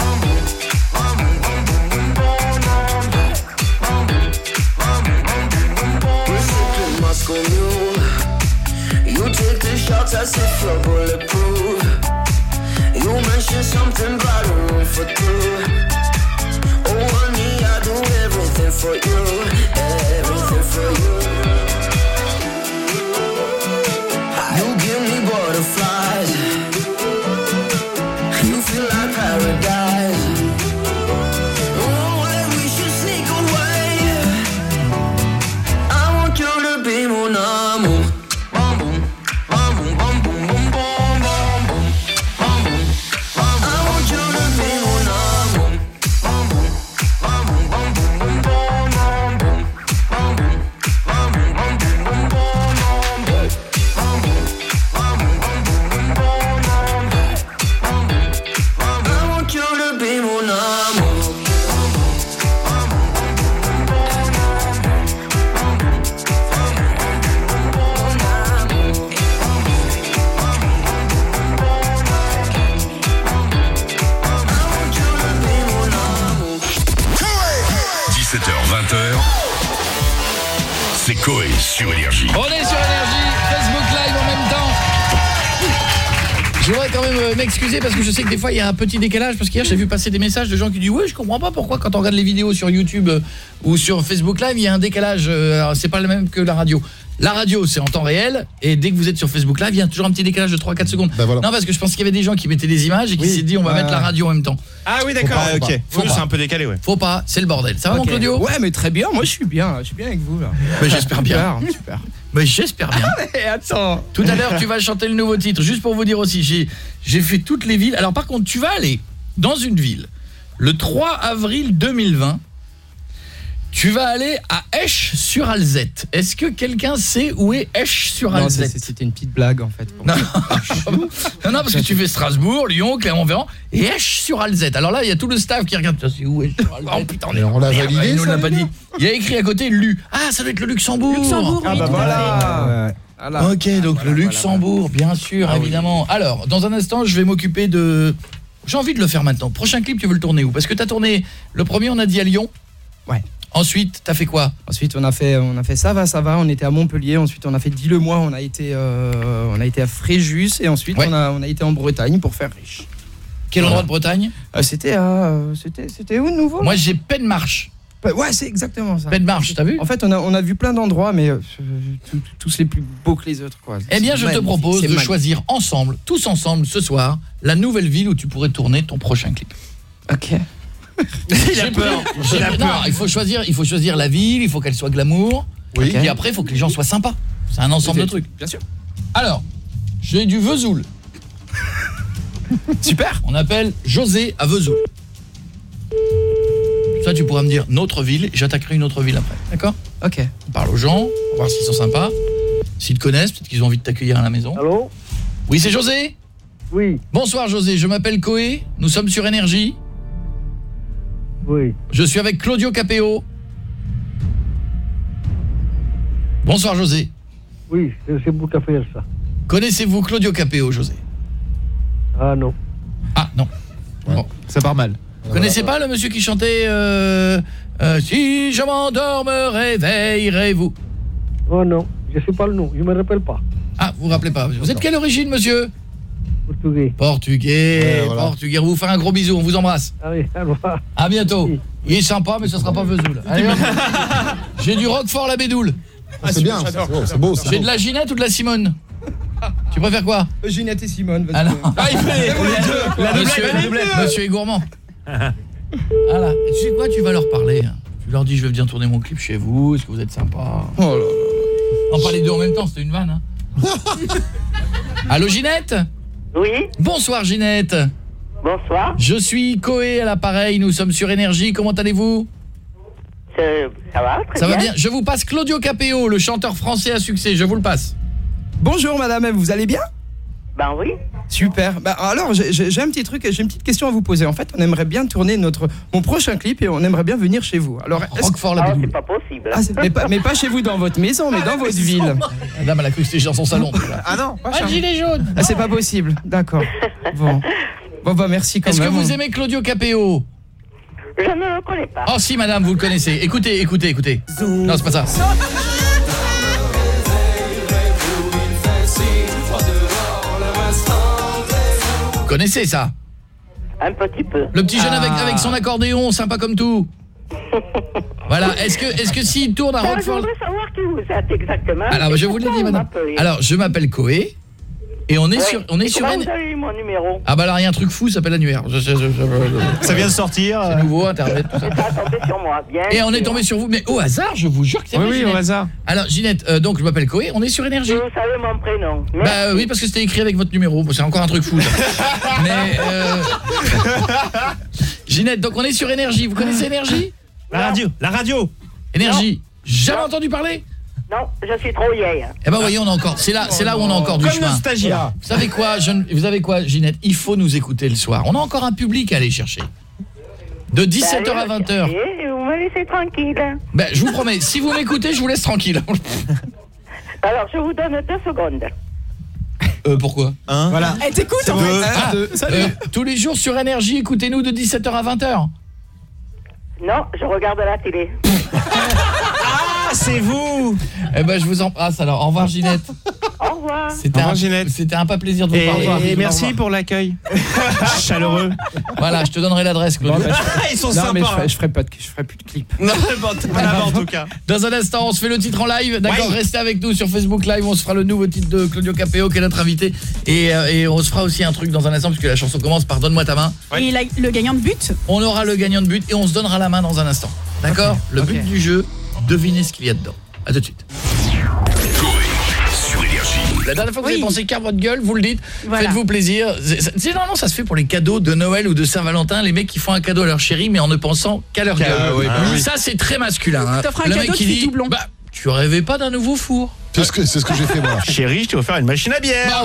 Moscow Mule. You take the shots as if you're bulletproof. You mention something about a room for two. Oh honey, I do everything for you. Everything for you. You give me butterflies. You feel like paradise. Oh, we should sneak away. I want you to be mon amour. Bum boom, bum boom, bum boom, boom, boom, bum boom, bum boom, bum boom. I want you to be mon amour. Bum boom, bum boom, bum boom, boom, boom, bum boom, bum boom, bum boom, bum boom, boom, boom, bum boom, bum boom, bum boom, bum boom, boom, bum boom. I want you to be mon amour. C'est Coé sur Énergie. On est sur Énergie, Facebook Live en même temps. Je voudrais quand même m'excuser parce que je sais que des fois il y a un petit décalage parce qu'hier j'ai vu passer des messages de gens qui disent ouais je comprends pas pourquoi quand on regarde les vidéos sur YouTube ou sur Facebook Live il y a un décalage, c'est pas le même que la radio. La radio c'est en temps réel et dès que vous êtes sur Facebook Live il y a toujours un petit décalage de 3-4 secondes. Voilà. Non parce que je pense qu'il y avait des gens qui mettaient des images et qui s'est dit on va mettre la radio en même temps. Ah oui d'accord, ok. C'est un peu décalé ouais. Faut pas, c'est le bordel. Ça va mon Claudio? Ouais mais très bien, moi je suis bien avec vous là. Mais j'espère bien. Super. Mais j'espère bien. Mais attends. Tout à l'heure, tu vas chanter le nouveau titre. Juste pour vous dire aussi, j'ai fait toutes les villes. Alors par contre, tu vas aller dans une ville le 3 avril 2020. Tu vas aller à Esch-sur-Alzette. Est-ce que quelqu'un sait où est Esch-sur-Alzette? Non, c'était une petite blague en fait. Non, parce que tu fais Strasbourg, Lyon, Clermont-Ferrand et Esch-sur-Alzette. Alors là, il y a tout le staff qui regarde. C'est où Esch-sur-Alzette? Oh putain, on l'a validé. Il nous l'a pas dit. Il y a écrit à côté Lu. Ah, ça doit être le Luxembourg. Luxembourg. Ah bah voilà. Voilà. Ok, donc le Luxembourg, bien sûr, évidemment. Alors, dans un instant, je vais m'occuper de... J'ai envie de le faire maintenant. Prochain clip, tu veux le tourner où? Parce que t'as tourné... Le premier, on a dit à Lyon. Ouais. Ensuite, t'as fait quoi? Ensuite, on a fait ça va, on était à Montpellier. Ensuite, on a fait Dis-le-moi, on a été à Fréjus. Et ensuite, on a été en Bretagne pour faire riche. Quel endroit de Bretagne? C'était où de nouveau? Moi, j'ai Penmarche. Ouais, c'est exactement ça. Penmarche, t'as vu? En fait, on a vu plein d'endroits, mais tous les plus beaux que les autres, quoi. Eh bien, je te propose de choisir ensemble, tous ensemble, ce soir, la nouvelle ville où tu pourrais tourner ton prochain clip. Ok. Il a peur. Non, il faut choisir la ville, il faut qu'elle soit glamour. Oui. Et après, il faut que les gens soient sympas. C'est un ensemble de trucs. Bien sûr. Alors, j'ai du Vesoul. Super. On appelle José à Vesoul. Ça, tu pourras me dire notre ville, et j'attaquerai une autre ville après. D'accord? Ok. On parle aux gens, on va voir s'ils sont sympas. S'ils te connaissent, peut-être qu'ils ont envie de t'accueillir à la maison. Allô? Oui, c'est José? Oui. Bonsoir José, je m'appelle Coé, nous sommes sur Énergie. Oui. Je suis avec Claudio Capéo. Bonsoir José. Oui, c'est vous qui faites ça. Connaissez-vous Claudio Capéo, José? Ah non. Ah non. Bon. Ça part mal. Vous connaissez pas le monsieur qui chantait si je m'endors, me réveillerez-vous? Oh non, je sais pas le nom, je me rappelle pas. Ah, vous vous rappelez pas. Vous êtes quelle origine, monsieur? Portugais. Portugais, voilà. Portugais. On vous fait un gros bisou, on vous embrasse. Allez, au revoir. À bientôt. Il est sympa, mais ce sera pas Vesoul. Allez, hop. J'ai du Roquefort la Bédoule. C'est bien, c'est beau. J'ai de la Ginette ou de la Simone? Tu préfères quoi? Ginette et Simone. Ah non. Il fait la doublette. Monsieur est gourmand. Voilà. Et tu sais quoi, tu vas leur parler. Tu leur dis, je vais bien tourner mon clip chez vous, est-ce que vous êtes sympa? Oh là là. On parlait les deux en même temps, c'était une vanne. Hein. Allô Ginette? Oui. Bonsoir Ginette. Bonsoir. Je suis Coé à l'appareil, nous sommes sur Énergie, comment allez-vous? Ça va, très bien. Ça va bien. Je vous passe Claudio Capéo, le chanteur français à succès, je vous le passe. Bonjour madame, vous allez bien? Ben oui. Super. Bah alors j'ai un petit truc, j'ai une petite question à vous poser. En fait, on aimerait bien tourner mon prochain clip et on aimerait bien venir chez vous. Alors Roquefort la Bédoule. C'est pas possible. Mais pas chez vous dans votre maison, mais dans votre ville. Madame, elle a cru que c'était dans son salon. Ah non, pas un gilet jaune. Ah, c'est pas possible. D'accord. Bon bah merci quand même. Est-ce que vous aimez Claudio Capéo? Je ne le connais pas. Oh si madame, vous le connaissez. Écoutez. Non, c'est pas ça. Vous connaissez ça? Un petit peu. Le petit jeune avec son accordéon, sympa comme tout. Voilà, est-ce que s'il tourne à Roquefort... Je voudrais savoir qui vous êtes exactement. Alors, je vous l'ai dit madame. Alors, je m'appelle Coé et on est sur Comment vous avez eu mon numéro? Ah bah là, il y a un truc fou, ça s'appelle l'annuaire. Ça vient de sortir. C'est nouveau, internet, tout ça. Ça a tombé sur moi, bien. Et on est tombé sur vous, mais au hasard, je vous jure que c'est vrai. Oui, Ginette. au hasard. Alors Ginette, donc je m'appelle Coé, on est sur Énergie. Vous savez mon prénom. Bah oui, parce que c'était écrit avec votre numéro. Bon, c'est encore un truc fou ça. Mais Ginette, donc on est sur Énergie. Vous connaissez Énergie? La radio. Énergie. Jamais entendu parler? Non, je suis trop vieille. Eh ben voyez, on a encore. C'est là où on a encore du Comme chemin. le stagiaire. Vous savez quoi, Ginette? Il faut nous écouter le soir. On a encore un public à aller chercher. De 17h à 20h. Vous me laissez tranquille. Ben, je vous promets, si vous m'écoutez, je vous laisse tranquille. Alors, je vous donne 2 secondes. Pourquoi? Voilà. Elle t'écoute en fait. Tous les jours sur Énergie, écoutez-nous de 17h à 20h. Non, je regarde la télé. Ah, c'est vous. Eh ben, je vous embrasse alors. Au revoir Ginette. Au revoir. C'était un pas plaisir de vous parler. Et merci pour l'accueil. Chaleureux. Voilà, je te donnerai l'adresse, Claudio. Ils sont Non mais sympas. je ferai plus de clip. Non, pas là-bas en tout cas. Dans un instant, on se fait le titre en live. D'accord, restez avec nous sur Facebook Live. On se fera le nouveau titre de Claudio Capéo qui est notre invité. Et on se fera aussi un truc dans un instant puisque la chanson commence par Donne-moi ta main. Et le gagnant de but? On aura le gagnant de but et on se donnera la main dans un instant. D'accord? Le but du jeu, devinez ce qu'il y a dedans. À tout de suite. Sur Énergie. La dernière fois que vous avez pensé qu'à votre gueule, vous le dites, Voilà. faites-vous plaisir. Normalement ça se fait pour les cadeaux de Noël ou de Saint-Valentin, les mecs qui font un cadeau à leur chérie mais en ne pensant qu'à leur gueule. Oui. Ça c'est très masculin. Hein. T'offres un Le cadeau mec qui qui fait dit, tout blond. bah, tu rêvais pas d'un nouveau four? C'est ce que j'ai fait moi. Chérie, je t'ai offert une machine à bière.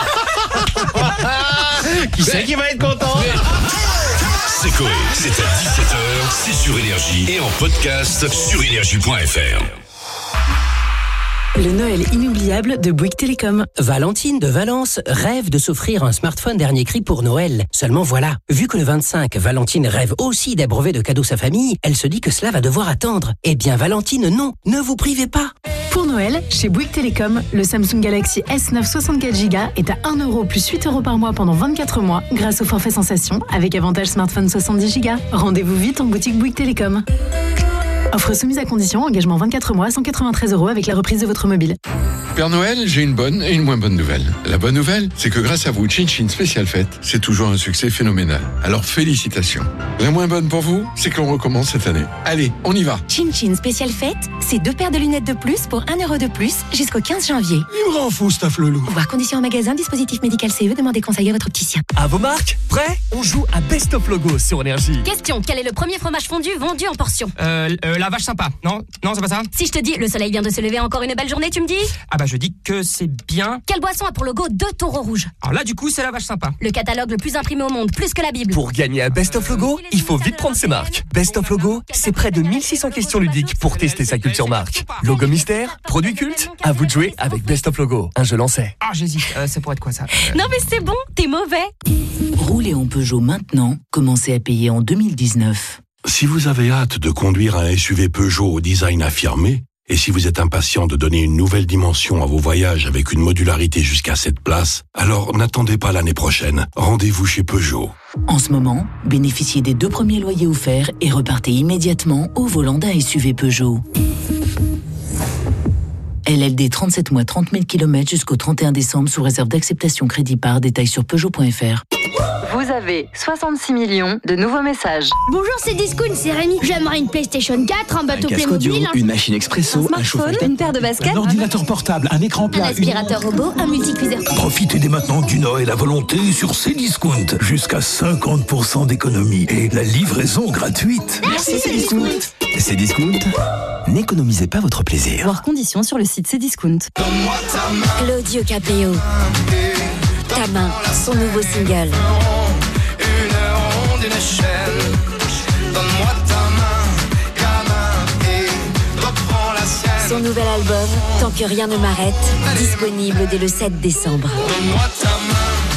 Qui c'est qui va être content? C'est Coé. C'est à 17h, c'est sur Énergie et en podcast sur énergie.fr. Le Noël inoubliable de Bouygues Télécom. Valentine de Valence rêve de s'offrir un smartphone dernier cri pour Noël. Seulement voilà, vu que le 25, Valentine rêve aussi d'abreuver de cadeaux sa famille, elle se dit que cela va devoir attendre. Eh bien Valentine, non, ne vous privez pas. Pour Noël, chez Bouygues Télécom, le Samsung Galaxy S9 64Go est à 1 € plus 8 € par mois pendant 24 mois grâce au forfait Sensation avec avantage smartphone 70Go. Rendez-vous vite en boutique Bouygues Télécom. Offre soumise à condition, engagement 24 mois, 193 € avec la reprise de votre mobile. Père Noël, j'ai une bonne et une moins bonne nouvelle. La bonne nouvelle, c'est que grâce à vous, Chin Chin Spécial Fête, c'est toujours un succès phénoménal. Alors félicitations. La moins bonne pour vous, c'est qu'on recommence cette année. Allez, on y va. Chin Chin Spécial Fête, c'est 2 paires de lunettes de plus pour 1 € de plus jusqu'au 15 janvier. Il me rend fou, Staff Lelou. Voir conditions en magasin, dispositif médical CE, demandez conseil à votre opticien. À vos marques, prêts? On joue à Best of Logo sur Énergie. Question, quel est le premier fromage fondu vendu en portion? La vache sympa, non? Non, c'est pas ça? Si je te dis, le soleil vient de se lever, encore une belle journée, tu me dis? Ah bah je dis que c'est bien. Quelle boisson a pour logo 2 taureaux rouges? Alors là du coup c'est la vache sympa. Le catalogue le plus imprimé au monde, plus que la Bible. Pour gagner à Best of Logo, il faut vite prendre ses marques. Best of Logo, c'est près de 1600 questions ludiques pour tester sa culture marque. Logo mystère, produit culte, à vous de jouer avec Best of Logo. Un jeu lancé. Ah j'hésite, c'est pour être quoi ça? Non mais c'est bon, t'es mauvais. Roulez en Peugeot maintenant, commencez à payer en 2019. Si vous avez hâte de conduire un SUV Peugeot au design affirmé, et si vous êtes impatient de donner une nouvelle dimension à vos voyages avec une modularité jusqu'à 7 places, alors n'attendez pas l'année prochaine. Rendez-vous chez Peugeot. En ce moment, bénéficiez des 2 premiers loyers offerts et repartez immédiatement au volant d'un SUV Peugeot. LLD 37 mois 30 000 km jusqu'au 31 décembre sous réserve d'acceptation crédit par détail sur Peugeot.fr. Vous avez 66 millions de nouveaux messages. Bonjour, c'est Discount, c'est Rémi. J'aimerais une PlayStation 4, un bateau Playmobil, une machine expresso, un chauffage, une paire de baskets, un ordinateur portable, un écran plat, un aspirateur robot, un multicuiseur. Profitez dès maintenant du Noël à volonté sur Cdiscount. Jusqu'à 50% d'économie et la livraison gratuite. Merci Cdiscount. Cdiscount, n'économisez pas votre plaisir. Voir conditions sur le site Cdiscount. Claudio Capéo. Ta main, son nouveau single. Une chaîne. Donne-moi ta main et reprends la sienne. Son nouvel album, Tant que rien ne m'arrête, disponible dès le 7 décembre. Donne-moi ta main.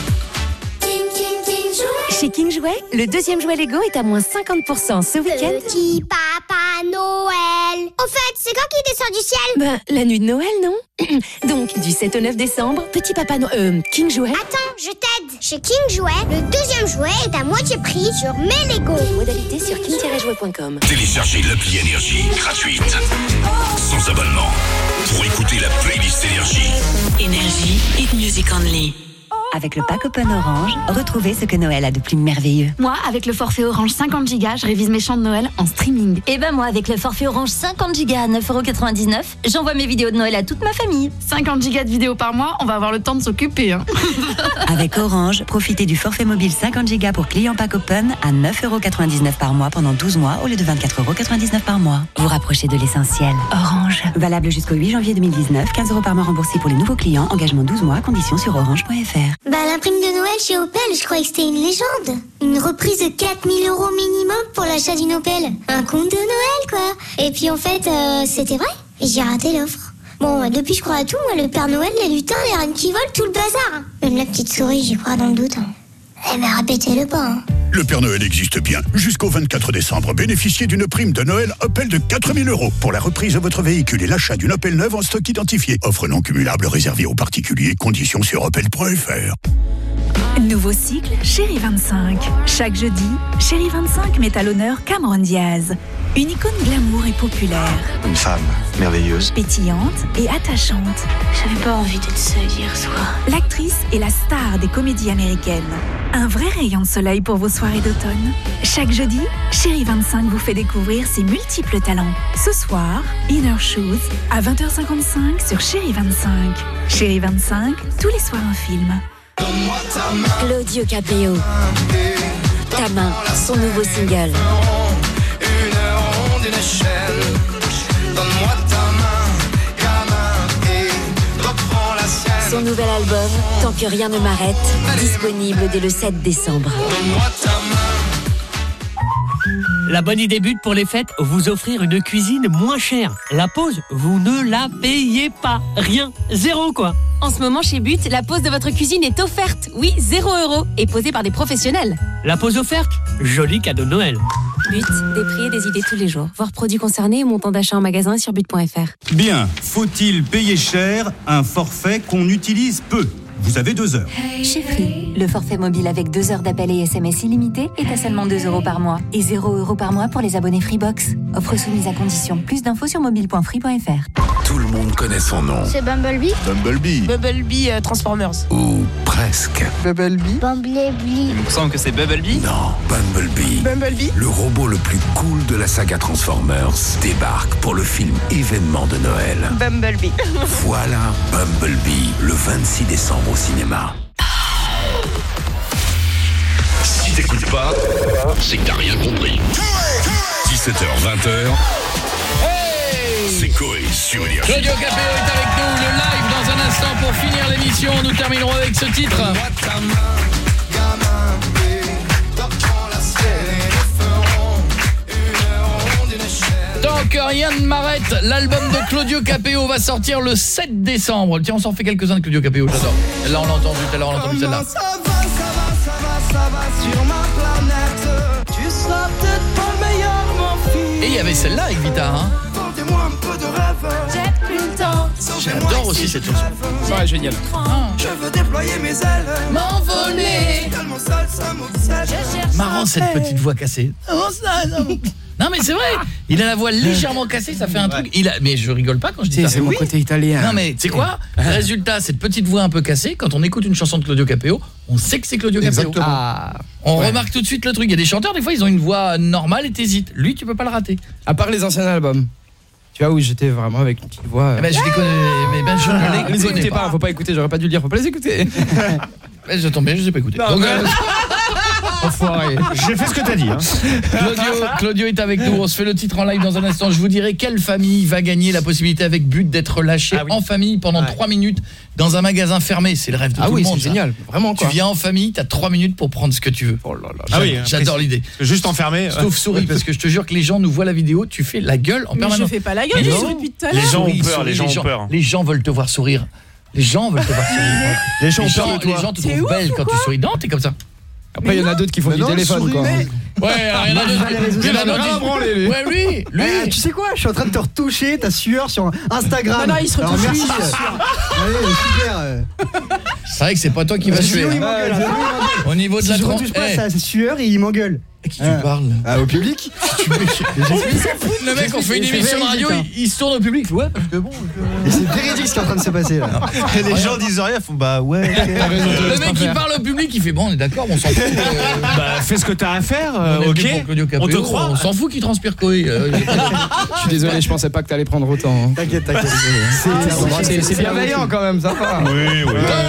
Chez King Jouet, le 2e jouet Lego est à moins 50% ce week-end. Petit Papa Noël. Au fait, c'est quand qu'il descend du ciel? Ben, la nuit de Noël, non? Donc, du 7 au 9 décembre, Petit Papa Noël, King Jouet. Attends, je t'aide. Chez King Jouet, le 2e jouet est à moitié prix sur mes Lego. Modalité sur king-jouet.com. Téléchargez l'appli Énergie gratuite, sans abonnement, pour écouter la playlist Énergie. Énergie, hit music only. Avec le pack Open Orange, retrouvez ce que Noël a de plus merveilleux. Moi, avec le forfait Orange 50 Go, je révise mes chants de Noël en streaming. Et ben moi, avec le forfait Orange 50 Go à 9,99 €, j'envoie mes vidéos de Noël à toute ma famille. 50 Go de vidéos par mois, on va avoir le temps de s'occuper. Hein. Avec Orange, profitez du forfait mobile 50 Go pour clients pack Open à 9,99 € par mois pendant 12 mois au lieu de 24,99 € par mois. Vous rapprochez de l'essentiel. Orange. Valable jusqu'au 8 janvier 2019, 15 € par mois remboursés pour les nouveaux clients, engagement 12 mois, conditions sur orange.fr. Bah, la prime de Noël chez Opel, je croyais que c'était une légende. Une reprise de 4 000 € minimum pour l'achat d'une Opel. Un conte de Noël, quoi. Et puis en fait, c'était vrai. Et j'ai raté l'offre. Bon, depuis je crois à tout, moi, le Père Noël, les lutins, les reines qui volent, tout le bazar. Même la petite souris, j'y crois dans le doute. Eh ben, répétez-le pas. Hein. Le Père Noël existe bien. Jusqu'au 24 décembre, bénéficiez d'une prime de Noël Opel de 4 000 € pour la reprise de votre véhicule et l'achat d'une Opel neuve en stock identifié. Offre non cumulable réservée aux particuliers. Conditions sur opel.fr. Nouveau cycle, Chérie 25. Chaque jeudi, Chérie 25 met à l'honneur Cameron Diaz. Une icône glamour et populaire. Une femme merveilleuse, pétillante et attachante. J'avais pas envie d'être seule hier soir. L'actrice est la star des comédies américaines. Un vrai rayon de soleil pour vos soirées d'automne. Chaque jeudi, Chérie 25 vous fait découvrir ses multiples talents. Ce soir, Inner Shoes à 20h55 sur Chérie 25. Chérie 25, tous les soirs un film. Claudio Capéo. Ta main, son nouveau single. Une chaîne. Donne-moi ta main et reprends la sienne. Son nouvel album, Tant que rien ne m'arrête, disponible dès le 7 décembre. Donne-moi ta main. La bonne idée but pour les fêtes, vous offrir une cuisine moins chère. La pause, vous ne la payez pas. Rien. 0 quoi. En ce moment, chez But, la pause de votre cuisine est offerte. Oui, 0 € et posée par des professionnels. La pause offerte, joli cadeau de Noël. But, des prix et des idées tous les jours. Voir produits concernés et montant d'achat en magasin sur but.fr. Bien, faut-il payer cher un forfait qu'on utilise peu ? Vous avez 2 heures. Chez Free, le forfait mobile avec 2 heures d'appel et SMS illimité est à seulement 2 € par mois et 0 € par mois pour les abonnés Freebox. Offre soumise à condition. Plus d'infos sur mobile.free.fr. Tout le monde connaît son nom. C'est Bumblebee. Bumblebee. Bumblebee Transformers. Ou presque. Bumblebee. Bumblebee. Il me semble que c'est Bumblebee. Non, Bumblebee. Bumblebee. Le robot le plus cool de la saga Transformers débarque pour le film événement de Noël. Bumblebee. Voilà Bumblebee, le 26 décembre au cinéma. Si t'écoutes pas, c'est que t'as rien compris. 17h, 20h. C'est Coé sur Énergie. Claudio Capéo est avec nous, le live dans un instant pour finir l'émission. Nous terminerons avec ce titre. Tant que rien ne m'arrête, l'album de Claudio Capéo va sortir le 7 décembre. Tiens, on s'en fait quelques-uns de Claudio Capéo, j'adore. Là, on l'a entendu, tout à l'heure, on l'a entendu celle-là. Ça va sur ma planète. Tu seras peut-être pas le meilleur, mon fils. Et il y avait celle-là avec guitare, hein. Vendez-moi un peu de rêve. J'ai plus le temps. J'adore aussi cette chanson. Ouais, génial. Je veux déployer mes ailes. M'envoler. Tellement seul, ça m'obsède. Marrant cette petite voix cassée. Non mais c'est vrai, il a la voix légèrement cassée, ça fait un truc. Mais je rigole pas quand je dis ça. C'est mon côté italien. Non mais tu sais quoi ? Résultat, cette petite voix un peu cassée, quand on écoute une chanson de Claudio Capéo, on sait que c'est Claudio Capéo. On remarque tout de suite le truc. Il y a des chanteurs, des fois, ils ont une voix normale et t'hésites. Lui, tu peux pas le rater. À part les anciens albums. Tu vois où j'étais vraiment avec une petite voix. Je les connais, mais je ne les connais pas. Faut pas écouter, j'aurais pas dû le dire, faut pas les écouter. Je tombe bien, je les ai pas écoutés. Donc, enfoiré. J'ai fait ce que t'as dit. Hein. Claudio est avec nous. On se fait le titre en live dans un instant. Je vous dirai quelle famille va gagner la possibilité avec but d'être lâchée en famille pendant 3 minutes dans un magasin fermé. C'est le rêve de tout le monde. C'est génial. Vraiment quoi. Tu viens en famille, t'as 3 minutes pour prendre ce que tu veux. Oh là là. J'adore l'idée. Juste enfermé. Sauf souris parce que je te jure que les gens nous voient la vidéo, tu fais la gueule en permanence. Mais je fais pas la gueule, je suis depuis tout à l'heure. Les gens ont peur, les gens ont peur. Les gens veulent te voir sourire. Les gens veulent te voir sourire. Les gens ont peur de toi. Les gens te trouvent belle quand tu souris. Non, t'es comme ça. Après, il y en a d'autres qui font du téléphone, quoi. Ouais, il y en a d'autres. Ouais, lui. Tu sais quoi ? Je suis en train de te retoucher ta sueur sur Instagram. Non, il se retouche. Merci. Allez, super. C'est vrai que c'est pas toi qui vas suer. Au niveau de la je retouche pas sa sueur, il m'engueule. À qui tu parles ? Au public. Le mec, on fait une émission de radio, il se tourne au public. Ouais, parce que bon. C'est véridique ce qui est en train de se passer là. Et les gens disent rien, font bah ouais. Le mec qui parle au public, il fait bon, on est d'accord, on s'en fout. Bah fais ce que t'as à faire, ok. On te croit. On s'en fout qu'il transpire Coé. Je suis désolé, je pensais pas que t'allais prendre autant. T'inquiète. C'est bienveillant quand même, ça va. Oui.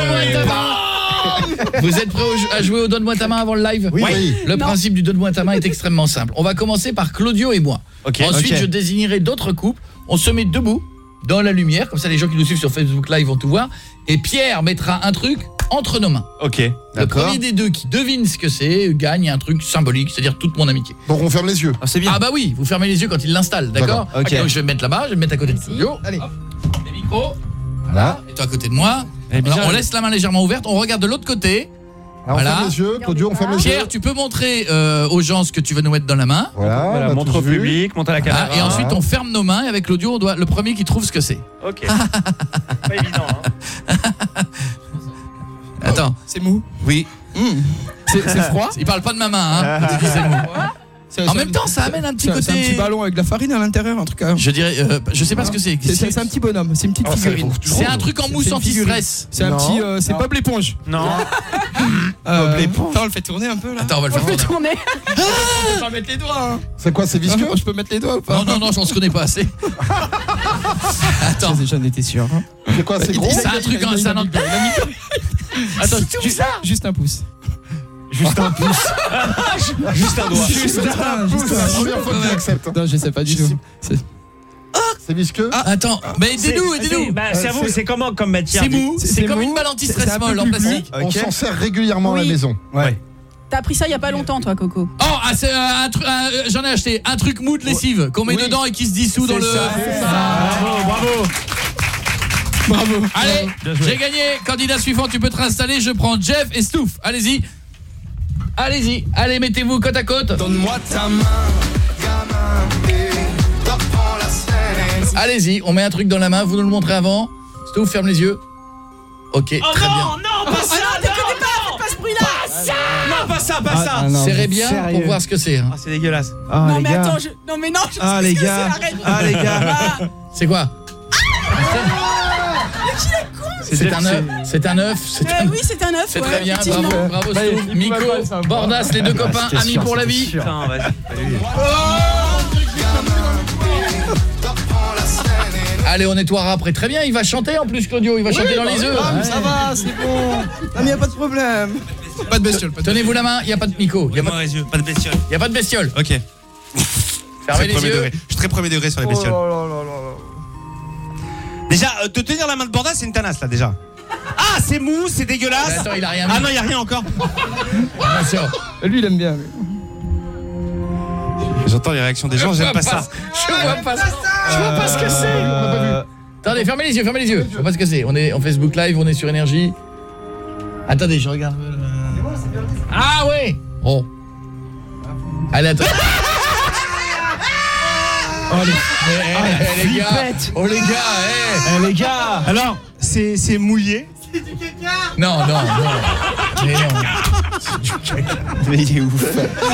Vous êtes prêts à jouer au Donne-moi ta main avant le live ? Oui. Le principe du Donne-moi ta main est extrêmement simple. On va commencer par Claudio et moi. Ensuite, je désignerai d'autres couples. On se met debout dans la lumière, comme ça les gens qui nous suivent sur Facebook Live vont tout voir. Et Pierre mettra un truc entre nos mains. Ok, d'accord. Le premier des deux qui devine ce que c'est gagne un truc symbolique, c'est-à-dire toute mon amitié. Donc on ferme les yeux. C'est bien. Ah bah oui, vous fermez les yeux quand il l'installe, d'accord ? Ok. Donc je vais me mettre là-bas, je vais me mettre à côté de Claudio. Allez. Hop, les micros. Voilà. Et toi à côté de moi. Alors, on laisse la main légèrement ouverte, on regarde de l'autre côté. Alors, on ferme les yeux, Claudio, on ferme les yeux. Pierre, tu peux montrer aux gens ce que tu vas nous mettre dans la main. Voilà, montre au public, montre à la caméra. Et ensuite, on ferme nos mains et avec Claudio, on doit le premier qui trouve ce que c'est. Ok. Pas évident, hein. Attends. C'est mou. Oui. C'est froid. Il parle pas de ma main, hein. C'est mou. En même temps, ça amène un petit côté. C'est un petit ballon avec de la farine à l'intérieur, un truc. Je dirais, je sais pas ce que c'est. C'est un petit bonhomme, c'est une petite figurine. C'est un truc en mousse anti-stress. C'est un petit, c'est Bob l'éponge. Non. Bob l'éponge. Attends, on le fait tourner un peu là. Attends, on va le faire tourner. Je peux pas mettre les doigts. C'est quoi, c'est visqueux ? Je peux mettre les doigts ou pas ? Non, je pense qu'on n'est pas assez. Attends. J'en étais sûr. C'est quoi, c'est gros ? C'est un truc, c'est un. Attends, juste un pouce. Juste un pouce. Juste un doigt. C'est la première fois qu'il accepte. Non, je sais pas du tout. C'est visqueux ? Attends, mais aidez-nous. C'est à vous, c'est comment comme matière ? C'est mou, c'est comme une balle anti-stress molle en plastique. On s'en sert régulièrement à la maison. Ouais. T'as appris ça il y a pas longtemps, toi, Coco. Oh, c'est j'en ai acheté un truc mou de lessive qu'on met dedans et qui se dissout dans le... Bravo. Allez, j'ai gagné. Candidat suivant, tu peux te réinstaller. Je prends Jeff et Stouff. Allez-y. Allez, mettez-vous côte à côte. Donne-moi ta main, gamin, et reprends la scène. Allez-y, on met un truc dans la main. Vous nous le montrez avant. Stouff, ferme les yeux. Ok, très bien. Non, pas ça. Faites pas ce bruit-là. Non, pas ça. Serrez bien pour voir ce que c'est. Ah, c'est dégueulasse. Non, mais attends, je sais les ce que gars. c'est, arrête. Ah, les gars. C'est quoi? C'est un œuf. Oui, c'est un œuf. C'est très bien, bravo Stouff. Miko, Bordas, les deux copains, amis pour la vie. Putain, vas-y. Allez, on nettoiera après. Très bien, il va chanter en plus, Claudio. Il va chanter dans les œufs. Ça va, c'est bon. Non, mais y a pas de problème. Pas de bestiole. Tenez-vous la main, il y a pas de Miko. Il y a pas de bestiole. Il y a pas de bestiole. OK. Fermez les yeux. Je suis très premier degré sur les bestioles. Déjà, de tenir la main de Bordas, c'est une tanasse là déjà. Ah, c'est mou, c'est dégueulasse. Attends, il a rien mis. Ah non, il y a rien encore. Attention. Lui, il aime bien. J'entends les réactions des gens, j'aime pas ça. Je vois pas ce que c'est. Attendez, fermez les yeux. Je vois pas ce que c'est. On est en Facebook Live, on est sur Énergie. Attendez, je regarde. Ah ouais. Bon. Allez, attends. Les gars. Alors, c'est mouillé. C'est du caca. Non. Mais non. C'est du caca. Mais il est ouf.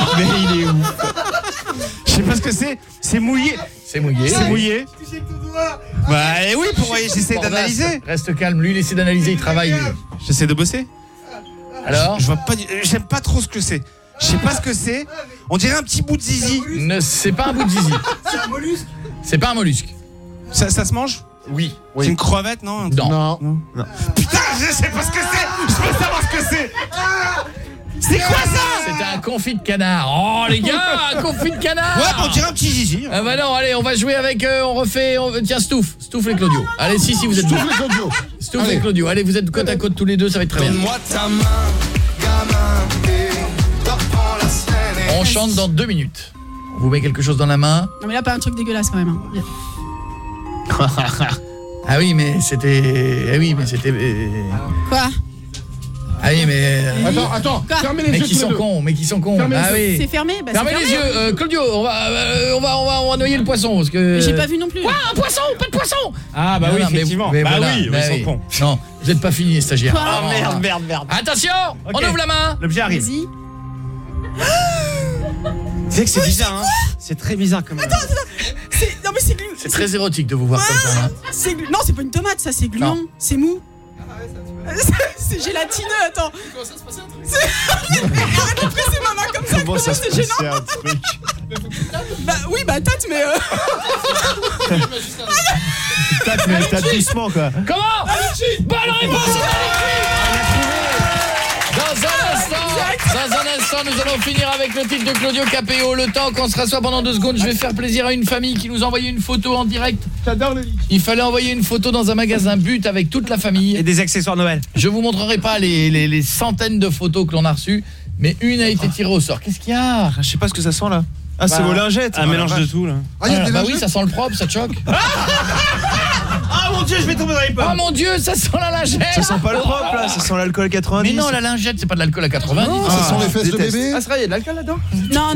Je sais pas ce que c'est. C'est mouillé. C'est mouillé. Tu touches avec ton doigt. Bah oui, pour j'essaie d'analyser. Reste calme, lui il essaie d'analyser, il travaille. J'essaie de bosser. Alors je vois pas, j'aime pas trop ce que c'est. Je sais pas ce que c'est. On dirait un petit bout de zizi. C'est pas un bout de zizi. C'est un mollusque. C'est pas un mollusque. Ça se mange? Oui. C'est une crevette, non? Non. Putain, je sais pas ce que c'est. Je veux savoir ce que c'est. C'est quoi ça? C'est un confit de canard. Oh les gars, un confit de canard. Ouais, on dirait un petit zizi. Ah bah non, allez, on va jouer avec tiens, Stouff et Claudio. Allez, si vous êtes Stouff et Claudio. Allez, vous êtes côte à côte tous les deux, ça va être très bien. Donne-moi ta main, gamin, et reprends la scène. On chante dans 2 minutes. On vous met quelque chose dans la main. Non mais là pas un truc dégueulasse quand même. Ah oui, mais c'était Quoi? Ah oui, mais Attends, fermez les yeux. Mais qui sont cons. Ah oui. C'est fermé, bah fermez les yeux. Claudio, on va noyer le poisson parce que j'ai pas vu non plus. Quoi, un poisson? Pas de poisson. Ah bah oui, effectivement. Mais bah voilà, oui, ils sont cons. Non, vous êtes pas fini, stagiaire. Ah merde. Attention, on ouvre la main. L'objet arrive. Vas-y. C'est que c'est bizarre, hein. C'est très bizarre comme. Attends. Non mais c'est gluant. C'est très érotique de vous voir comme ça. C'est non, c'est pas une tomate, ça, c'est gluant, c'est mou. C'est gélatineux, attends. Comment ça se passe un truc? Arrête de presser ma main comme ça. Comment ça se c'est gênant. passe un truc? Bah oui, bah tâte, mais Tâte doucement quoi. Comment? Bonne réponse. Dans un instant, nous allons finir avec le titre de Claudio Capéo. Le temps qu'on se rassoit pendant 2 secondes, je vais faire plaisir à une famille qui nous a envoyé une photo en direct. J'adore le lit. Il fallait envoyer une photo dans un magasin But avec toute la famille. Et des accessoires Noël. Je vous montrerai pas les centaines de photos que l'on a reçues, mais une a été tirée au sort. Qu'est-ce qu'il y a? Je sais pas ce que ça sent là. Ah, c'est vos lingettes. Un mélange de tout là. Ah, il y a des bah lingettes. oui, ça sent le propre, ça te choque. Ah mon dieu, je vais tomber dans les pommes. Oh mon dieu, ça sent la lingette. Ça sent pas le propre là, ça sent l'alcool à 90. Mais non, la lingette, c'est pas de l'alcool à 90. Ça sent les fesses de bébé. Ah, c'est vrai, il y a de l'alcool là-dedans? non.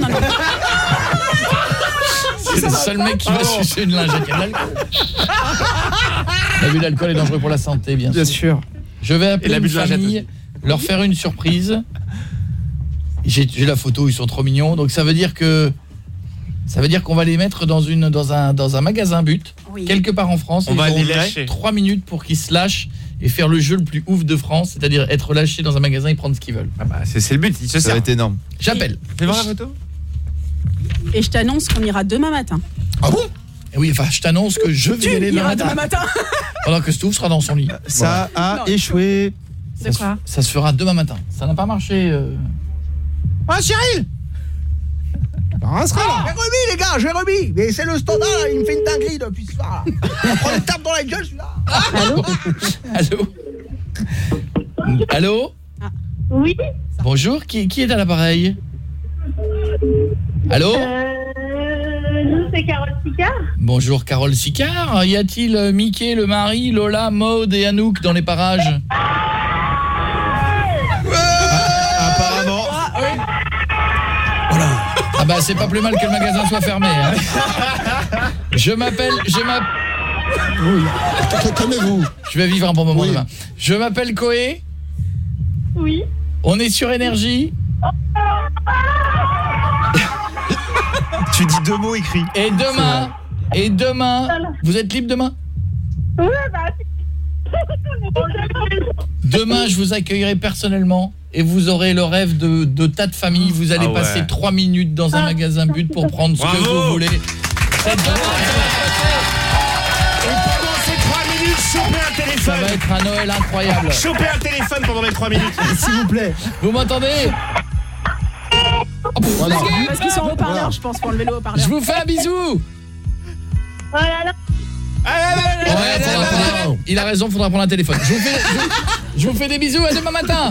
C'est le seul mec qui va sucer une lingette, il y a de l'alcool. L'abus d'alcool est dangereux pour la santé, bien sûr. Bien sûr. Je vais appeler une famille, leur faire une surprise. J'ai la photo, ils sont trop mignons. Donc ça veut dire qu'on va les mettre dans un magasin But, quelque part en France. On va les lâcher 3 minutes pour qu'ils se lâchent et faire le jeu le plus ouf de France, c'est-à-dire être lâchés dans un magasin et prendre ce qu'ils veulent. Ah bah c'est le but, ils se servent. Ça va être énorme. J'appelle. Fais voir la photo. Et je t'annonce qu'on ira demain matin. Ah bon? Et oui, enfin, je t'annonce que je vais y aller demain matin. Pendant que Stouff sera dans son lit. Ça a échoué. C'est quoi? Ça se fera demain matin. Ça n'a pas marché. Ah Cyril! J'ai remis les gars, j'ai remis. Mais c'est le standard, là, il me fait une dinguerie depuis ce soir. Il prend une tape dans la gueule celui-là. Allô? Oui. Bonjour, qui est à l'appareil? Allô? Nous, c'est Carole Sicard. Bonjour Carole Sicard. Y a-t-il Mickey, le mari, Lola, Maud et Anouk dans les parages? Apparemment. Ah bah c'est pas plus mal que le magasin soit fermé. Hein. Je m'appelle... Oui, calmez-vous. Je vais vivre un bon moment demain. Je m'appelle Koé. Oui. On est sur Énergie. Tu dis 2 mots écrits. Et demain, vous êtes libre demain? Oui, bah... Demain, je vous accueillerai personnellement et vous aurez le rêve de tas de familles. Vous allez passer 3 minutes dans un magasin But pour prendre ce que vous voulez. C'est demain. Et pendant ces 3 minutes, choper un téléphone. Ça va être un Noël incroyable. Choper un téléphone pendant les 3 minutes. S'il vous plaît. Vous m'entendez? Voilà. Parce qu'ils sont en haut-parleur, je pense, pour enlever le haut-parleur. Je vous fais un bisou. Oh là là. Il a raison, faudra prendre un téléphone. Je vous fais des bisous, à demain matin.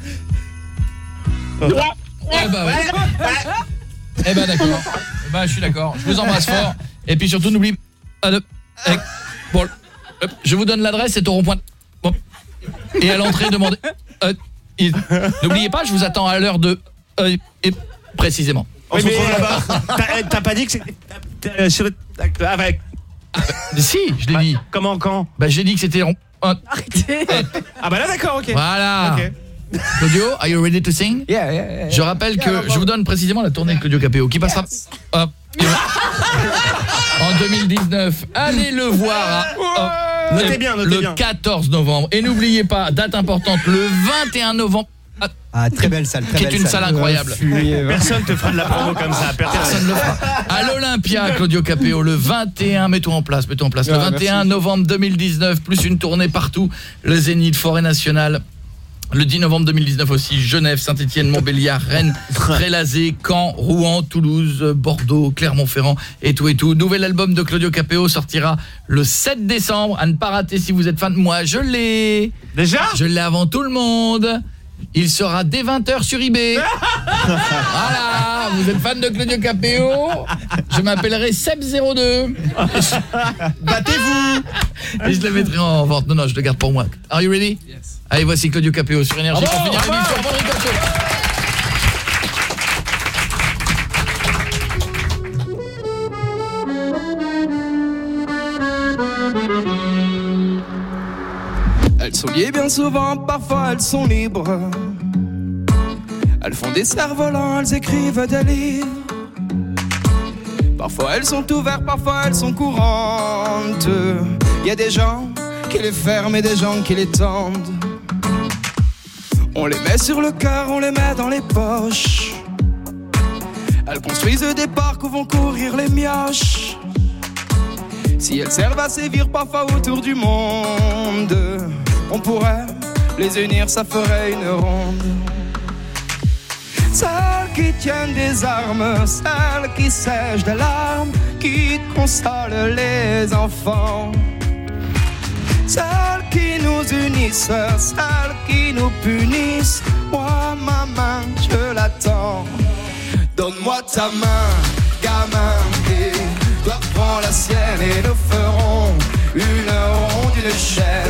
Eh ben d'accord. Eh ben je suis d'accord. Je vous embrasse fort. Et puis surtout n'oubliez bon, je vous donne l'adresse, c'est au rond-point. Bon. Et à l'entrée demandez n'oubliez pas, je vous attends à l'heure de précisément. On se retrouve là-bas. T'as pas dit que c'était avec. Si, je l'ai dit. Comment, quand? Bah j'ai dit que c'était Arrêtez. Ah bah là d'accord, OK. Voilà. OK. Claudio, are you ready to sing? Yeah. Je rappelle que je vous donne précisément la tournée de Claudio Capéo qui passera en 2019. Allez le voir notez bien. Le 14 novembre. Et n'oubliez pas, date importante, le 21 novembre. Très belle salle, très qui belle est une salle incroyable. Personne te fera de la promo comme ça. Personne ne le fera. À l'Olympia, Claudio Capéo, le 21, mets-toi en place. Le 21 novembre 2019, plus une tournée partout. Le Zénith, Forêt Nationale. Le 10 novembre 2019 aussi, Genève, Saint-Étienne, Montbéliard, Rennes, Trélazé, Caen, Rouen, Toulouse, Bordeaux, Clermont-Ferrand et tout. Nouvel album de Claudio Capéo sortira le 7 décembre. À ne pas rater si vous êtes fan. Moi, je l'ai. Déjà? Je l'ai avant tout le monde. Il sera dès 20h sur eBay. Voilà, vous êtes fan de Claudio Capéo? Je m'appellerai Seb02. Battez-vous. Et je le mettrai en vente. Non, je le garde pour moi. Are you ready? Yes. Allez, voici Claudio Capéo sur Énergie pour finir l'émission. Bon ricochet. Elles sont liées bien souvent, parfois elles sont libres. Elles font des cerfs-volants, elles écrivent des livres. Parfois elles sont ouvertes, parfois elles sont courantes. Il y a des gens qui les ferment et des gens qui les tendent. On les met sur le cœur, on les met dans les poches. Elles construisent des parcs où vont courir les mioches. Si elles servent à sévir parfois autour du monde, on pourrait les unir, ça ferait une ronde. Celles qui tiennent des armes, celles qui sèchent des larmes, qui consolent les enfants. Celles qui nous unissent, celles qui nous punissent. Moi, ma main, je l'attends. Donne-moi ta main, gamin, et toi prends la sienne et nous ferons une ronde, une chaîne.